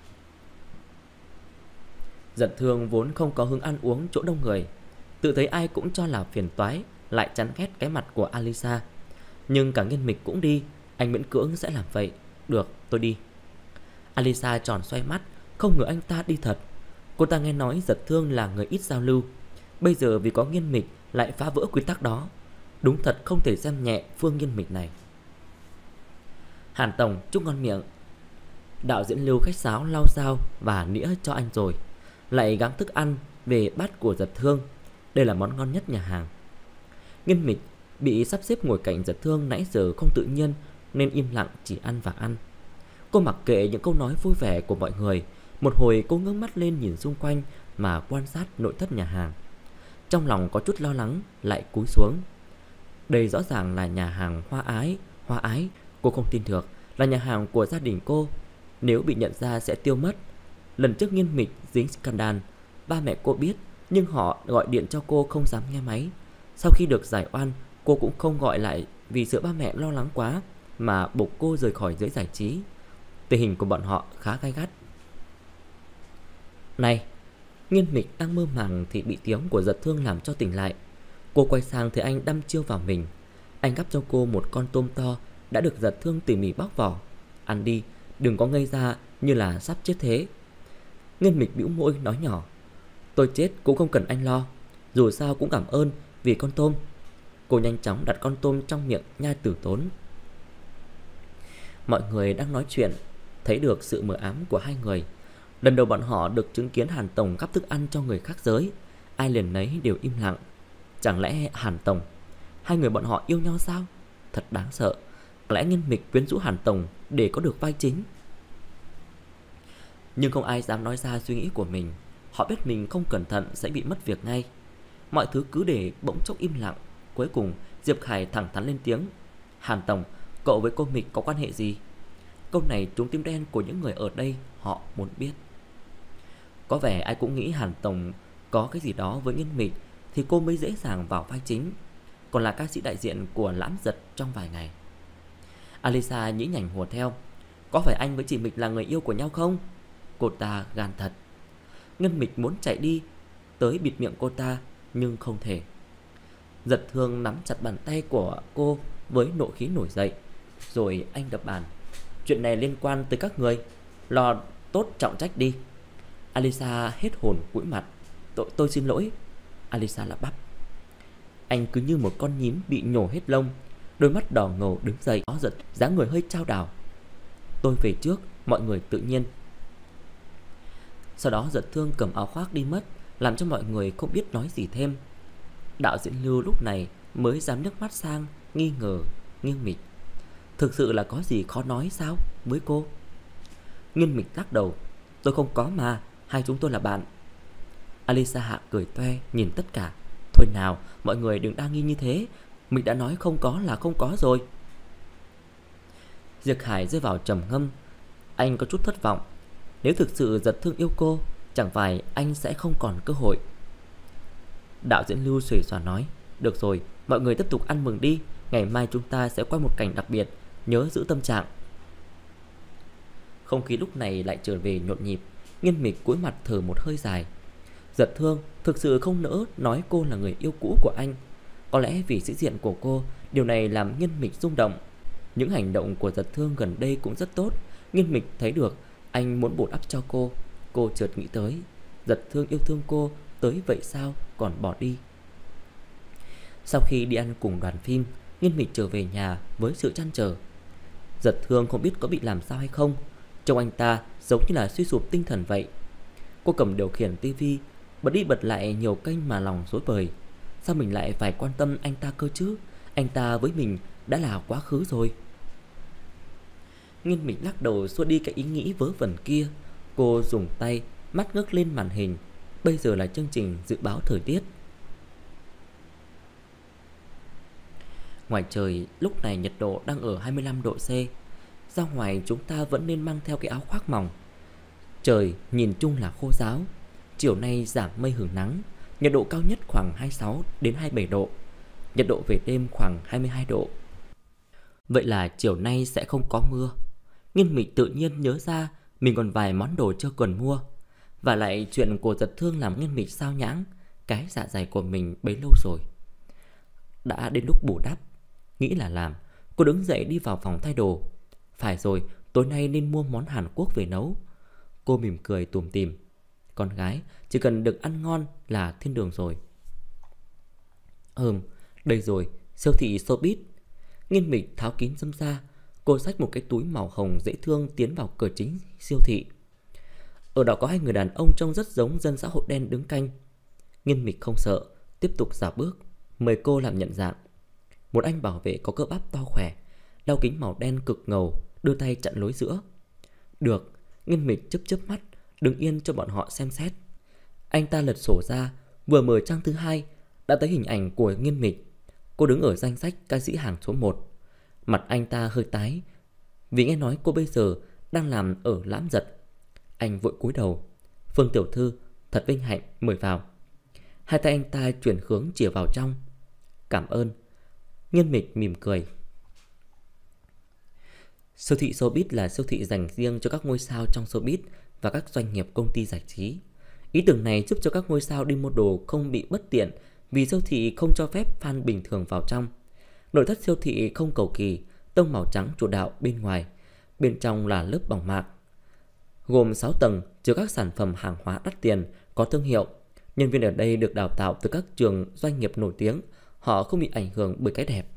Giật Thương vốn không có hứng ăn uống chỗ đông người, tự thấy ai cũng cho là phiền toái, lại chán ghét cái mặt của Alisa. Nhưng cả Nghiên Mịch cũng đi, anh miễn cưỡng sẽ làm vậy. Được, tôi đi. Alisa tròn xoay mắt, không ngờ anh ta đi thật. Cô ta nghe nói Giật Thương là người ít giao lưu, bây giờ vì có Nghiên Mịch lại phá vỡ quy tắc đó. Đúng thật không thể xem nhẹ Phương Nghiên Mịch này. Hàn tổng, chúc ngon miệng. Đạo diễn Lưu khách sáo lau dao và nĩa cho anh rồi lại gắng thức ăn về bát của Giật Thương. Đây là món ngon nhất nhà hàng. Nghiên Mịch bị sắp xếp ngồi cạnh Giật Thương nãy giờ không tự nhiên, nên im lặng chỉ ăn và ăn. Cô mặc kệ những câu nói vui vẻ của mọi người. Một hồi cô ngước mắt lên nhìn xung quanh mà quan sát nội thất nhà hàng. Trong lòng có chút lo lắng, lại cúi xuống. Đây rõ ràng là nhà hàng Hoa Ái. Cô không tin được là nhà hàng của gia đình cô. Nếu bị nhận ra sẽ tiêu mất. Lần trước Nghiên Mịch dính scandal, ba mẹ cô biết, nhưng họ gọi điện cho cô không dám nghe máy. Sau khi được giải oan, cô cũng không gọi lại vì sợ ba mẹ lo lắng quá mà buộc cô rời khỏi giới giải trí. Tình hình của bọn họ khá gay gắt. Này, Nghiên Mịch đang mơ màng thì bị tiếng của Giật Thương làm cho tỉnh lại. Cô quay sang thấy anh đăm chiêu vào mình. Anh gắp cho cô một con tôm to đã được Giật Thương tỉ mỉ bóc vỏ. Ăn đi, đừng có ngây ra như là sắp chết thế. Nghiên Mịch bĩu môi nói nhỏ. Tôi chết cũng không cần anh lo, dù sao cũng cảm ơn vì con tôm. Cô nhanh chóng đặt con tôm trong miệng nhai tử tốn. Mọi người đang nói chuyện, thấy được sự mờ ám của hai người. Lần đầu bọn họ được chứng kiến Hàn tổng gắp thức ăn cho người khác giới, ai liền nấy đều im lặng. Chẳng lẽ Hàn tổng, hai người bọn họ yêu nhau sao? Thật đáng sợ. Có lẽ Nghiên Mịch quyến rũ Hàn tổng để có được vai chính. Nhưng không ai dám nói ra suy nghĩ của mình. Họ biết mình không cẩn thận sẽ bị mất việc ngay. Mọi thứ cứ để bỗng chốc im lặng. Cuối cùng Diệp Khải thẳng thắn lên tiếng. Hàn tổng, cậu với cô Mịch có quan hệ gì? Câu này trúng tim đen của những người ở đây. Họ muốn biết. Có vẻ ai cũng nghĩ Hàn tổng có cái gì đó với Nghiên Mịch thì cô mới dễ dàng vào vai chính, còn là ca sĩ đại diện của Lãm Giật trong vài ngày. Alisa nhí nhảnh hùa theo. Có phải anh với chị Mịch là người yêu của nhau không? Cô ta gan thật. Nghiên Mịch muốn chạy đi tới bịt miệng cô ta, nhưng không thể. Giật Thương nắm chặt bàn tay của cô với nộ khí nổi dậy. Rồi anh đập bàn. Chuyện này liên quan tới các người, lo tốt trọng trách đi. Alisa hết hồn cúi mặt. Tôi xin lỗi. Alisa lắp bắp. Anh cứ như một con nhím bị nhổ hết lông. Đôi mắt đỏ ngầu đứng dậy, ó giật, dáng người hơi chao đảo. Tôi về trước, mọi người tự nhiên. Sau đó Giật Thương cầm áo khoác đi mất, làm cho mọi người không biết nói gì thêm. Đạo diễn Lưu lúc này mới dám nước mắt sang, nghi ngờ Nghiên Mịch. Thực sự là có gì khó nói sao với cô? Nghiên Mịch lắc đầu. Tôi không có mà, hai chúng tôi là bạn. Alisa hạ cười toe nhìn tất cả. Thôi nào, mọi người đừng đa nghi như thế. Mình đã nói không có là không có rồi. Diệp Khải rơi vào trầm ngâm. Anh có chút thất vọng. Nếu thực sự Giật Thương yêu cô, chẳng phải anh sẽ không còn cơ hội. Đạo diễn Lưu xuề xòa nói. Được rồi, mọi người tiếp tục ăn mừng đi. Ngày mai chúng ta sẽ quay một cảnh đặc biệt, nhớ giữ tâm trạng. Không khí lúc này lại trở về nhộn nhịp. Nghiên Mịch cúi mặt thở một hơi dài. Giật Thương thực sự không nỡ nói cô là người yêu cũ của anh. Có lẽ vì sĩ diện của cô Điều này làm Nghiên Mịch rung động. Những hành động của Giật Thương gần đây cũng rất tốt. Nghiên Mịch thấy được anh muốn bù đắp cho cô. Cô chợt nghĩ tới, Giật Thương yêu thương cô tới vậy sao còn bỏ đi. Sau khi đi ăn cùng đoàn phim, Nghiên Mịch trở về nhà với sự trăn trở. Giật Thương không biết có bị làm sao hay không. Trông anh ta giống như là suy sụp tinh thần vậy. Cô cầm điều khiển tivi, bật đi bật lại nhiều kênh mà lòng rối bời. Sao mình lại phải quan tâm anh ta cơ chứ? Anh ta với mình đã là quá khứ rồi. Nghiên Mịch lắc đầu xua đi cái ý nghĩ vớ vẩn kia. Cô dùng tay mắt ngước lên màn hình. Bây giờ là chương trình dự báo thời tiết. Ngoài trời lúc này nhiệt độ đang ở 25 độ C. Ra ngoài chúng ta vẫn nên mang theo cái áo khoác mỏng. Trời nhìn chung là khô ráo. Chiều nay giảm mây hưởng nắng. Nhiệt độ cao nhất khoảng 26 đến 27 độ. Nhiệt độ về đêm khoảng 22 độ. Vậy là chiều nay sẽ không có mưa. Nghiên Mịch tự nhiên nhớ ra mình còn vài món đồ chưa cần mua. Và lại chuyện của Giật Thương làm Nghiên Mịch sao nhãng. Cái dạ dày của mình bấy lâu rồi. Đã đến lúc bù đắp. Nghĩ là làm. Cô đứng dậy đi vào phòng thay đồ. Phải rồi, tối nay nên mua món Hàn Quốc về nấu. Cô mỉm cười tủm tỉm. Con gái chỉ cần được ăn ngon là thiên đường rồi. Đây rồi, siêu thị Sobeat. Nghiên Mịch tháo kín dâm ra. Cô xách một cái túi màu hồng dễ thương tiến vào cửa chính siêu thị. Ở đó có hai người đàn ông trông rất giống dân xã hội đen đứng canh. Nghiên Mịch không sợ, tiếp tục dạo bước, mời cô làm nhận dạng. Một anh bảo vệ có cơ bắp to khỏe, đeo kính màu đen cực ngầu, đưa tay chặn lối giữa. Được, Nghiên Mịch chớp mắt, đứng yên cho bọn họ xem xét. Anh ta lật sổ ra, vừa mở trang thứ 2 đã thấy hình ảnh của Nghiên Mịch. Cô đứng ở danh sách ca sĩ hàng số 1. Mặt anh ta hơi tái vì nghe nói cô bây giờ đang làm ở Lãm Giật. Anh vội cúi đầu. Phương tiểu thư, thật vinh hạnh, mời vào. Hai tay anh ta chuyển hướng chìa vào trong. Cảm ơn. Nghiên Mịch mỉm cười. Siêu thị Sobeat là siêu thị dành riêng cho các ngôi sao trong showbiz và các doanh nghiệp công ty giải trí. Ý tưởng này giúp cho các ngôi sao đi mua đồ không bị bất tiện vì siêu thị không cho phép fan bình thường vào trong. Nội thất siêu thị không cầu kỳ, tông màu trắng chủ đạo bên ngoài, bên trong là lớp bỏng mạc. Gồm 6 tầng chứa các sản phẩm hàng hóa đắt tiền, có thương hiệu. Nhân viên ở đây được đào tạo từ các trường doanh nghiệp nổi tiếng, họ không bị ảnh hưởng bởi cái đẹp.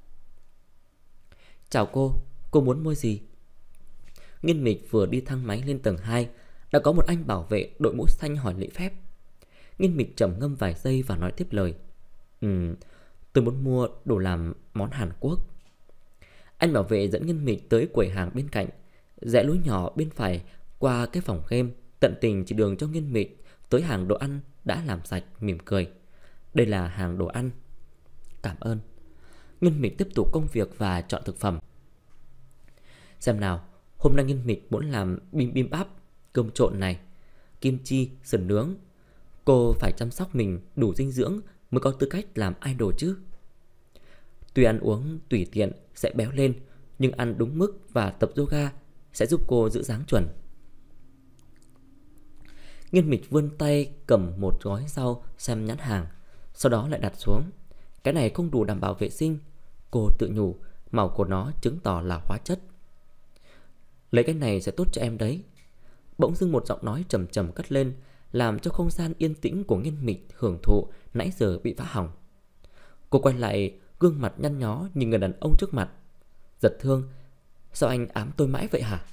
Chào cô muốn mua gì? Nghiên Mịch vừa đi thang máy lên tầng 2, đã có một anh bảo vệ đội mũ xanh hỏi lễ phép. Nghiên Mịch trầm ngâm vài giây và nói tiếp lời. Tôi muốn mua đồ làm món Hàn Quốc. Anh bảo vệ dẫn Nghiên Mịch tới quầy hàng bên cạnh, rẽ lối nhỏ bên phải qua cái phòng game, tận tình chỉ đường cho Nghiên Mịch tới hàng đồ ăn đã làm sạch, mỉm cười. Đây là hàng đồ ăn. Cảm ơn. Nghiên Mịch tiếp tục công việc và chọn thực phẩm. Xem nào, hôm nay Nghiên Mịch muốn làm bibimbap, cơm trộn này, kim chi, sườn nướng. Cô phải chăm sóc mình đủ dinh dưỡng mới có tư cách làm idol chứ. Tuy ăn uống tùy tiện sẽ béo lên, nhưng ăn đúng mức và tập yoga sẽ giúp cô giữ dáng chuẩn. Nghiên Mịch vươn tay cầm một gói rau xem nhãn hàng, sau đó lại đặt xuống. Cái này không đủ đảm bảo vệ sinh. Cô tự nhủ, màu của nó chứng tỏ là hóa chất. Lấy cái này sẽ tốt cho em đấy. Bỗng dưng một giọng nói trầm trầm cất lên, làm cho không gian yên tĩnh của Nghiên Mịch hưởng thụ nãy giờ bị phá hỏng. Cô quay lại, gương mặt nhăn nhó nhìn người đàn ông trước mặt. Giật Thương, sao anh ám tôi mãi vậy hả?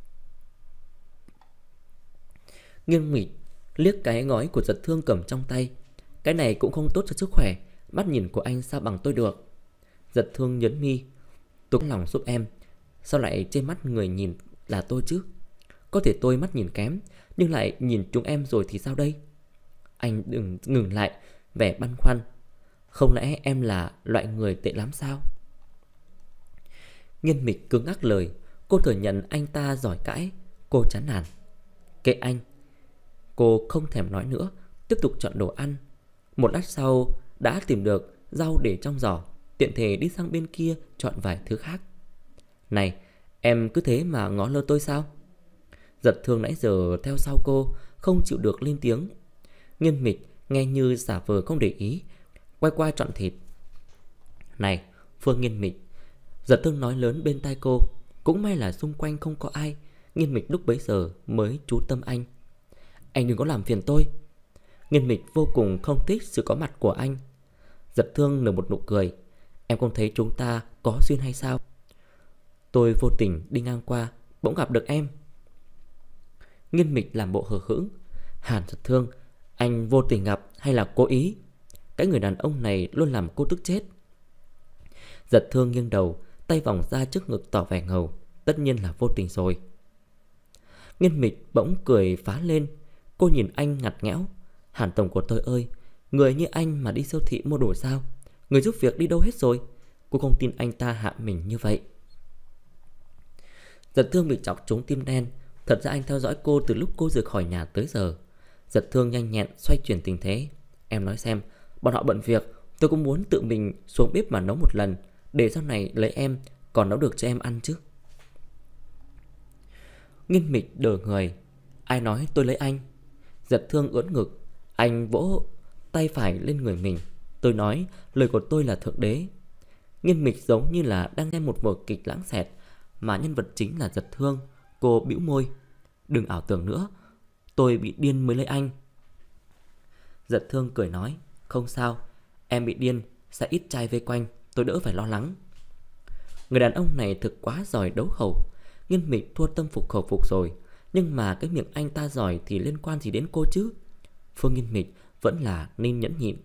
Nghiên Mịch liếc cái gói của Giật Thương cầm trong tay. Cái này cũng không tốt cho sức khỏe, mắt nhìn của anh sao bằng tôi được. Giật Thương nhấn mi. Tôi có lòng giúp em, sao lại trên mắt người nhìn là tôi chứ? Có thể tôi mắt nhìn kém, nhưng lại nhìn chúng em rồi thì sao đây? Anh đừng ngừng lại, vẻ băn khoăn. Không lẽ em là loại người tệ lắm sao? Nghiên Mịch cứng ngắc lời. Cô thừa nhận anh ta giỏi cãi. Cô chán nản. Kệ anh. Cô không thèm nói nữa, tiếp tục chọn đồ ăn. Một lát sau đã tìm được rau để trong giỏ, tiện thể đi sang bên kia chọn vài thứ khác. Này, em cứ thế mà ngó lơ tôi sao? Giật Thương nãy giờ theo sau cô, không chịu được lên tiếng. Nghiên Mịch nghe như giả vờ không để ý, quay qua chọn thịt. Này, Phương Nghiên Mịch. Giật Thương nói lớn bên tai cô. Cũng may là xung quanh không có ai. Nghiên Mịch lúc bấy giờ mới chú tâm anh. Anh đừng có làm phiền tôi. Nghiên Mịch vô cùng không thích sự có mặt của anh. Giật Thương nở một nụ cười. Em không thấy chúng ta có duyên hay sao? Tôi vô tình đi ngang qua, bỗng gặp được em. Nghiên Mịch làm bộ hờ hững. Hàn Giật Thương, anh vô tình gặp hay là cố ý? Cái người đàn ông này luôn làm cô tức chết. Giật Thương nghiêng đầu, tay vòng ra trước ngực tỏ vẻ ngầu. Tất nhiên là vô tình rồi. Nghiên Mịch bỗng cười phá lên. Cô nhìn anh ngặt nghẽo. Hàn tổng của tôi ơi, người như anh mà đi siêu thị mua đồ sao? Người giúp việc đi đâu hết rồi? Cô không tin anh ta hạ mình như vậy. Giật Thương bị chọc trúng tim đen. Thật ra anh theo dõi cô từ lúc cô rời khỏi nhà tới giờ. Giật Thương nhanh nhẹn xoay chuyển tình thế. Em nói xem, bọn họ bận việc, tôi cũng muốn tự mình xuống bếp mà nấu một lần, để sau này lấy em còn nấu được cho em ăn chứ. Nghiên Mịch đờ người. Ai nói tôi lấy anh? Giật Thương ưỡn ngực. Anh vỗ tay phải lên người mình. Tôi nói lời của tôi là thượng đế. Nghiên Mịch giống như là đang nghe một vở kịch lãng xẹt, mà nhân vật chính là Giật Thương. Cô bĩu môi. Đừng ảo tưởng nữa, tôi bị điên mới lấy anh. Giật Thương cười nói. Không sao, em bị điên sẽ ít trai vây quanh, tôi đỡ phải lo lắng. Người đàn ông này thực quá giỏi đấu khẩu. Nghiên Mịch thua tâm phục khẩu phục rồi. Nhưng mà cái miệng anh ta giỏi thì liên quan gì đến cô chứ? Phương Nghiên Mịch vẫn là nên nhẫn nhịn.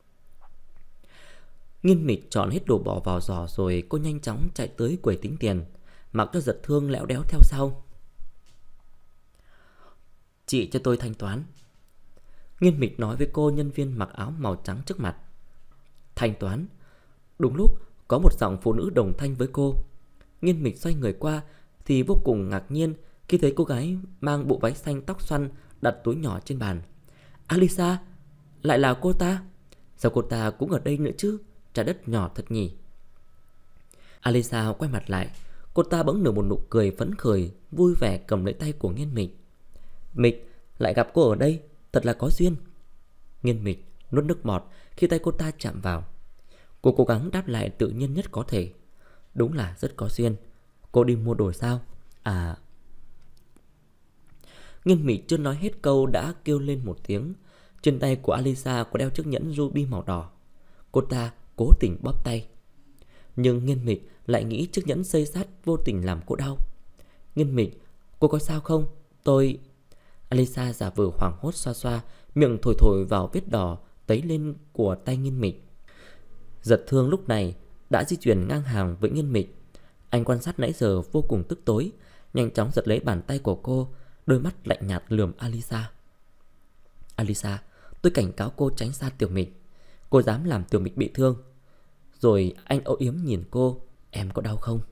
Nghiên Mịch chọn hết đồ bỏ vào giỏ rồi cô nhanh chóng chạy tới quầy tính tiền, mặc cho Giật Thương lẽo đéo theo sau. Chị cho tôi thanh toán. Nghiên Mịch nói với cô nhân viên mặc áo màu trắng trước mặt. Thanh toán? Đúng lúc có một giọng phụ nữ đồng thanh với cô. Nghiên Mịch xoay người qua thì vô cùng ngạc nhiên khi thấy cô gái mang bộ váy xanh tóc xoăn đặt túi nhỏ trên bàn. Alisa, lại là cô ta? Sao cô ta cũng ở đây nữa chứ? Trái đất nhỏ thật nhỉ. Alisa quay mặt lại. Cô ta bỗng nở một nụ cười phấn khởi, vui vẻ cầm lấy tay của Nghiên Mịch. Mịch, lại gặp cô ở đây, thật là có duyên. Nghiên Mịch nuốt nước bọt khi tay cô ta chạm vào. Cô cố gắng đáp lại tự nhiên nhất có thể. Đúng là rất có duyên. Cô đi mua đồ sao? À... Nghiên Mịch chưa nói hết câu đã kêu lên một tiếng. Trên tay của Alisa có đeo chiếc nhẫn ruby màu đỏ. Cô ta cố tình bóp tay. Nhưng Nghiên Mịch lại nghĩ chiếc nhẫn dây sắt vô tình làm cô đau. Nghiên Mịch, cô có sao không? Tôi... Alisa giả vờ hoảng hốt xoa xoa, miệng thổi thổi vào vết đỏ tấy lên của tay Nghiên Mịch. Giật Thương lúc này đã di chuyển ngang hàng với Nghiên Mịch. Anh quan sát nãy giờ vô cùng tức tối, nhanh chóng giật lấy bàn tay của cô, đôi mắt lạnh nhạt lườm Alisa. Alisa, tôi cảnh cáo cô tránh xa Tiểu Mịch. Cô dám làm Tiểu Mịch bị thương. Rồi anh âu yếm nhìn cô. Em có đau không?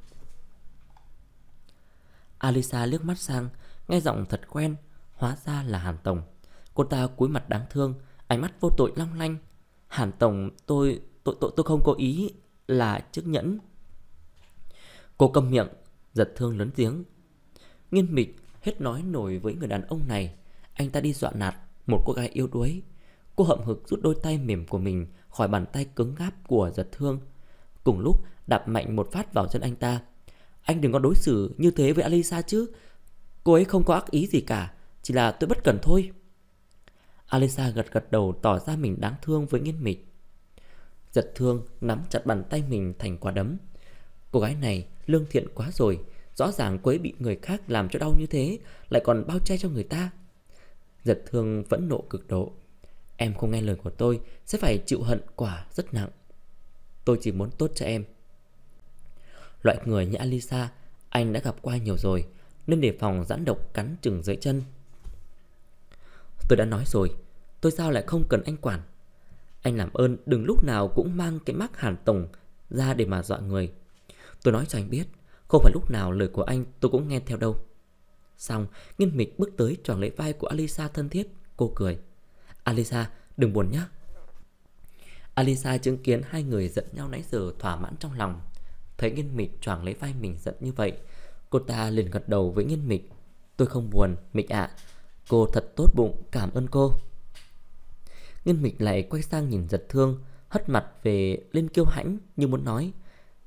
Alisa liếc mắt sang, nghe giọng thật quen. Hóa ra là Hàn Tổng. Cô ta cúi mặt đáng thương, ánh mắt vô tội long lanh. Hàn Tổng, tôi không có ý là chiếc nhẫn. Cô câm miệng. Giật Thương lớn tiếng. Nghiên Mịch hết nói nổi với người đàn ông này. Anh ta đi dọa nạt một cô gái yếu đuối. Cô hậm hực rút đôi tay mềm của mình khỏi bàn tay cứng ngáp của Giật Thương, cùng lúc đạp mạnh một phát vào chân anh ta. Anh đừng có đối xử như thế với Alisa chứ. Cô ấy không có ác ý gì cả, chỉ là tôi bất cẩn thôi. Alisa gật gật đầu tỏ ra mình đáng thương với Nghiên Mịch. Giật Thương nắm chặt bàn tay mình thành quả đấm. Cô gái này lương thiện quá rồi. Rõ ràng cô ấy bị người khác làm cho đau như thế, lại còn bao che cho người ta. Giật Thương vẫn nộ cực độ. Em không nghe lời của tôi sẽ phải chịu hận quả rất nặng. Tôi chỉ muốn tốt cho em. Loại người như Alisa anh đã gặp qua nhiều rồi, nên đề phòng rắn độc cắn chừng dưới chân. Tôi đã nói rồi, tôi sao lại không cần anh quản. Anh làm ơn đừng lúc nào cũng mang cái mác Hàn Tổng ra để mà dọa người. Tôi nói cho anh biết, không phải lúc nào lời của anh tôi cũng nghe theo đâu. Xong, Nghiên Mịch bước tới tròn lấy vai của Alisa thân thiết. Cô cười. Alisa, đừng buồn nhé. Alisa chứng kiến hai người giận nhau nãy giờ thỏa mãn trong lòng. Thấy Nghiên Mịch choàng lấy vai mình giận như vậy, cô ta liền gật đầu với Nghiên Mịch. Tôi không buồn, Mịch ạ. Cô thật tốt bụng, cảm ơn cô. Nghiên Mịch lại quay sang nhìn Giật Thương, hất mặt về lên kiêu hãnh như muốn nói.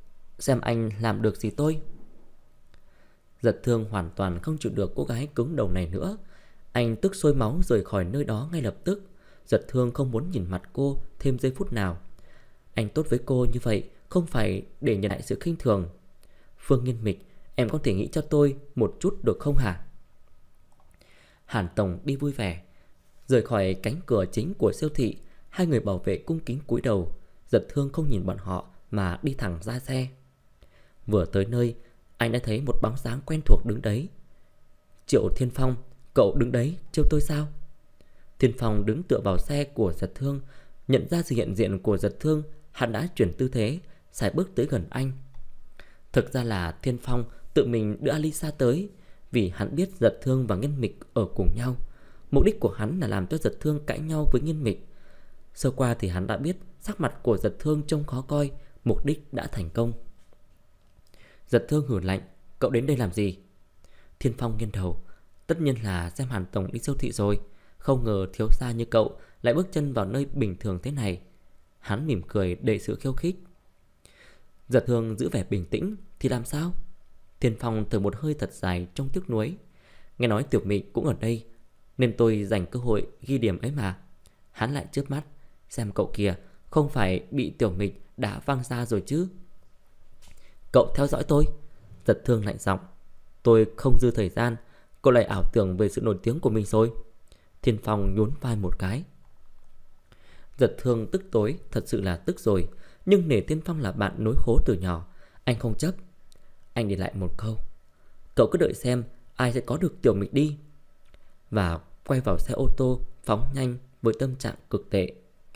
xem anh làm được gì tôi. Giật Thương hoàn toàn không chịu được cô gái cứng đầu này nữa. Anh tức sôi máu rời khỏi nơi đó ngay lập tức. Giật Thương không muốn nhìn mặt cô thêm giây phút nào. Anh tốt với cô như vậy không phải để nhận lại sự khinh thường. Phương Nghiên Mịch, em có thể nghĩ cho tôi một chút được không hả? Hàn Tổng đi vui vẻ. Rời khỏi cánh cửa chính của siêu thị, hai người bảo vệ cung kính cúi đầu. Giật Thương không nhìn bọn họ mà đi thẳng ra xe. Vừa tới nơi, anh đã thấy một bóng dáng quen thuộc đứng đấy. Triệu Thiên Phong, cậu đứng đấy trêu tôi sao? Thiên Phong đứng tựa vào xe của Giật Thương. Nhận ra sự hiện diện của Giật Thương, hắn đã chuyển tư thế, sải bước tới gần anh. Thực ra là Thiên Phong tự mình đưa Alisa tới, vì hắn biết Giật Thương và Nghiên Mịch ở cùng nhau. Mục đích của hắn là làm cho Giật Thương cãi nhau với Nghiên Mịch. Sơ qua thì hắn đã biết sắc mặt của Giật Thương trông khó coi, mục đích đã thành công. Giật Thương hừ lạnh, cậu đến đây làm gì? Thiên Phong nghiêng đầu, tất nhiên là xem Hàn Tổng đi siêu thị rồi. Không ngờ thiếu gia như cậu lại bước chân vào nơi bình thường thế này. Hắn mỉm cười đầy sự khiêu khích. Giật Thương giữ vẻ bình tĩnh, thì làm sao? Thiên Phong thở một hơi thật dài trong tiếc nuối. Nghe nói Tiểu Mịch cũng ở đây, nên tôi dành cơ hội ghi điểm ấy mà. Hắn lại chớp mắt, xem cậu kìa, không phải bị Tiểu Mịch đã văng ra rồi chứ? Cậu theo dõi tôi. Giật Thương lạnh giọng, tôi không dư thời gian. Cậu lại ảo tưởng về sự nổi tiếng của mình rồi. Thiên Phong nhún vai một cái. Giật Thương tức tối, thật sự là tức rồi. Nhưng nể Thiên Phong là bạn nối khố từ nhỏ, anh không chấp. Anh để lại một câu, cậu cứ đợi xem ai sẽ có được Tiểu Mịch đi. Và quay vào xe ô tô, phóng nhanh với tâm trạng cực tệ.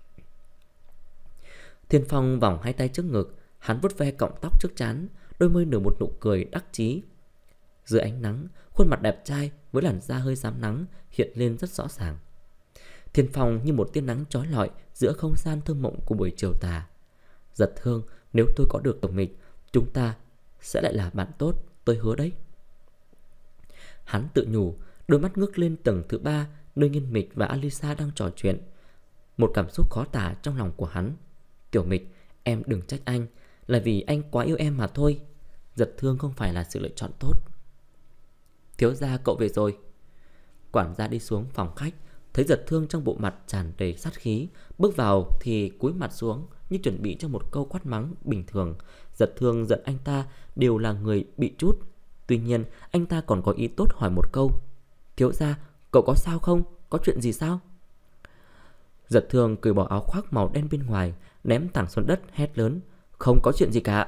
Thiên Phong vòng hai tay trước ngực, hắn vuốt ve cọng tóc trước trán, đôi môi nở một nụ cười đắc chí. Dưới ánh nắng, khuôn mặt đẹp trai với làn da hơi rám nắng hiện lên rất rõ ràng. Thiên Phong như một tia nắng chói lọi giữa không gian thơ mộng của buổi chiều tà. Giật Thương, nếu tôi có được Tiểu Mịch, chúng ta sẽ lại là bạn tốt, tôi hứa đấy. Hắn tự nhủ, đôi mắt ngước lên tầng thứ 3, nơi Nghiên Mịch và Alisa đang trò chuyện. Một cảm xúc khó tả trong lòng của hắn. Tiểu Mịch, em đừng trách anh, là vì anh quá yêu em mà thôi. Giật Thương không phải là sự lựa chọn tốt. Thiếu gia cậu về rồi. Quản gia đi xuống phòng khách, thấy Giật Thương trong bộ mặt tràn đầy sát khí. Bước vào thì cúi mặt xuống, như chuẩn bị cho một câu quát mắng bình thường. Giật Thương giận anh ta đều là người bị trút. Tuy nhiên anh ta còn có ý tốt hỏi một câu, thiếu gia, cậu có sao không? Có chuyện gì sao? Giật Thương cởi bỏ áo khoác màu đen bên ngoài, ném thẳng xuống đất, hét lớn, không có chuyện gì cả.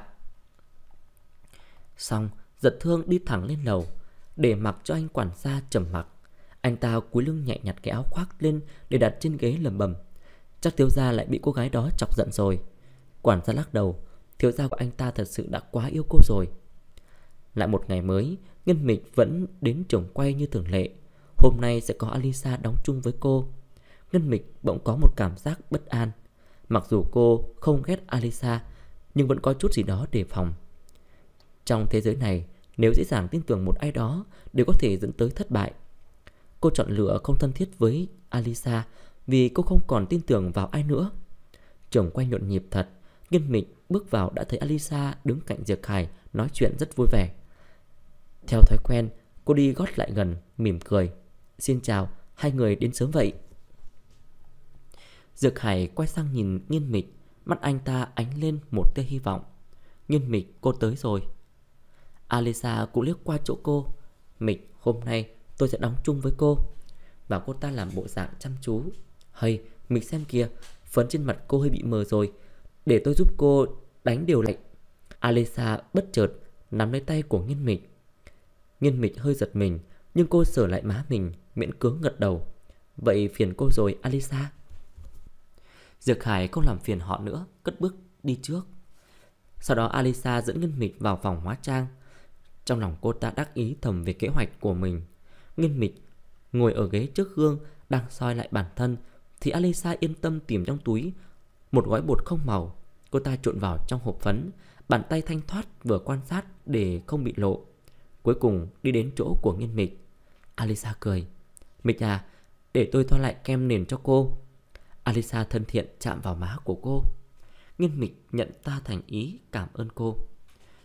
Xong, Giật Thương đi thẳng lên lầu, để mặc cho anh quản gia trầm mặc. Anh ta cúi lưng nhẹ nhặt cái áo khoác lên để đặt trên ghế lẩm bẩm, chắc thiếu gia lại bị cô gái đó chọc giận rồi. Quản gia lắc đầu, thiếu gia của anh ta thật sự đã quá yêu cô rồi. Lại một ngày mới, Nghiên Mịch vẫn đến trường quay như thường lệ. Hôm nay sẽ có Alisa đóng chung với cô. Nghiên Mịch bỗng có một cảm giác bất an. Mặc dù cô không ghét Alisa, nhưng vẫn có chút gì đó đề phòng. Trong thế giới này, nếu dễ dàng tin tưởng một ai đó đều có thể dẫn tới thất bại. Cô chọn lựa không thân thiết với Alisa vì cô không còn tin tưởng vào ai nữa. Trường quay nhộn nhịp thật. Nghiên Mịch bước vào đã thấy Alisa đứng cạnh Diệp Khải nói chuyện rất vui vẻ. Theo thói quen, cô đi gót lại gần, mỉm cười, xin chào, hai người đến sớm vậy? Diệp Khải quay sang nhìn Nghiên Mịch, mắt anh ta ánh lên một tia hy vọng. Nghiên Mịch, cô tới rồi. Alisa cũng liếc qua chỗ cô. Mịch, hôm nay tôi sẽ đóng chung với cô. Và cô ta làm bộ dạng chăm chú. Hay, Mịch xem kìa, phấn trên mặt cô hơi bị mờ rồi, để tôi giúp cô đánh đều lại. Alisa bất chợt nắm lấy tay của Nghiên Mịch. Nghiên Mịch hơi giật mình, nhưng cô sờ lại má mình, miễn cưỡng gật đầu. Vậy phiền cô rồi Alisa. Diệp Khải không làm phiền họ nữa, cất bước đi trước. Sau đó Alisa dẫn Nghiên Mịch vào phòng hóa trang. Trong lòng cô ta đắc ý thầm về kế hoạch của mình. Nghiên Mịch ngồi ở ghế trước gương đang soi lại bản thân, thì Alisa yên tâm tìm trong túi một gói bột không màu. Cô ta trộn vào trong hộp phấn, bàn tay thanh thoát vừa quan sát để không bị lộ. Cuối cùng đi đến chỗ của Nghiên Mịch. Alisa cười, Mịch à, để tôi thoa lại kem nền cho cô. Alisa thân thiện chạm vào má của cô. Nghiên Mịch nhận ta thành ý, cảm ơn cô.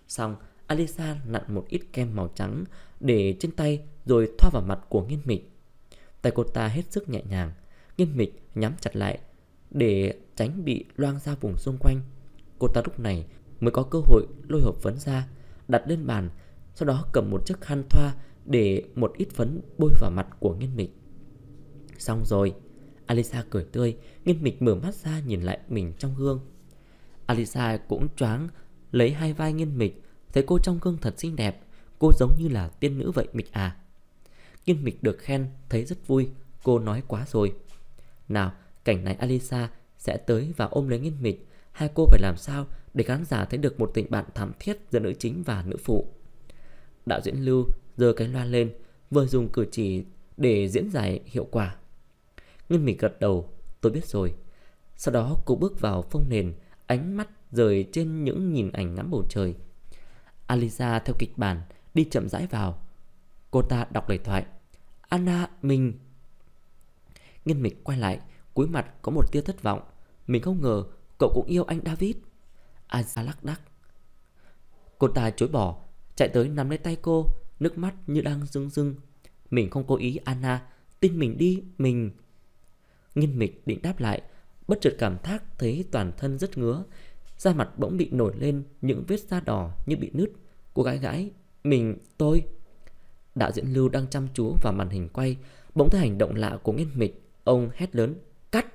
Xong Alisa nặn một ít kem màu trắng để trên tay rồi thoa vào mặt của Nghiên Mịch. Tay cô ta hết sức nhẹ nhàng. Nghiên Mịch nhắm chặt lại để tránh bị loang ra vùng xung quanh. Cô ta lúc này mới có cơ hội lôi hộp phấn ra, đặt lên bàn, sau đó cầm một chiếc khăn thoa để một ít phấn bôi vào mặt của Nghiên Mịch. Xong rồi, Alisa cười tươi. Nghiên Mịch mở mắt ra nhìn lại mình trong gương. Alisa cũng choáng lấy hai vai Nghiên Mịch. Thấy cô trong gương thật xinh đẹp. Cô giống như là tiên nữ vậy Mịch à. Nghiên Mịch được khen thấy rất vui. Cô nói quá rồi. Nào, cảnh này Alisa sẽ tới và ôm lấy Nghiên Mịch. Hai cô phải làm sao để khán giả thấy được một tình bạn thắm thiết giữa nữ chính và nữ phụ. Đạo diễn Lưu giơ cái loa lên, vừa dùng cử chỉ để diễn giải hiệu quả. Nghiên Mịch gật đầu. Tôi biết rồi. Sau đó cô bước vào phông nền, ánh mắt rời trên những nhìn ảnh ngắm bầu trời. Alisa theo kịch bản đi chậm rãi vào. Cô ta đọc lời thoại. Anna, mình... Nghiên Mịch quay lại, cúi mặt có một tia thất vọng. Mình không ngờ cậu cũng yêu anh David. Alisa lắc đắc. Cô ta chối bỏ, chạy tới nắm lấy tay cô, nước mắt như đang rưng rưng. Mình không cố ý Anna, tin mình đi, mình... Nghiên Mịch định đáp lại, bất chợt cảm giác thấy toàn thân rất ngứa. Da mặt bỗng bị nổi lên những vết da đỏ như bị nứt. Cô gái gãi. Tôi... Đạo diễn Lưu đang chăm chú vào màn hình quay, bỗng thấy hành động lạ của Nghiên Mịch. Ông hét lớn, cắt.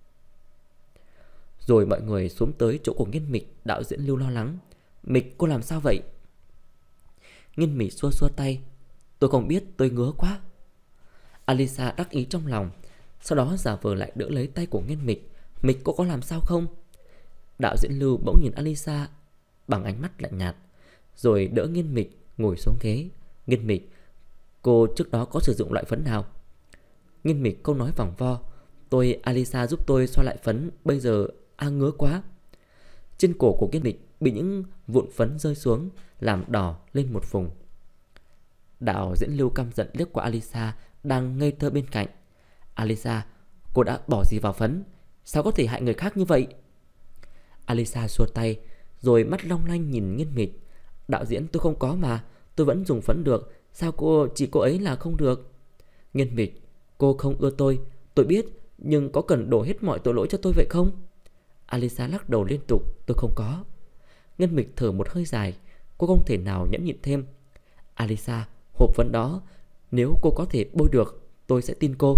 Rồi mọi người xuống tới chỗ của Nghiên Mịch. Đạo diễn Lưu lo lắng. Mịch, cô làm sao vậy? Nghiên Mịch xua xua tay. Tôi không biết, tôi ngứa quá. Alisa đắc ý trong lòng, sau đó giả vờ lại đỡ lấy tay của Nghiên Mịch. Mịch, cô có làm sao không? Đạo diễn Lưu bỗng nhìn Alisa bằng ánh mắt lạnh nhạt, rồi đỡ Nghiên Mịch ngồi xuống ghế. Nghiên Mịch, cô trước đó có sử dụng loại phấn nào? Nghiên Mịch không nói vòng vo. Alisa giúp tôi xoa lại phấn. Bây giờ ngứa quá. Trên cổ của Nghiên Mịch bị những vụn phấn rơi xuống, làm đỏ lên một vùng. Đạo diễn Lưu căm giận liếc qua Alisa đang ngây thơ bên cạnh. Alisa, cô đã bỏ gì vào phấn? Sao có thể hại người khác như vậy? Alisa xua tay, rồi mắt long lanh nhìn Nghiên Mịch. Đạo diễn, tôi không có mà. Tôi vẫn dùng phấn được. Sao chỉ cô ấy là không được? Nghiên Mịch, cô không ưa tôi biết. Nhưng có cần đổ hết mọi tội lỗi cho tôi vậy không? Alisa lắc đầu liên tục. Tôi không có. Nghiên Mịch thở một hơi dài. Cô không thể nào nhẫn nhịn thêm. Alisa, hộp phấn đó, nếu cô có thể bôi được, tôi sẽ tin cô.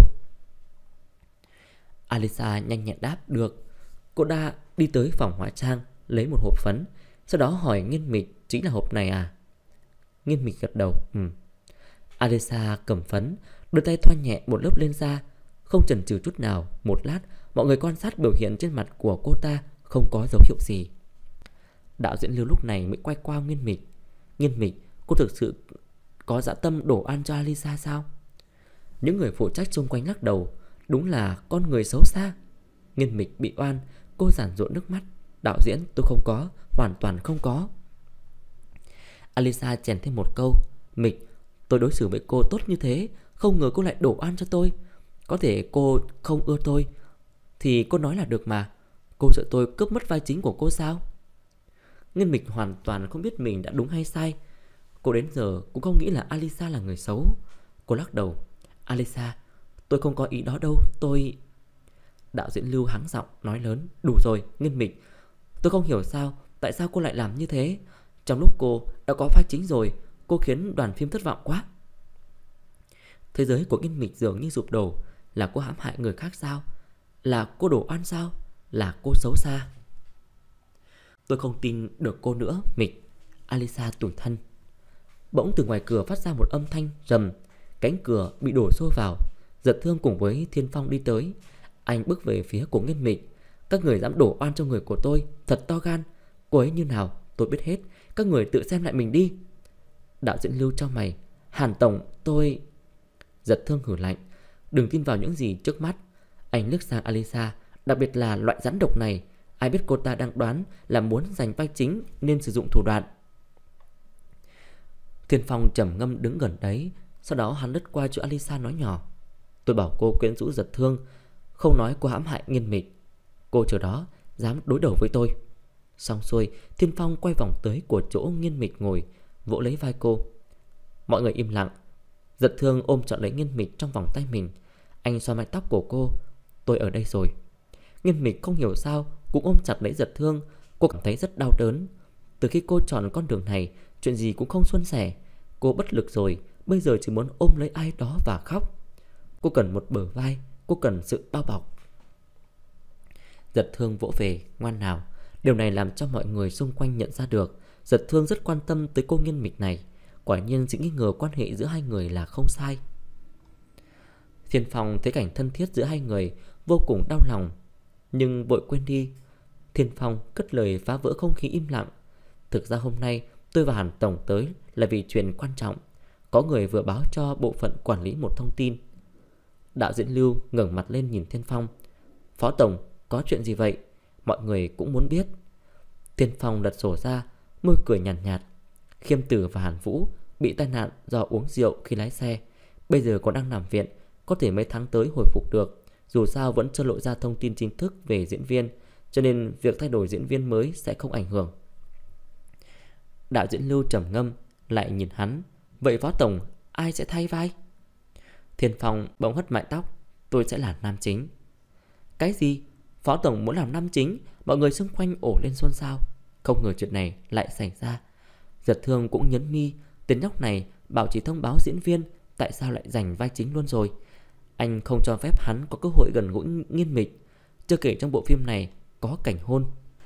Alisa nhanh nhẹn đáp được. Cô đã đi tới phòng hóa trang, lấy một hộp phấn, sau đó hỏi Nghiên Mịch, chính là hộp này à? Nghiên Mịch gật đầu. Alisa cầm phấn, đưa tay thoa nhẹ một lớp lên da, không chần chừ chút nào. Một lát, mọi người quan sát biểu hiện trên mặt của cô ta không có dấu hiệu gì. Đạo diễn Lưu lúc này mới quay qua Nghiên Mịch. Nghiên Mịch, cô thực sự có dã tâm đổ oan cho Alisa sao? Những người phụ trách xung quanh lắc đầu. Đúng là con người xấu xa. Nghiên Mịch bị oan, cô giản rụa nước mắt. Đạo diễn, tôi không có, hoàn toàn không có. Alisa chèn thêm một câu. Mịch, tôi đối xử với cô tốt như thế, không ngờ cô lại đổ oan cho tôi. Có thể cô không ưa tôi thì cô nói là được mà. Cô sợ tôi cướp mất vai chính của cô sao? Nghiên Mịch hoàn toàn không biết mình đã đúng hay sai. Cô đến giờ cũng không nghĩ là Alisa là người xấu. Cô lắc đầu. Alisa, tôi không có ý đó đâu, tôi... Đạo diễn Lưu hắng giọng nói lớn. Đủ rồi, Nghiên Mịch, tôi không hiểu tại sao cô lại làm như thế. Trong lúc cô đã có vai chính rồi, cô khiến đoàn phim thất vọng quá. Thế giới của Nghiên Mịch dường như sụp đổ. Là cô hãm hại người khác sao? Là cô đổ oan sao? Là cô xấu xa? Tôi không tin được cô nữa, Mịch. Alisa tủi thân. Bỗng từ ngoài cửa phát ra một âm thanh rầm. Cánh cửa bị đổ xô vào. Giật Thương cùng với Thiên Phong đi tới. Anh bước về phía của Nghiên Mịch. Các người dám đổ oan cho người của tôi, thật to gan. Cô ấy như nào tôi biết hết. Các người tự xem lại mình đi. Đạo diễn Lưu cho mày. Hàn tổng, tôi... Giật Thương hử lạnh. Đừng tin vào những gì trước mắt. Anh liếc sang Alisa. Đặc biệt là loại rắn độc này. Ai biết cô ta đang đoán là muốn giành vai chính nên sử dụng thủ đoạn. Thiên Phong trầm ngâm đứng gần đấy. Sau đó hắn lướt qua chỗ Alisa nói nhỏ. Tôi bảo cô quyến rũ Giật Thương, không nói cô hãm hại Nghiên Mịch. Cô chờ đó, dám đối đầu với tôi. Xong xuôi, Thiên Phong quay vòng tới của chỗ Nghiên Mịch ngồi, vỗ lấy vai cô. Mọi người im lặng. Giật Thương ôm trọn lấy Nghiên Mịch trong vòng tay mình. Anh xoa mái tóc của cô. Tôi ở đây rồi. Nghiên Mịch không hiểu sao cũng ôm chặt lấy Giật Thương. Cô cảm thấy rất đau đớn. Từ khi cô chọn con đường này, chuyện gì cũng không suôn sẻ. Cô bất lực rồi, bây giờ chỉ muốn ôm lấy ai đó và khóc. Cô cần một bờ vai, cô cần sự bao bọc. Giật Thương vỗ về, ngoan nào. Điều này làm cho mọi người xung quanh nhận ra được Giật Thương rất quan tâm tới cô Nghiên Mịch này. Quả nhiên sự nghi ngờ quan hệ giữa hai người là không sai. Thiên Phong thấy cảnh thân thiết giữa hai người, vô cùng đau lòng, nhưng vội quên đi. Thiên Phong cất lời phá vỡ không khí im lặng. Thực ra hôm nay tôi và Hàn Tổng tới là vì chuyện quan trọng. Có người vừa báo cho bộ phận quản lý một thông tin. Đạo diễn Lưu ngẩng mặt lên nhìn Thiên Phong. Phó Tổng, có chuyện gì vậy? Mọi người cũng muốn biết. Thiên Phong lật sổ ra, môi cười nhàn nhạt. Khiêm Tử và Hàn Vũ bị tai nạn do uống rượu khi lái xe. Bây giờ còn đang nằm viện, có thể mấy tháng tới hồi phục được. Dù sao vẫn chưa lộ ra thông tin chính thức về diễn viên, cho nên việc thay đổi diễn viên mới sẽ không ảnh hưởng. Đạo diễn Lưu trầm ngâm, lại nhìn hắn. Vậy Phó Tổng, ai sẽ thay vai? Thiên Phong bỗng hất mái tóc. Tôi sẽ là nam chính. Cái gì? Phó Tổng muốn làm nam chính? Mọi người xung quanh ổ lên xôn xao. Không ngờ chuyện này lại xảy ra. Giật Thương cũng nhấn mi. Tên nhóc này bảo chỉ thông báo diễn viên, tại sao lại giành vai chính luôn rồi? Anh không cho phép hắn có cơ hội gần gũi Nghiên Mịch. Chưa kể trong bộ phim này có cảnh hôn.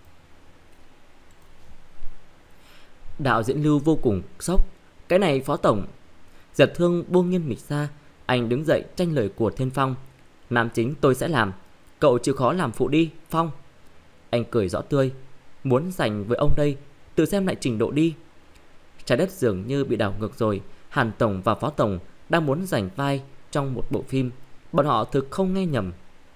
Đạo diễn Lưu vô cùng sốc. Cái này Phó Tổng. Giật Thương buông Nghiên Mịch ra. Anh đứng dậy tranh lời của Thiên Phong. Nam chính tôi sẽ làm, cậu chịu khó làm phụ đi, Phong. Anh cười rõ tươi. Muốn giành với ông đây, tự xem lại trình độ đi. Trái đất dường như bị đảo ngược rồi. Hàn Tổng và Phó Tổng đang muốn giành vai trong một bộ phim. Bọn họ thực không nghe nhầm.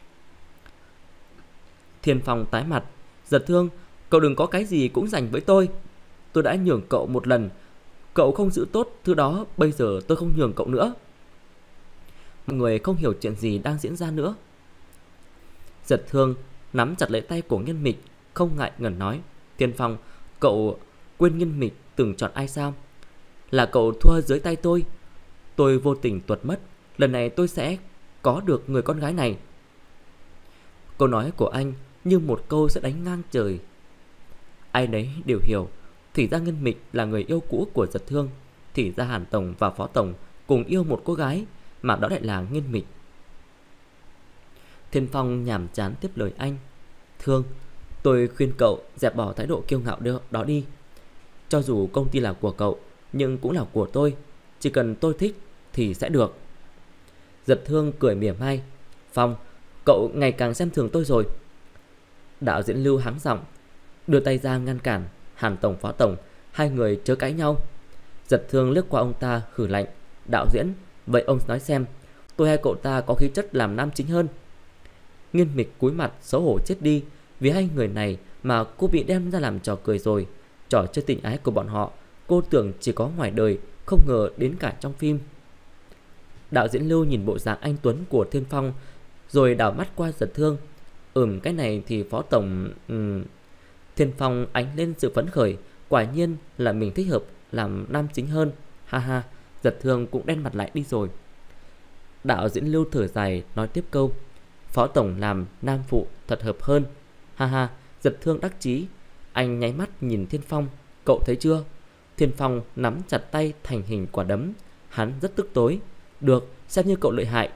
Thiên Phong tái mặt. Giật Thương, cậu đừng có cái gì cũng giành với tôi. Tôi đã nhường cậu một lần, cậu không giữ tốt thứ đó, bây giờ tôi không nhường cậu nữa. Mọi người không hiểu chuyện gì đang diễn ra nữa. Giật Thương nắm chặt lấy tay của Nghiên Mịch, không ngại ngần nói. Thiên Phong, cậu quên Nghiên Mịch từng chọn ai sao? Là cậu thua dưới tay tôi. Tôi vô tình tuột mất. Lần này tôi sẽ có được người con gái này. Câu nói của anh như một câu sẽ đánh ngang trời. Ai nấy đều hiểu. Thì ra Nghiên Mịch là người yêu cũ của Giật Thương. Thì ra Hàn Tổng và Phó Tổng cùng yêu một cô gái, mà đó lại là Nghiên Mịch. Thiên Phong nhàm chán tiếp lời anh. Thương, tôi khuyên cậu dẹp bỏ thái độ kiêu ngạo đó đi. Cho dù công ty là của cậu, nhưng cũng là của tôi. Chỉ cần tôi thích thì sẽ được. Giật Thương cười mỉa mai. Phong, cậu ngày càng xem thường tôi rồi. Đạo diễn Lưu hắng giọng, đưa tay ra ngăn cản. Hàn Tổng, Phó Tổng, hai người chớ cãi nhau. Giật Thương liếc qua ông ta hử lạnh. Đạo diễn, vậy ông nói xem, tôi hay cậu ta có khí chất làm nam chính hơn? Nghiên Mịch cúi mặt xấu hổ chết đi. Vì hai người này mà cô bị đem ra làm trò cười rồi. Trò chơi tình ái của bọn họ cô tưởng chỉ có ngoài đời, không ngờ đến cả trong phim. Đạo diễn Lưu nhìn bộ dạng anh tuấn của Thiên Phong, rồi đảo mắt qua Giật Thương. Cái này thì Phó Tổng... Thiên Phong ánh lên sự phấn khởi. Quả nhiên là mình thích hợp làm nam chính hơn. Ha ha. Giật Thương cũng đen mặt lại đi rồi. Đạo diễn Lưu thở dài nói tiếp câu. Phó Tổng làm nam phụ thật hợp hơn. Ha ha. Giật Thương đắc chí. Anh nháy mắt nhìn Thiên Phong. Cậu thấy chưa? Thiên Phong nắm chặt tay thành hình quả đấm. Hắn rất tức tối. Được, xem như cậu lợi hại.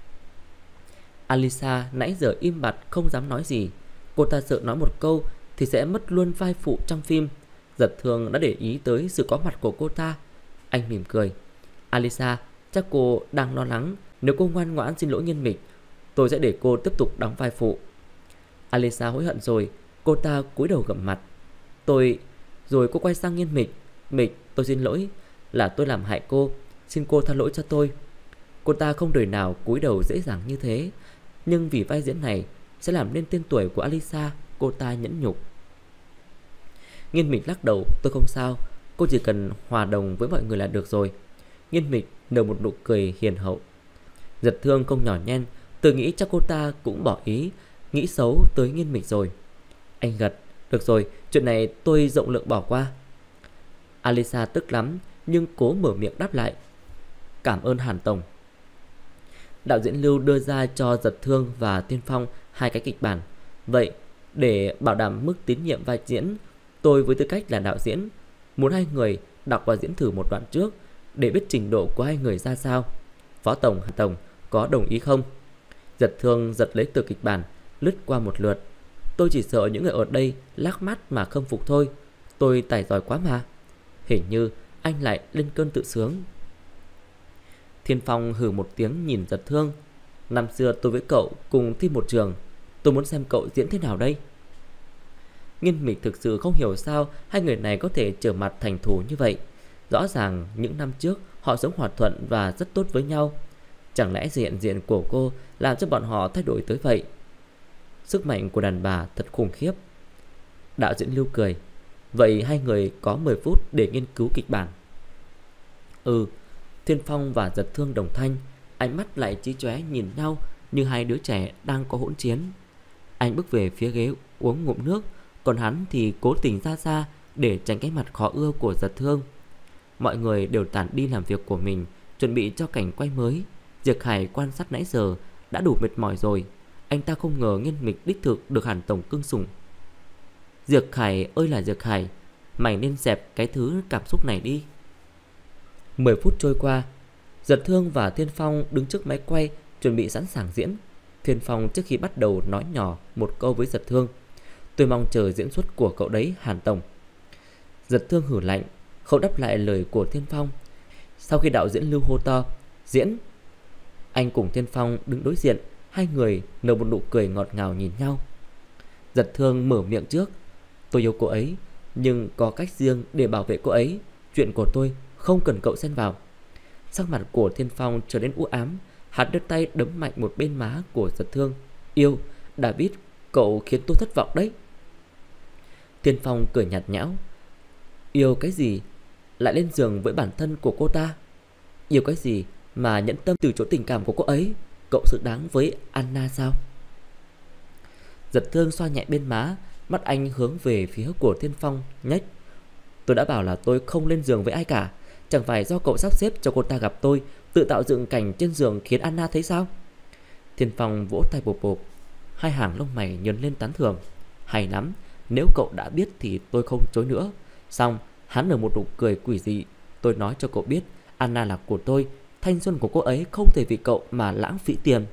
Alisa nãy giờ im bặt không dám nói gì. Cô ta sợ nói một câu thì sẽ mất luôn vai phụ trong phim. Giật Thương đã để ý tới sự có mặt của cô ta. Anh mỉm cười. Alisa, chắc cô đang lo lắng. Nếu cô ngoan ngoãn xin lỗi Nghiên Mịch, tôi sẽ để cô tiếp tục đóng vai phụ. Alisa hối hận rồi. Cô ta cúi đầu gậm mặt. Rồi cô quay sang Nghiên Mịch. Mịch, tôi xin lỗi. Là tôi làm hại cô. Xin cô tha lỗi cho tôi. Cô ta không đời nào cúi đầu dễ dàng như thế. Nhưng vì vai diễn này sẽ làm nên tên tuổi của Alisa, cô ta nhẫn nhục. Nghiên Mịch lắc đầu. Tôi không sao. Cô chỉ cần hòa đồng với mọi người là được rồi. Nghiên Mịch nở một nụ cười hiền hậu. Giật Thương không nhỏ nhen. Tôi nghĩ chắc cô ta cũng bỏ ý nghĩ xấu tới Nghiên Mịch rồi. Anh gật. Được rồi, Chuyện này tôi rộng lượng bỏ qua. Alisa tức lắm nhưng cố mở miệng đáp lại. Cảm ơn Hàn tổng. Đạo diễn Lưu đưa ra cho Giật Thương và Tiên Phong 2 cái kịch bản. Vậy để bảo đảm mức tín nhiệm vai diễn, tôi với tư cách là đạo diễn muốn 2 người đọc và diễn thử một đoạn trước để biết trình độ của 2 người ra sao. Phó tổng, Hàn tổng có đồng ý không? Giật Thương giật lấy tờ kịch bản, lướt qua một lượt. Tôi chỉ sợ những người ở đây lác mắt mà khâm phục thôi. Tôi tài giỏi quá mà. Hình như anh lại lên cơn tự sướng. Thiên Phong hừ một tiếng nhìn Giật Thương. Năm xưa tôi với cậu cùng thi một trường, tôi muốn xem cậu diễn thế nào đây. Nghiên Mịch thực sự không hiểu sao 2 người này có thể trở mặt thành thù như vậy. Rõ ràng những năm trước họ sống hòa thuận và rất tốt với nhau. Chẳng lẽ sự hiện diện của cô làm cho bọn họ thay đổi tới vậy? Sức mạnh của đàn bà thật khủng khiếp. Đạo diễn Lưu cười. Vậy 2 người có 10 phút để nghiên cứu kịch bản. Thiên Phong và Giật Thương đồng thanh, ánh mắt lại chí chóe nhìn nhau như 2 đứa trẻ đang có hỗn chiến. Anh bước về phía ghế uống ngụm nước, còn hắn thì cố tình ra xa để tránh cái mặt khó ưa của Giật Thương. Mọi người đều tản đi làm việc của mình, chuẩn bị cho cảnh quay mới. Diệp Khải quan sát nãy giờ đã đủ mệt mỏi rồi. Anh ta không ngờ Nghiên Mịch đích thực được Hàn tổng cưng sủng. Diệp Khải ơi là Diệp Khải, mày nên dẹp cái thứ cảm xúc này đi. 10 phút trôi qua, Giật Thương và Thiên Phong đứng trước máy quay chuẩn bị sẵn sàng diễn. Thiên Phong trước khi bắt đầu nói nhỏ một câu với Giật Thương. Tôi mong chờ diễn xuất của cậu đấy, Hàn tổng. Giật Thương hử lạnh, không đáp lại lời của Thiên Phong. Sau khi đạo diễn Lưu hô to diễn, anh cùng Thiên Phong đứng đối diện. 2 người nở một nụ cười ngọt ngào nhìn nhau. Giật Thương mở miệng trước. Tôi yêu cô ấy, nhưng có cách riêng để bảo vệ cô ấy. Chuyện của tôi không cần cậu xen vào. Sắc mặt của Thiên Phong trở nên u ám. Hắn đưa tay đấm mạnh một bên má của Giật Thương. Yêu, David, cậu khiến tôi thất vọng đấy. Thiên Phong cười nhạt nhẽo. Yêu cái gì? Lại lên giường với bản thân của cô ta? Yêu cái gì mà nhẫn tâm từ chỗ tình cảm của cô ấy? Cậu xứng đáng với Anna sao? Giật Thương xoa nhẹ bên má, mắt anh hướng về phía của Thiên Phong nhếch. Tôi đã bảo là tôi không lên giường với ai cả. Chẳng phải do cậu sắp xếp cho cô ta gặp tôi, tự tạo dựng cảnh trên giường khiến Anna thấy sao? Thiên Phong vỗ tay bộp bộp. 2 hàng lông mày nhướng lên tán thưởng. Hay lắm, nếu cậu đã biết thì tôi không chối nữa. Xong, hắn nở một nụ cười quỷ dị. Tôi nói cho cậu biết, Anna là của tôi. Thanh xuân của cô ấy không thể vì cậu mà lãng phí tiền.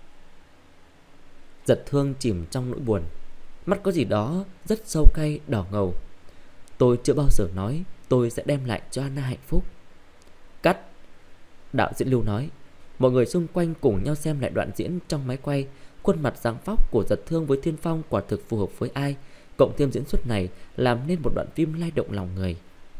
Giật Thương chìm trong nỗi buồn, mắt có gì đó rất sâu cay đỏ ngầu. Tôi chưa bao giờ nói tôi sẽ đem lại cho Anna hạnh phúc. Cắt. Đạo diễn Lưu nói. Mọi người xung quanh cùng nhau xem lại đoạn diễn trong máy quay. Khuôn mặt dáng vóc của Giật Thương với Thiên Phong quả thực phù hợp với ai. Cộng thêm diễn xuất này làm nên một đoạn phim lay động lòng người.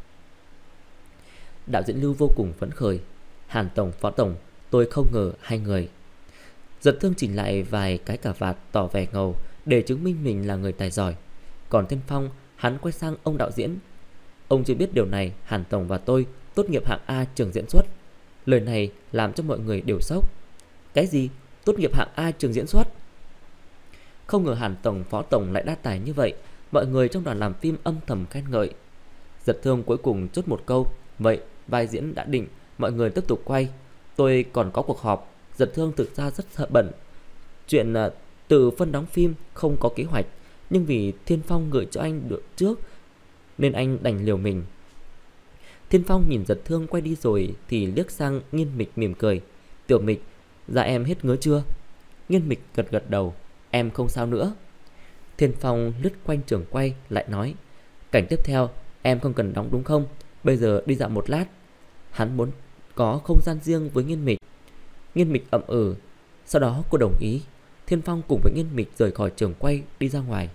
Đạo diễn Lưu vô cùng phấn khởi. Hàn tổng, Phó tổng, tôi không ngờ 2 người. Giật Thương chỉnh lại vài cái cà vạt tỏ vẻ ngầu để chứng minh mình là người tài giỏi. Còn Thiên Phong, hắn quay sang ông đạo diễn. Ông chưa biết điều này, Hàn tổng và tôi tốt nghiệp hạng A trường diễn xuất. Lời này làm cho mọi người đều sốc. Cái gì? Tốt nghiệp hạng A trường diễn xuất? Không ngờ Hàn tổng, Phó tổng lại đa tài như vậy. Mọi người trong đoàn làm phim âm thầm khen ngợi. Giật Thương cuối cùng chốt một câu. Vậy vai diễn đã định, mọi người tiếp tục quay. Tôi còn có cuộc họp. Giật Thương thực ra rất sợ bận. Chuyện tự phân đóng phim không có kế hoạch, nhưng vì Thiên Phong gửi cho anh được trước nên anh đành liều mình. Thiên Phong nhìn Giật Thương quay đi rồi thì liếc sang Nghiên Mịch mỉm cười. Tiểu Mịch, da em hết ngứa chưa? Nghiên Mịch gật gật đầu. Em không sao nữa. Thiên Phong lướt quanh trường quay lại nói. Cảnh tiếp theo em không cần đóng đúng không? Bây giờ đi dạo một lát. Hắn muốn có không gian riêng với Nghiên Mịch. Nghiên Mịch ậm ừ. Sau đó cô đồng ý. Thiên Phong cùng với Nghiên Mịch rời khỏi trường quay đi ra ngoài.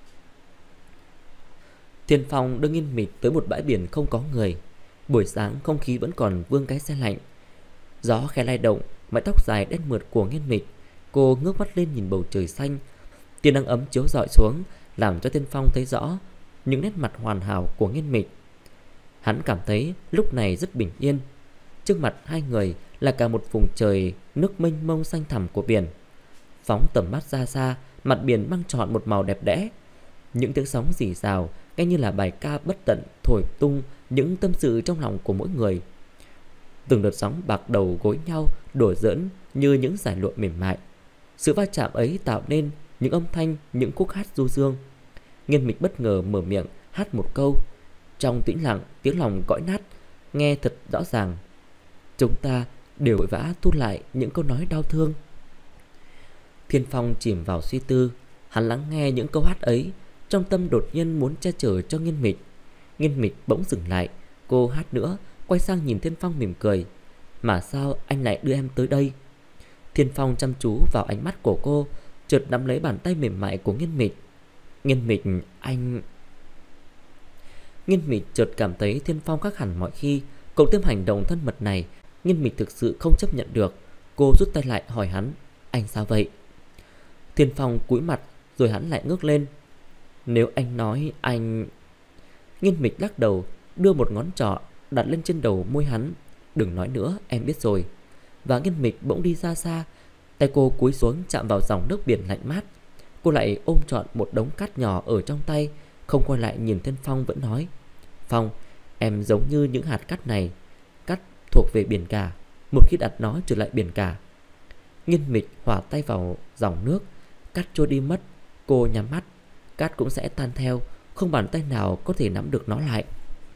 Thiên Phong đưa Nghiên Mịch tới một bãi biển không có người. Buổi sáng không khí vẫn còn vương cái se lạnh. Gió khẽ lay động mái tóc dài đen mượt của Nghiên Mịch. Cô ngước mắt lên nhìn bầu trời xanh. Tia nắng ấm chiếu rọi xuống làm cho Thiên Phong thấy rõ những nét mặt hoàn hảo của Nghiên Mịch. Hắn cảm thấy lúc này rất bình yên. Trước mặt 2 người là cả một vùng trời nước mênh mông xanh thẳm của biển. Phóng tầm mắt ra xa, mặt biển mang trọn một màu đẹp đẽ. Những tiếng sóng rì rào nghe như là bài ca bất tận thổi tung những tâm sự trong lòng của mỗi người. Từng đợt sóng bạc đầu gối nhau đổ dỡn như những dải lụa mềm mại. Sự va chạm ấy tạo nên những âm thanh, những khúc hát du dương. Nghiên Mịch bất ngờ mở miệng hát một câu. Trong tĩnh lặng, tiếng lòng cõi nát nghe thật rõ ràng. Chúng ta đều vội vã thu lại những câu nói đau thương. Thiên Phong chìm vào suy tư. Hắn lắng nghe những câu hát ấy, trong tâm đột nhiên muốn che chở cho Nghiên Mịch. Nghiên Mịch bỗng dừng lại. Cô hát nữa, quay sang nhìn Thiên Phong mỉm cười. Mà sao anh lại đưa em tới đây? Thiên Phong chăm chú vào ánh mắt của cô, chợt nắm lấy bàn tay mềm mại của Nghiên Mịch. Nghiên Mịch, anh... Nghiên Mịch chợt cảm thấy Thiên Phong khác hẳn mọi khi. Cộng thêm hành động thân mật này, Nghiên Mịch thực sự không chấp nhận được. Cô rút tay lại hỏi hắn, anh sao vậy? Thiên Phong cúi mặt rồi hắn lại ngước lên. Nếu anh nói anh... Nghiên Mịch lắc đầu, đưa một ngón trỏ đặt lên trên đầu môi hắn. Đừng nói nữa, em biết rồi. Và Nghiên Mịch bỗng đi ra xa. Tay cô cúi xuống chạm vào dòng nước biển lạnh mát. Cô lại ôm trọn một đống cát nhỏ ở trong tay, không quay lại nhìn Thiên Phong vẫn nói, Phong, em giống như những hạt cát này. Cát thuộc về biển cả, một khi đặt nó trở lại biển cả. Nghiên Mịch hòa tay vào dòng nước. Cát trôi đi mất. Cô nhắm mắt, cát cũng sẽ tan theo, không bàn tay nào có thể nắm được nó lại.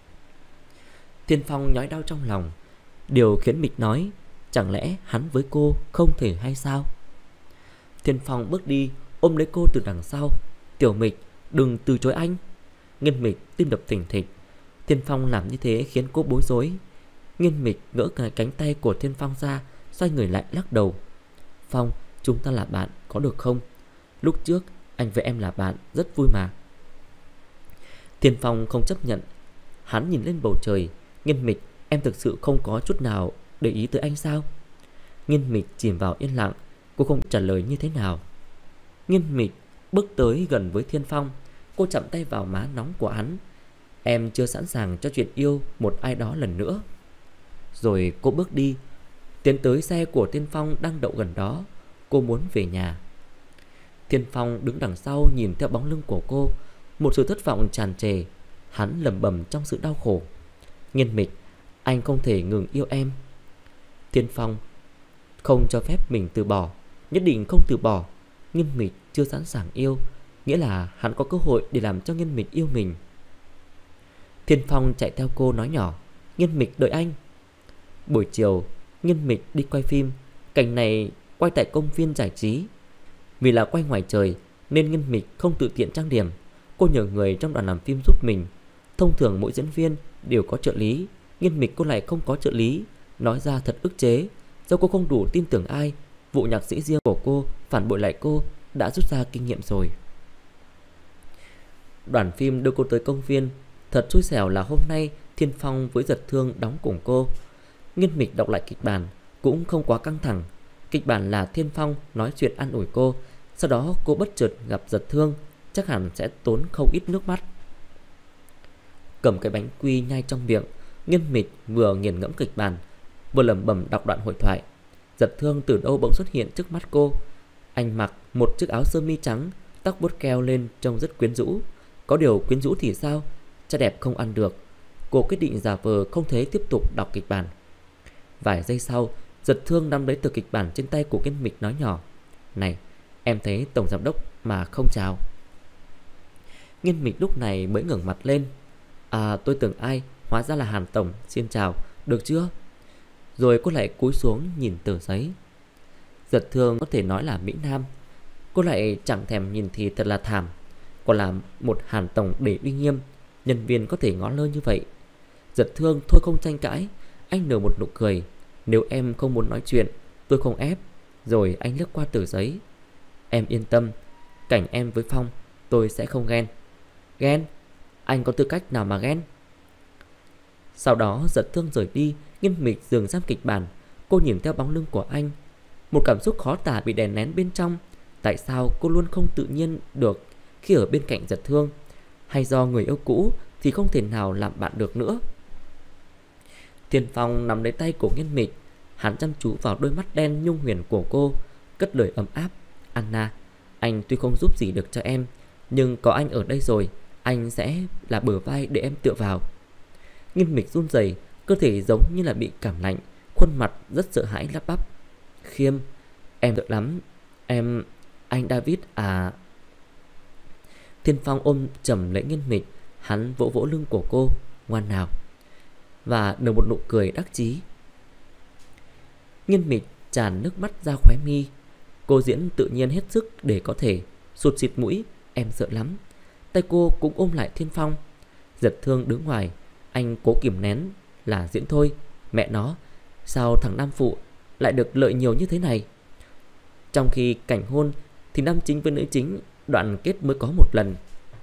Thiên Phong nhói đau trong lòng. Điều khiến Mịch nói, chẳng lẽ hắn với cô không thể hay sao? Thiên Phong bước đi, ôm lấy cô từ đằng sau. Tiểu Mịch, đừng từ chối anh. Nghiên Mịch tim đập thình thịch. Thiên Phong làm như thế khiến cô bối rối. Nghiên Mịch gỡ cánh tay của Thiên Phong ra, xoay người lại lắc đầu. Phong, chúng ta là bạn, có được không? Lúc trước anh với em là bạn, rất vui mà. Thiên Phong không chấp nhận. Hắn nhìn lên bầu trời. Nghiên Mịch, em thực sự không có chút nào để ý tới anh sao? Nghiên Mịch chìm vào yên lặng. Cô không trả lời như thế nào. Nghiên Mịch bước tới gần với Thiên Phong. Cô chạm tay vào má nóng của hắn. Em chưa sẵn sàng cho chuyện yêu một ai đó lần nữa. Rồi cô bước đi, tiến tới xe của Thiên Phong đang đậu gần đó. Cô muốn về nhà. Thiên Phong đứng đằng sau nhìn theo bóng lưng của cô. Một sự thất vọng tràn trề. Hắn lẩm bẩm trong sự đau khổ. Nghiên Mịch, anh không thể ngừng yêu em. Thiên Phong không cho phép mình từ bỏ, nhất định không từ bỏ. Nghiên Mịch chưa sẵn sàng yêu, nghĩa là hắn có cơ hội để làm cho Nghiên Mịch yêu mình. Thiên Phong chạy theo cô nói nhỏ, Nghiên Mịch đợi anh. Buổi chiều, Nghiên Mịch đi quay phim. Cảnh này quay tại công viên giải trí. Vì là quay ngoài trời nên Nghiên Mịch không tự tiện trang điểm. Cô nhờ người trong đoàn làm phim giúp mình. Thông thường mỗi diễn viên đều có trợ lý. Nghiên Mịch cô lại không có trợ lý. Nói ra thật ức chế. Do cô không đủ tin tưởng ai, vụ nhạc sĩ riêng của cô phản bội lại cô đã rút ra kinh nghiệm rồi. Đoàn phim đưa cô tới công viên. Thật xui xẻo là hôm nay Thiên Phong với Giật Thương đóng cùng cô. Nghiên Mịch đọc lại kịch bản cũng không quá căng thẳng. Kịch bản là Thiên Phong nói chuyện an ủi cô. Sau đó cô bất chợt gặp Giật Thương, chắc hẳn sẽ tốn không ít nước mắt. Cầm cái bánh quy nhai trong miệng, Nghiên Mịch vừa nghiền ngẫm kịch bản, vừa lẩm bẩm đọc đoạn hội thoại. Giật Thương từ đâu bỗng xuất hiện trước mắt cô. Anh mặc một chiếc áo sơ mi trắng, tóc vuốt keo lên trông rất quyến rũ. Có điều quyến rũ thì sao, cha đẹp không ăn được. Cô quyết định giả vờ không thể tiếp tục đọc kịch bản. Vài giây sau, Giật Thương nắm lấy tờ kịch bản trên tay của Nghiên Mịch nói nhỏ, này, em thấy tổng giám đốc mà không chào. Nghiên Mịch lúc này mới ngẩng mặt lên. À, tôi tưởng ai, hóa ra là Hàn tổng, xin chào, được chưa? Rồi cô lại cúi xuống nhìn tờ giấy. Giật Thương có thể nói là Mỹ Nam. Cô lại chẳng thèm nhìn thì thật là thảm. Còn là một Hàn tổng để uy nghiêm, nhân viên có thể ngó lơ như vậy. Giật Thương thôi không tranh cãi. Anh nở một nụ cười. Nếu em không muốn nói chuyện, tôi không ép. Rồi anh lướt qua tờ giấy. Em yên tâm, cảnh em với Phong tôi sẽ không ghen. Ghen? Anh có tư cách nào mà ghen? Sau đó Giật Thương rời đi. Nghiên Mịch dường giam kịch bản. Cô nhìn theo bóng lưng của anh. Một cảm xúc khó tả bị đè nén bên trong. Tại sao cô luôn không tự nhiên được khi ở bên cạnh Giật Thương? Hay do người yêu cũ thì không thể nào làm bạn được nữa? Thiên Phong nắm lấy tay của Nghiên Mịch. Hắn chăm chú vào đôi mắt đen nhung huyền của cô, cất lời ấm áp. Anna, anh tuy không giúp gì được cho em, nhưng có anh ở đây rồi, Anh sẽ là bờ vai để em tựa vào. Nghiên Mịch run rẩy, cơ thể giống như là bị cảm lạnh, khuôn mặt rất sợ hãi lắp bắp. Khiêm, em sợ lắm. Anh David à. Thiên Phong ôm chầm lấy Nghiên Mịch, hắn vỗ vỗ lưng của cô. Ngoan nào. Và nở một nụ cười đắc chí. Nghiên Mịch tràn nước mắt ra khóe mi. Cô diễn tự nhiên hết sức để có thể, sụt xịt mũi. Em sợ lắm. Tay cô cũng ôm lại Thiên Phong. Giật Thương đứng ngoài, anh cố kìm nén. Là diễn thôi. Mẹ nó, sao thằng nam phụ lại được lợi nhiều như thế này? Trong khi cảnh hôn thì nam chính với nữ chính đoạn kết mới có một lần.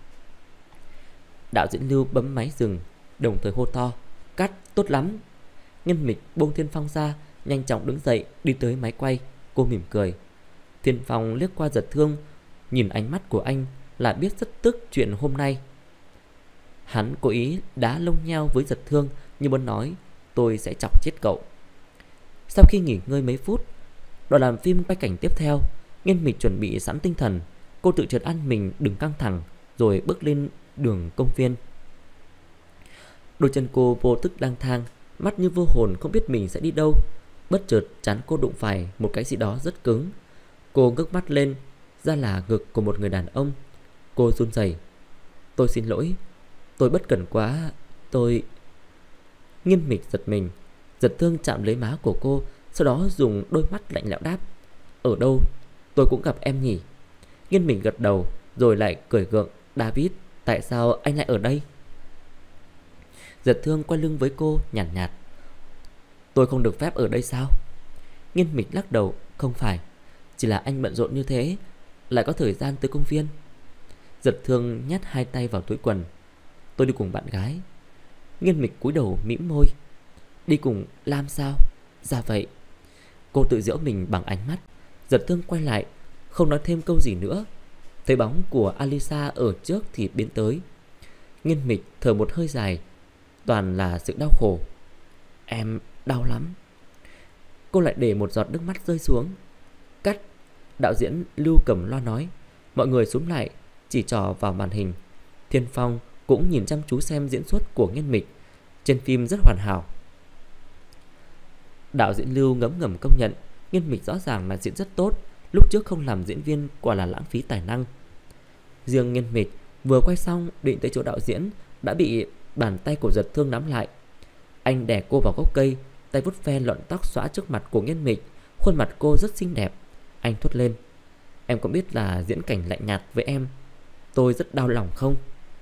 Đạo diễn Lưu bấm máy dừng, đồng thời hô to. Cắt, tốt lắm. Nghiên Mịch buông Thiên Phong ra, nhanh chóng đứng dậy đi tới máy quay. Cô mỉm cười. Thiên Phong liếc qua Giật Thương, nhìn ánh mắt của anh là biết rất tức chuyện hôm nay. Hắn cố ý đá lông nheo với Giật Thương, như muốn nói tôi sẽ chọc chết cậu. Sau khi nghỉ ngơi mấy phút, đoàn làm phim quay cảnh tiếp theo. Nghiên Mịch chuẩn bị sẵn tinh thần. Cô tự trấn an mình đừng căng thẳng, rồi bước lên đường công viên. Đôi chân cô vô thức lang thang, mắt như vô hồn không biết mình sẽ đi đâu. Bất chợt trán cô đụng phải một cái gì đó rất cứng. Cô ngước mắt lên, ra là ngực của một người đàn ông. Cô run rẩy. Tôi xin lỗi, tôi bất cẩn quá, tôi... Nghiên Mịch giật mình. Giật Thương chạm lấy má của cô, sau đó dùng đôi mắt lạnh lẽo đáp. Ở đâu? Tôi cũng gặp em nhỉ? Nghiên Mịch gật đầu, rồi lại cười gượng. David, tại sao anh lại ở đây? Giật Thương quay lưng với cô, nhàn nhạt. Tôi không được phép ở đây sao? Nghiên Mịch lắc đầu. Không phải, chỉ là anh bận rộn như thế, lại có thời gian tới công viên. Giật Thương nhét hai tay vào túi quần. Tôi đi cùng bạn gái. Nghiên Mịch cúi đầu mỉm môi. Đi cùng Lam sao? Dạ vậy. Cô tự giễu mình bằng ánh mắt. Giật Thương quay lại, không nói thêm câu gì nữa. Thấy bóng của Alisa ở trước thì biến tới. Nghiên Mịch thở một hơi dài, toàn là sự đau khổ. Em đau lắm. Cô lại để một giọt nước mắt rơi xuống. Cắt. Đạo diễn Lưu cầm loa nói. Mọi người xuống lại, chỉ trỏ vào màn hình. Thiên Phong cũng nhìn chăm chú xem diễn xuất của Nghiên Mịch. Trên phim rất hoàn hảo. Đạo diễn Lưu ngấm ngầm công nhận Nghiên Mịch rõ ràng là diễn rất tốt. Lúc trước không làm diễn viên quả là lãng phí tài năng. Riêng Nghiên Mịch vừa quay xong định tới chỗ đạo diễn, đã bị bàn tay của Giật Thương nắm lại. Anh đè cô vào gốc cây, tay vuốt ve lọn tóc xõa trước mặt của Nghiên Mịch. Khuôn mặt cô rất xinh đẹp. Anh thốt lên. Em có biết là diễn cảnh lạnh nhạt với em, tôi rất đau lòng không?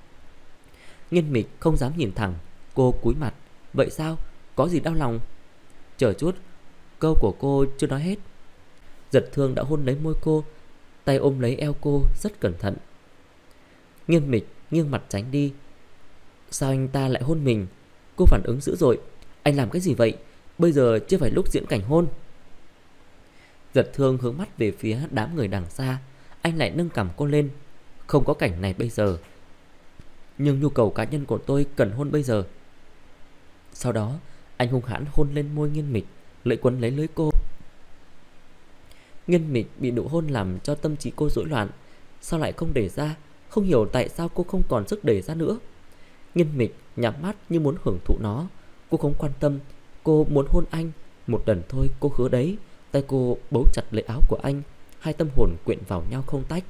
Nghiên Mịch không dám nhìn thẳng. Cô cúi mặt. Vậy sao? Có gì đau lòng? Chờ chút, câu của cô chưa nói hết. Giật Thương đã hôn lấy môi cô, tay ôm lấy eo cô rất cẩn thận. Nghiên Mịch nghiêng mặt tránh đi. Sao anh ta lại hôn mình? Cô phản ứng dữ dội. Anh làm cái gì vậy? Bây giờ chưa phải lúc diễn cảnh hôn. Giật Thương hướng mắt về phía đám người đằng xa. Anh lại nâng cằm cô lên. Không có cảnh này bây giờ, nhưng nhu cầu cá nhân của tôi cần hôn bây giờ. Sau đó anh hung hãn hôn lên môi Nghiên Mịch, lưỡi quấn lấy lưỡi cô. Nghiên Mịch bị nụ hôn làm cho tâm trí cô rối loạn. Sao lại không đẩy ra? Không hiểu tại sao cô không còn sức đẩy ra nữa. Nghiên Mịch nhắm mắt như muốn hưởng thụ nó. Cô không quan tâm. Cô muốn hôn anh. Một lần thôi, cô hứa đấy. Tay cô bấu chặt lấy áo của anh. Hai tâm hồn quyện vào nhau không tách.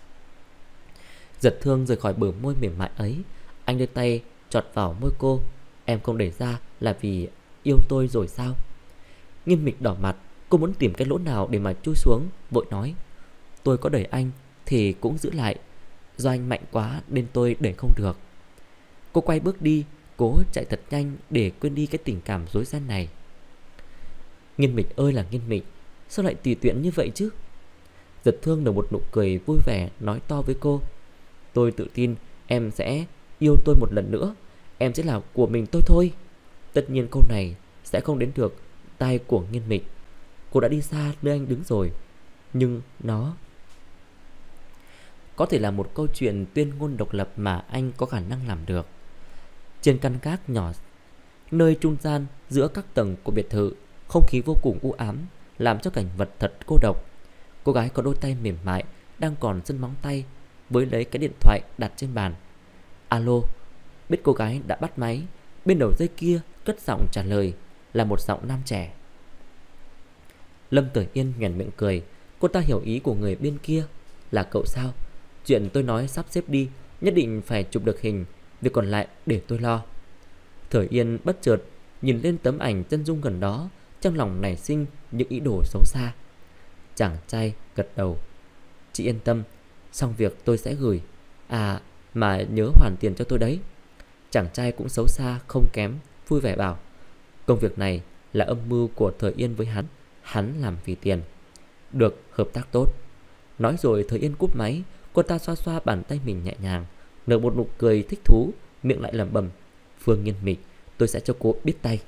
Giật Thương rời khỏi bờ môi mềm mại ấy. Anh đưa tay chọt vào môi cô. Em không đẩy ra là vì yêu tôi rồi sao? Nghiên Mịch đỏ mặt. Cô muốn tìm cái lỗ nào để mà chui xuống, vội nói. Tôi có đẩy anh thì cũng giữ lại. Do anh mạnh quá nên tôi đẩy không được. Cô quay bước đi, cố chạy thật nhanh để quên đi cái tình cảm rối ren này. Nghiên Mịch ơi là Nghiên Mịch, sao lại tùy tiện như vậy chứ? Giật Thương nở một nụ cười vui vẻ, nói to với cô. Tôi tự tin em sẽ yêu tôi một lần nữa. Em sẽ là của mình tôi thôi. Tất nhiên câu này sẽ không đến được tai của Nghiên Mịch. Cô đã đi xa nơi anh đứng rồi. Nhưng nó có thể là một câu chuyện tuyên ngôn độc lập mà anh có khả năng làm được. Trên căn gác nhỏ, nơi trung gian giữa các tầng của biệt thự, không khí vô cùng u ám, làm cho cảnh vật thật cô độc. Cô gái có đôi tay mềm mại đang còn sưng móng tay, với lấy cái điện thoại đặt trên bàn. Alo. Biết cô gái đã bắt máy. Bên đầu dây kia cất giọng trả lời là một giọng nam trẻ. Lâm Tử Yên nhoẻn miệng cười. Cô ta hiểu ý của người bên kia. Là cậu sao? Chuyện tôi nói sắp xếp đi, nhất định phải chụp được hình, việc còn lại để tôi lo. Thời Yên bất chợt nhìn lên tấm ảnh chân dung gần đó, trong lòng nảy sinh những ý đồ xấu xa. Chàng trai gật đầu. Chị yên tâm, xong việc tôi sẽ gửi. À, mà nhớ hoàn tiền cho tôi đấy. Chàng trai cũng xấu xa không kém, vui vẻ bảo. Công việc này là âm mưu của Thời Yên với hắn làm vì tiền. Được, hợp tác tốt. Nói rồi Thời Yên cúp máy. Cô ta xoa xoa bàn tay mình nhẹ nhàng, nở một nụ cười thích thú, miệng lại lẩm bẩm. Phương Nghiên Mịch, tôi sẽ cho cô biết tay.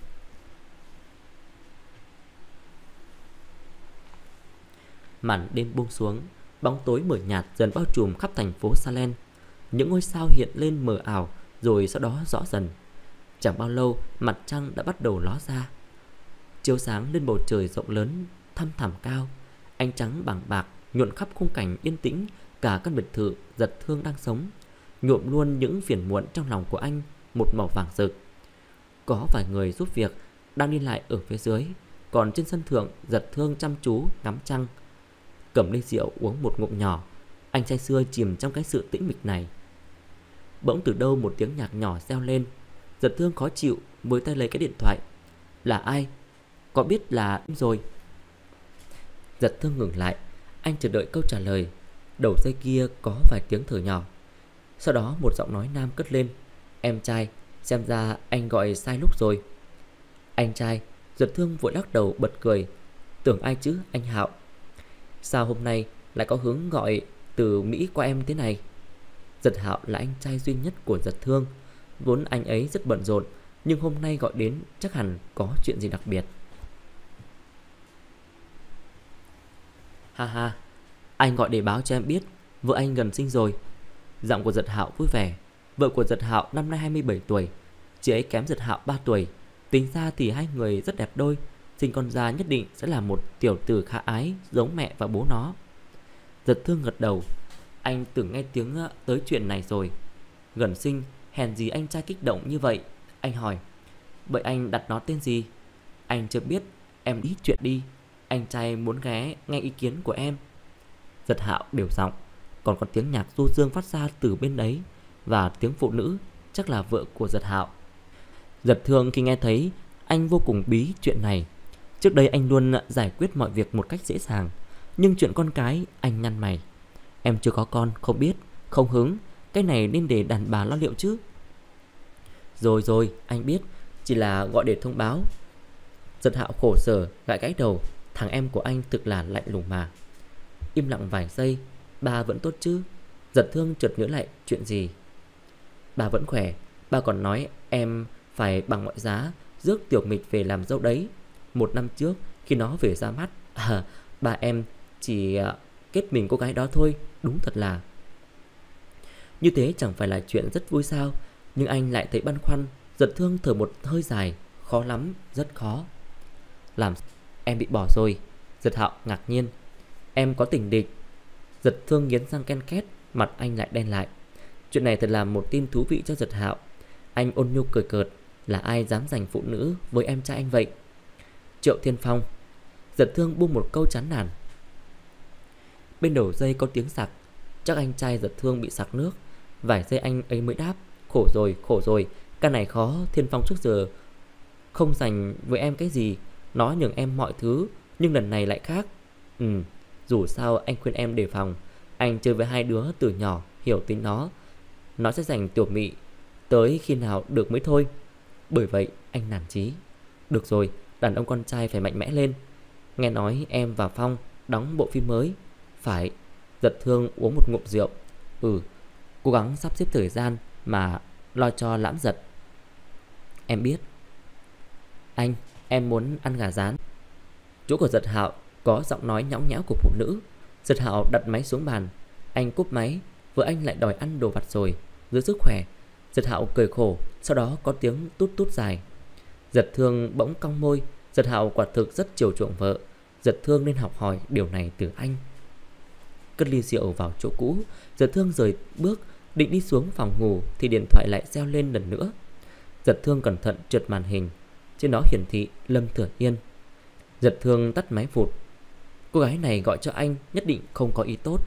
Màn đêm buông xuống, bóng tối mờ nhạt dần bao trùm khắp thành phố Salem. Những ngôi sao hiện lên mờ ảo, rồi sau đó rõ dần. Chẳng bao lâu, mặt trăng đã bắt đầu ló ra, chiếu sáng lên bầu trời rộng lớn, thăm thẳm cao. Ánh trắng bàng bạc nhuộm khắp khung cảnh yên tĩnh. Cả căn biệt thự Giật Thương đang sống, nhuộm luôn những phiền muộn trong lòng của anh một màu vàng rực. Có vài người giúp việc đang đi lại ở phía dưới, còn trên sân thượng Giật Thương chăm chú ngắm trăng, cầm ly rượu uống một ngụm nhỏ. Anh trai xưa chìm trong cái sự tĩnh mịch này. Bỗng từ đâu một tiếng nhạc nhỏ reo lên. Giật Thương khó chịu với tay lấy cái điện thoại. Là ai? Có biết là rồi. Giật Thương ngừng lại. Anh chờ đợi câu trả lời. Đầu dây kia có vài tiếng thở nhỏ. Sau đó một giọng nói nam cất lên. Em trai, xem ra anh gọi sai lúc rồi. Anh trai. Giật Thương vội lắc đầu bật cười. Tưởng ai chứ anh Hạo? Sao hôm nay lại có hướng gọi từ Mỹ qua em thế này? Giật Hạo là anh trai duy nhất của Giật Thương. Vốn anh ấy rất bận rộn, nhưng hôm nay gọi đến chắc hẳn có chuyện gì đặc biệt. Ha ha, anh gọi để báo cho em biết vợ anh gần sinh rồi. Giọng của Giật Hạo vui vẻ. Vợ của Giật Hạo năm nay 27 tuổi. Chị ấy kém Giật Hạo 3 tuổi. Tính ra thì hai người rất đẹp đôi. Sinh con ra nhất định sẽ là một tiểu tử khả ái, giống mẹ và bố nó. Giật Thương gật đầu. Anh từng nghe tiếng tới chuyện này rồi. Gần sinh, hèn gì anh trai kích động như vậy. Anh hỏi, vậy anh đặt nó tên gì? Anh chưa biết, em đi chuyện đi. Anh trai muốn ghé nghe ý kiến của em. Giật Hạo đều giọng. Còn có tiếng nhạc du dương phát ra từ bên đấy, và tiếng phụ nữ, chắc là vợ của Giật Hạo. Giật Thương khi nghe thấy, anh vô cùng bí chuyện này. Trước đây anh luôn giải quyết mọi việc một cách dễ dàng, nhưng chuyện con cái anh nhăn mày. Em chưa có con, không biết, không hứng. Cái này nên để đàn bà lo liệu chứ. Rồi, anh biết. Chỉ là gọi để thông báo. Giật Hạo khổ sở gãi gãi đầu. Thằng em của anh thực là lạnh lùng mà. Im lặng vài giây. Ba vẫn tốt chứ? Giật Thương chợt nhớ lại chuyện gì. Ba vẫn khỏe. Ba còn nói em phải bằng mọi giá rước Tiểu Mịch về làm dâu đấy. 1 năm trước khi nó về ra mắt, ba em chỉ kết mình cô gái đó thôi. Đúng thật là như thế, chẳng phải là chuyện rất vui sao? Nhưng anh lại thấy băn khoăn. Giật Thương thở một hơi dài. Khó lắm, rất khó. Làm em bị bỏ rồi? Giật Hạo ngạc nhiên. Em có tình địch. Giật Thương nghiến răng ken két. Mặt anh lại đen lại. Chuyện này thật là một tin thú vị cho Giật Hạo. Anh ôn nhu cười cợt. Là ai dám giành phụ nữ với em trai anh vậy? Triệu Thiên Phong. Giật Thương buông một câu chán nản. Bên đầu dây có tiếng sặc. Chắc anh trai Giật Thương bị sặc nước. Vài giây anh ấy mới đáp. Khổ rồi, cái này khó. Thiên Phong trước giờ không dành với em cái gì. Nó nhường em mọi thứ, nhưng lần này lại khác. Dù sao anh khuyên em đề phòng. Anh chơi với hai đứa từ nhỏ, hiểu tính nó. Nó sẽ dành Tiểu Mị tới khi nào được mới thôi. Bởi vậy anh nản chí. Được rồi, đàn ông con trai phải mạnh mẽ lên. Nghe nói em và Phong đóng bộ phim mới. Phải. Giật Thương uống một ngụm rượu. Cố gắng sắp xếp thời gian mà lo cho Lãm Giật. Em biết. Em muốn ăn gà rán. Chỗ của Giật Hạo có giọng nói nhõng nhẽo của phụ nữ. Giật Hạo đặt máy xuống bàn. Anh cúp máy. Vợ anh lại đòi ăn đồ vặt rồi. Giữ sức khỏe. Giật Hạo cười khổ. Sau đó có tiếng tút tút dài. Giật Thương bỗng cong môi. Giật Hạo quả thực rất chiều chuộng vợ. Giật Thương nên học hỏi điều này từ anh. Cất ly rượu vào chỗ cũ. Giật Thương rời bước Định đi xuống phòng ngủ thì điện thoại lại reo lên lần nữa. Giật Thương cẩn thận trượt màn hình, trên đó hiển thị Lâm Thừa Yên. Giật Thương tắt máy vụt. Cô gái này gọi cho anh nhất định không có ý tốt.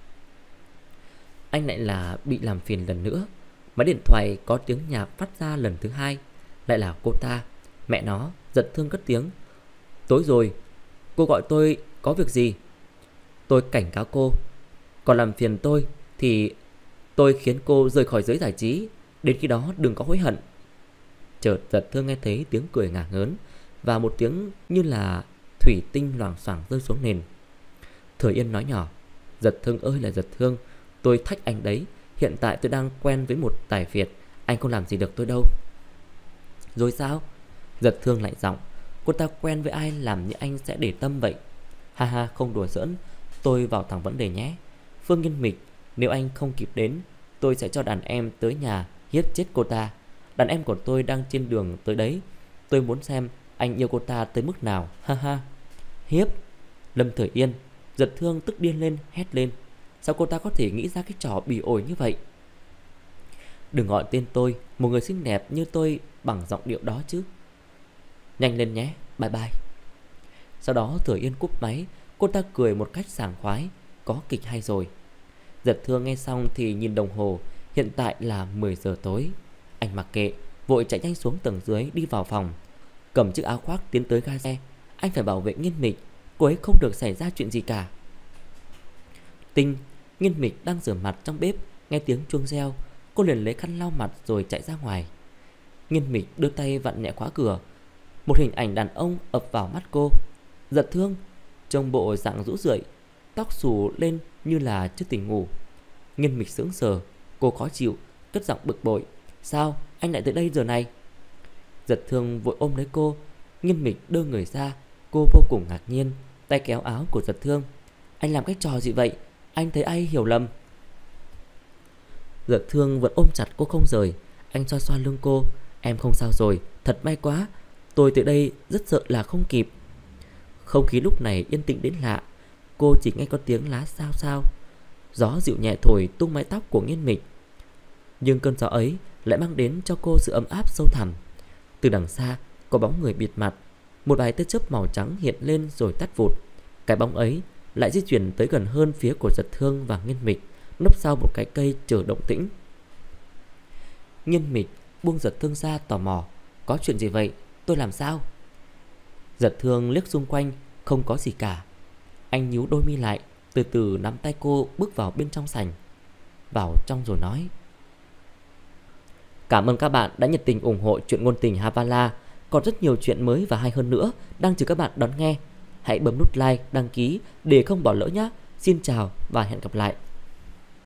Anh lại là bị làm phiền lần nữa. Máy điện thoại có tiếng nhạc phát ra lần thứ hai. Lại là cô ta. Mẹ nó. Giật Thương cất tiếng. Tối rồi, cô gọi tôi có việc gì? Tôi cảnh cáo cô, còn làm phiền tôi thì tôi khiến cô rời khỏi giới giải trí. Đến khi đó đừng có hối hận. Chợt Giật Thương nghe thấy tiếng cười ngả ngớn và một tiếng như là thủy tinh loảng xoảng rơi xuống nền. Thừa Yên nói nhỏ. Giật Thương ơi là Giật Thương, tôi thách anh đấy. Hiện tại tôi đang quen với một tài Việt, anh không làm gì được tôi đâu. Rồi sao? Giật Thương lại giọng. Cô ta quen với ai làm như anh sẽ để tâm vậy? Ha ha, không đùa giỡn. Tôi vào thẳng vấn đề nhé. Phương Nghiên Mịch, nếu anh không kịp đến, tôi sẽ cho đàn em tới nhà hiếp chết cô ta. Đàn em của tôi đang trên đường tới đấy. Tôi muốn xem anh yêu cô ta tới mức nào. Ha ha. Hiếp? Lâm Thời Yên. Giật Thương tức điên lên, hét lên. Sao cô ta có thể nghĩ ra cái trò bỉ ổi như vậy? Đừng gọi tên tôi, một người xinh đẹp như tôi, bằng giọng điệu đó chứ. Nhanh lên nhé, bye bye. Sau đó Thừa Yên cúp máy. Cô ta cười một cách sảng khoái. Có kịch hay rồi. Giật Thương nghe xong thì nhìn đồng hồ. Hiện tại là 10 giờ tối. Anh mặc kệ, vội chạy nhanh xuống tầng dưới, đi vào phòng, cầm chiếc áo khoác tiến tới ga xe. Anh phải bảo vệ Nghiên Mịch, cô ấy không được xảy ra chuyện gì cả. Tinh, Nghiên Mịch đang rửa mặt trong bếp, nghe tiếng chuông reo. Cô liền lấy khăn lau mặt rồi chạy ra ngoài. Nghiên Mịch đưa tay vặn nhẹ khóa cửa. Một hình ảnh đàn ông ập vào mắt cô. Giật Thương, trông bộ dạng rũ rượi, tóc xù lên như là chưa tỉnh ngủ. Nghiên Mịch sững sờ, cô khó chịu, cất giọng bực bội. Sao anh lại tới đây giờ này? Giật Thương vội ôm lấy cô. Nghiên Mịch đưa người ra. Cô vô cùng ngạc nhiên, tay kéo áo của Giật Thương. Anh làm cái trò gì vậy? Anh thấy ai hiểu lầm? Giật Thương vẫn ôm chặt cô không rời. Anh xoa xoa lưng cô. Em không sao rồi, thật may quá. Tôi tới đây rất sợ là không kịp. Không khí lúc này yên tĩnh đến lạ. Cô chỉ nghe có tiếng lá xao xao. Gió dịu nhẹ thổi tung mái tóc của Nghiên Mịch, nhưng cơn gió ấy lại mang đến cho cô sự ấm áp sâu thẳm. Từ đằng xa có bóng người bịt mặt. Một vài tia chớp màu trắng hiện lên rồi tắt vụt. Cái bóng ấy lại di chuyển tới gần hơn phía của Giật Thương và Nghiên Mịch, nấp sau một cái cây chờ động tĩnh. Nghiên Mịch buông Giật Thương ra tò mò. Có chuyện gì vậy? Tôi làm sao? Giật Thương liếc xung quanh. Không có gì cả. Anh nhíu đôi mi lại, từ từ nắm tay cô bước vào bên trong sảnh. Vào trong rồi nói. Cảm ơn các bạn đã nhiệt tình ủng hộ chuyện ngôn tình Havala. Còn rất nhiều chuyện mới và hay hơn nữa đang chờ các bạn đón nghe. Hãy bấm nút like, đăng ký để không bỏ lỡ nhé. Xin chào và hẹn gặp lại.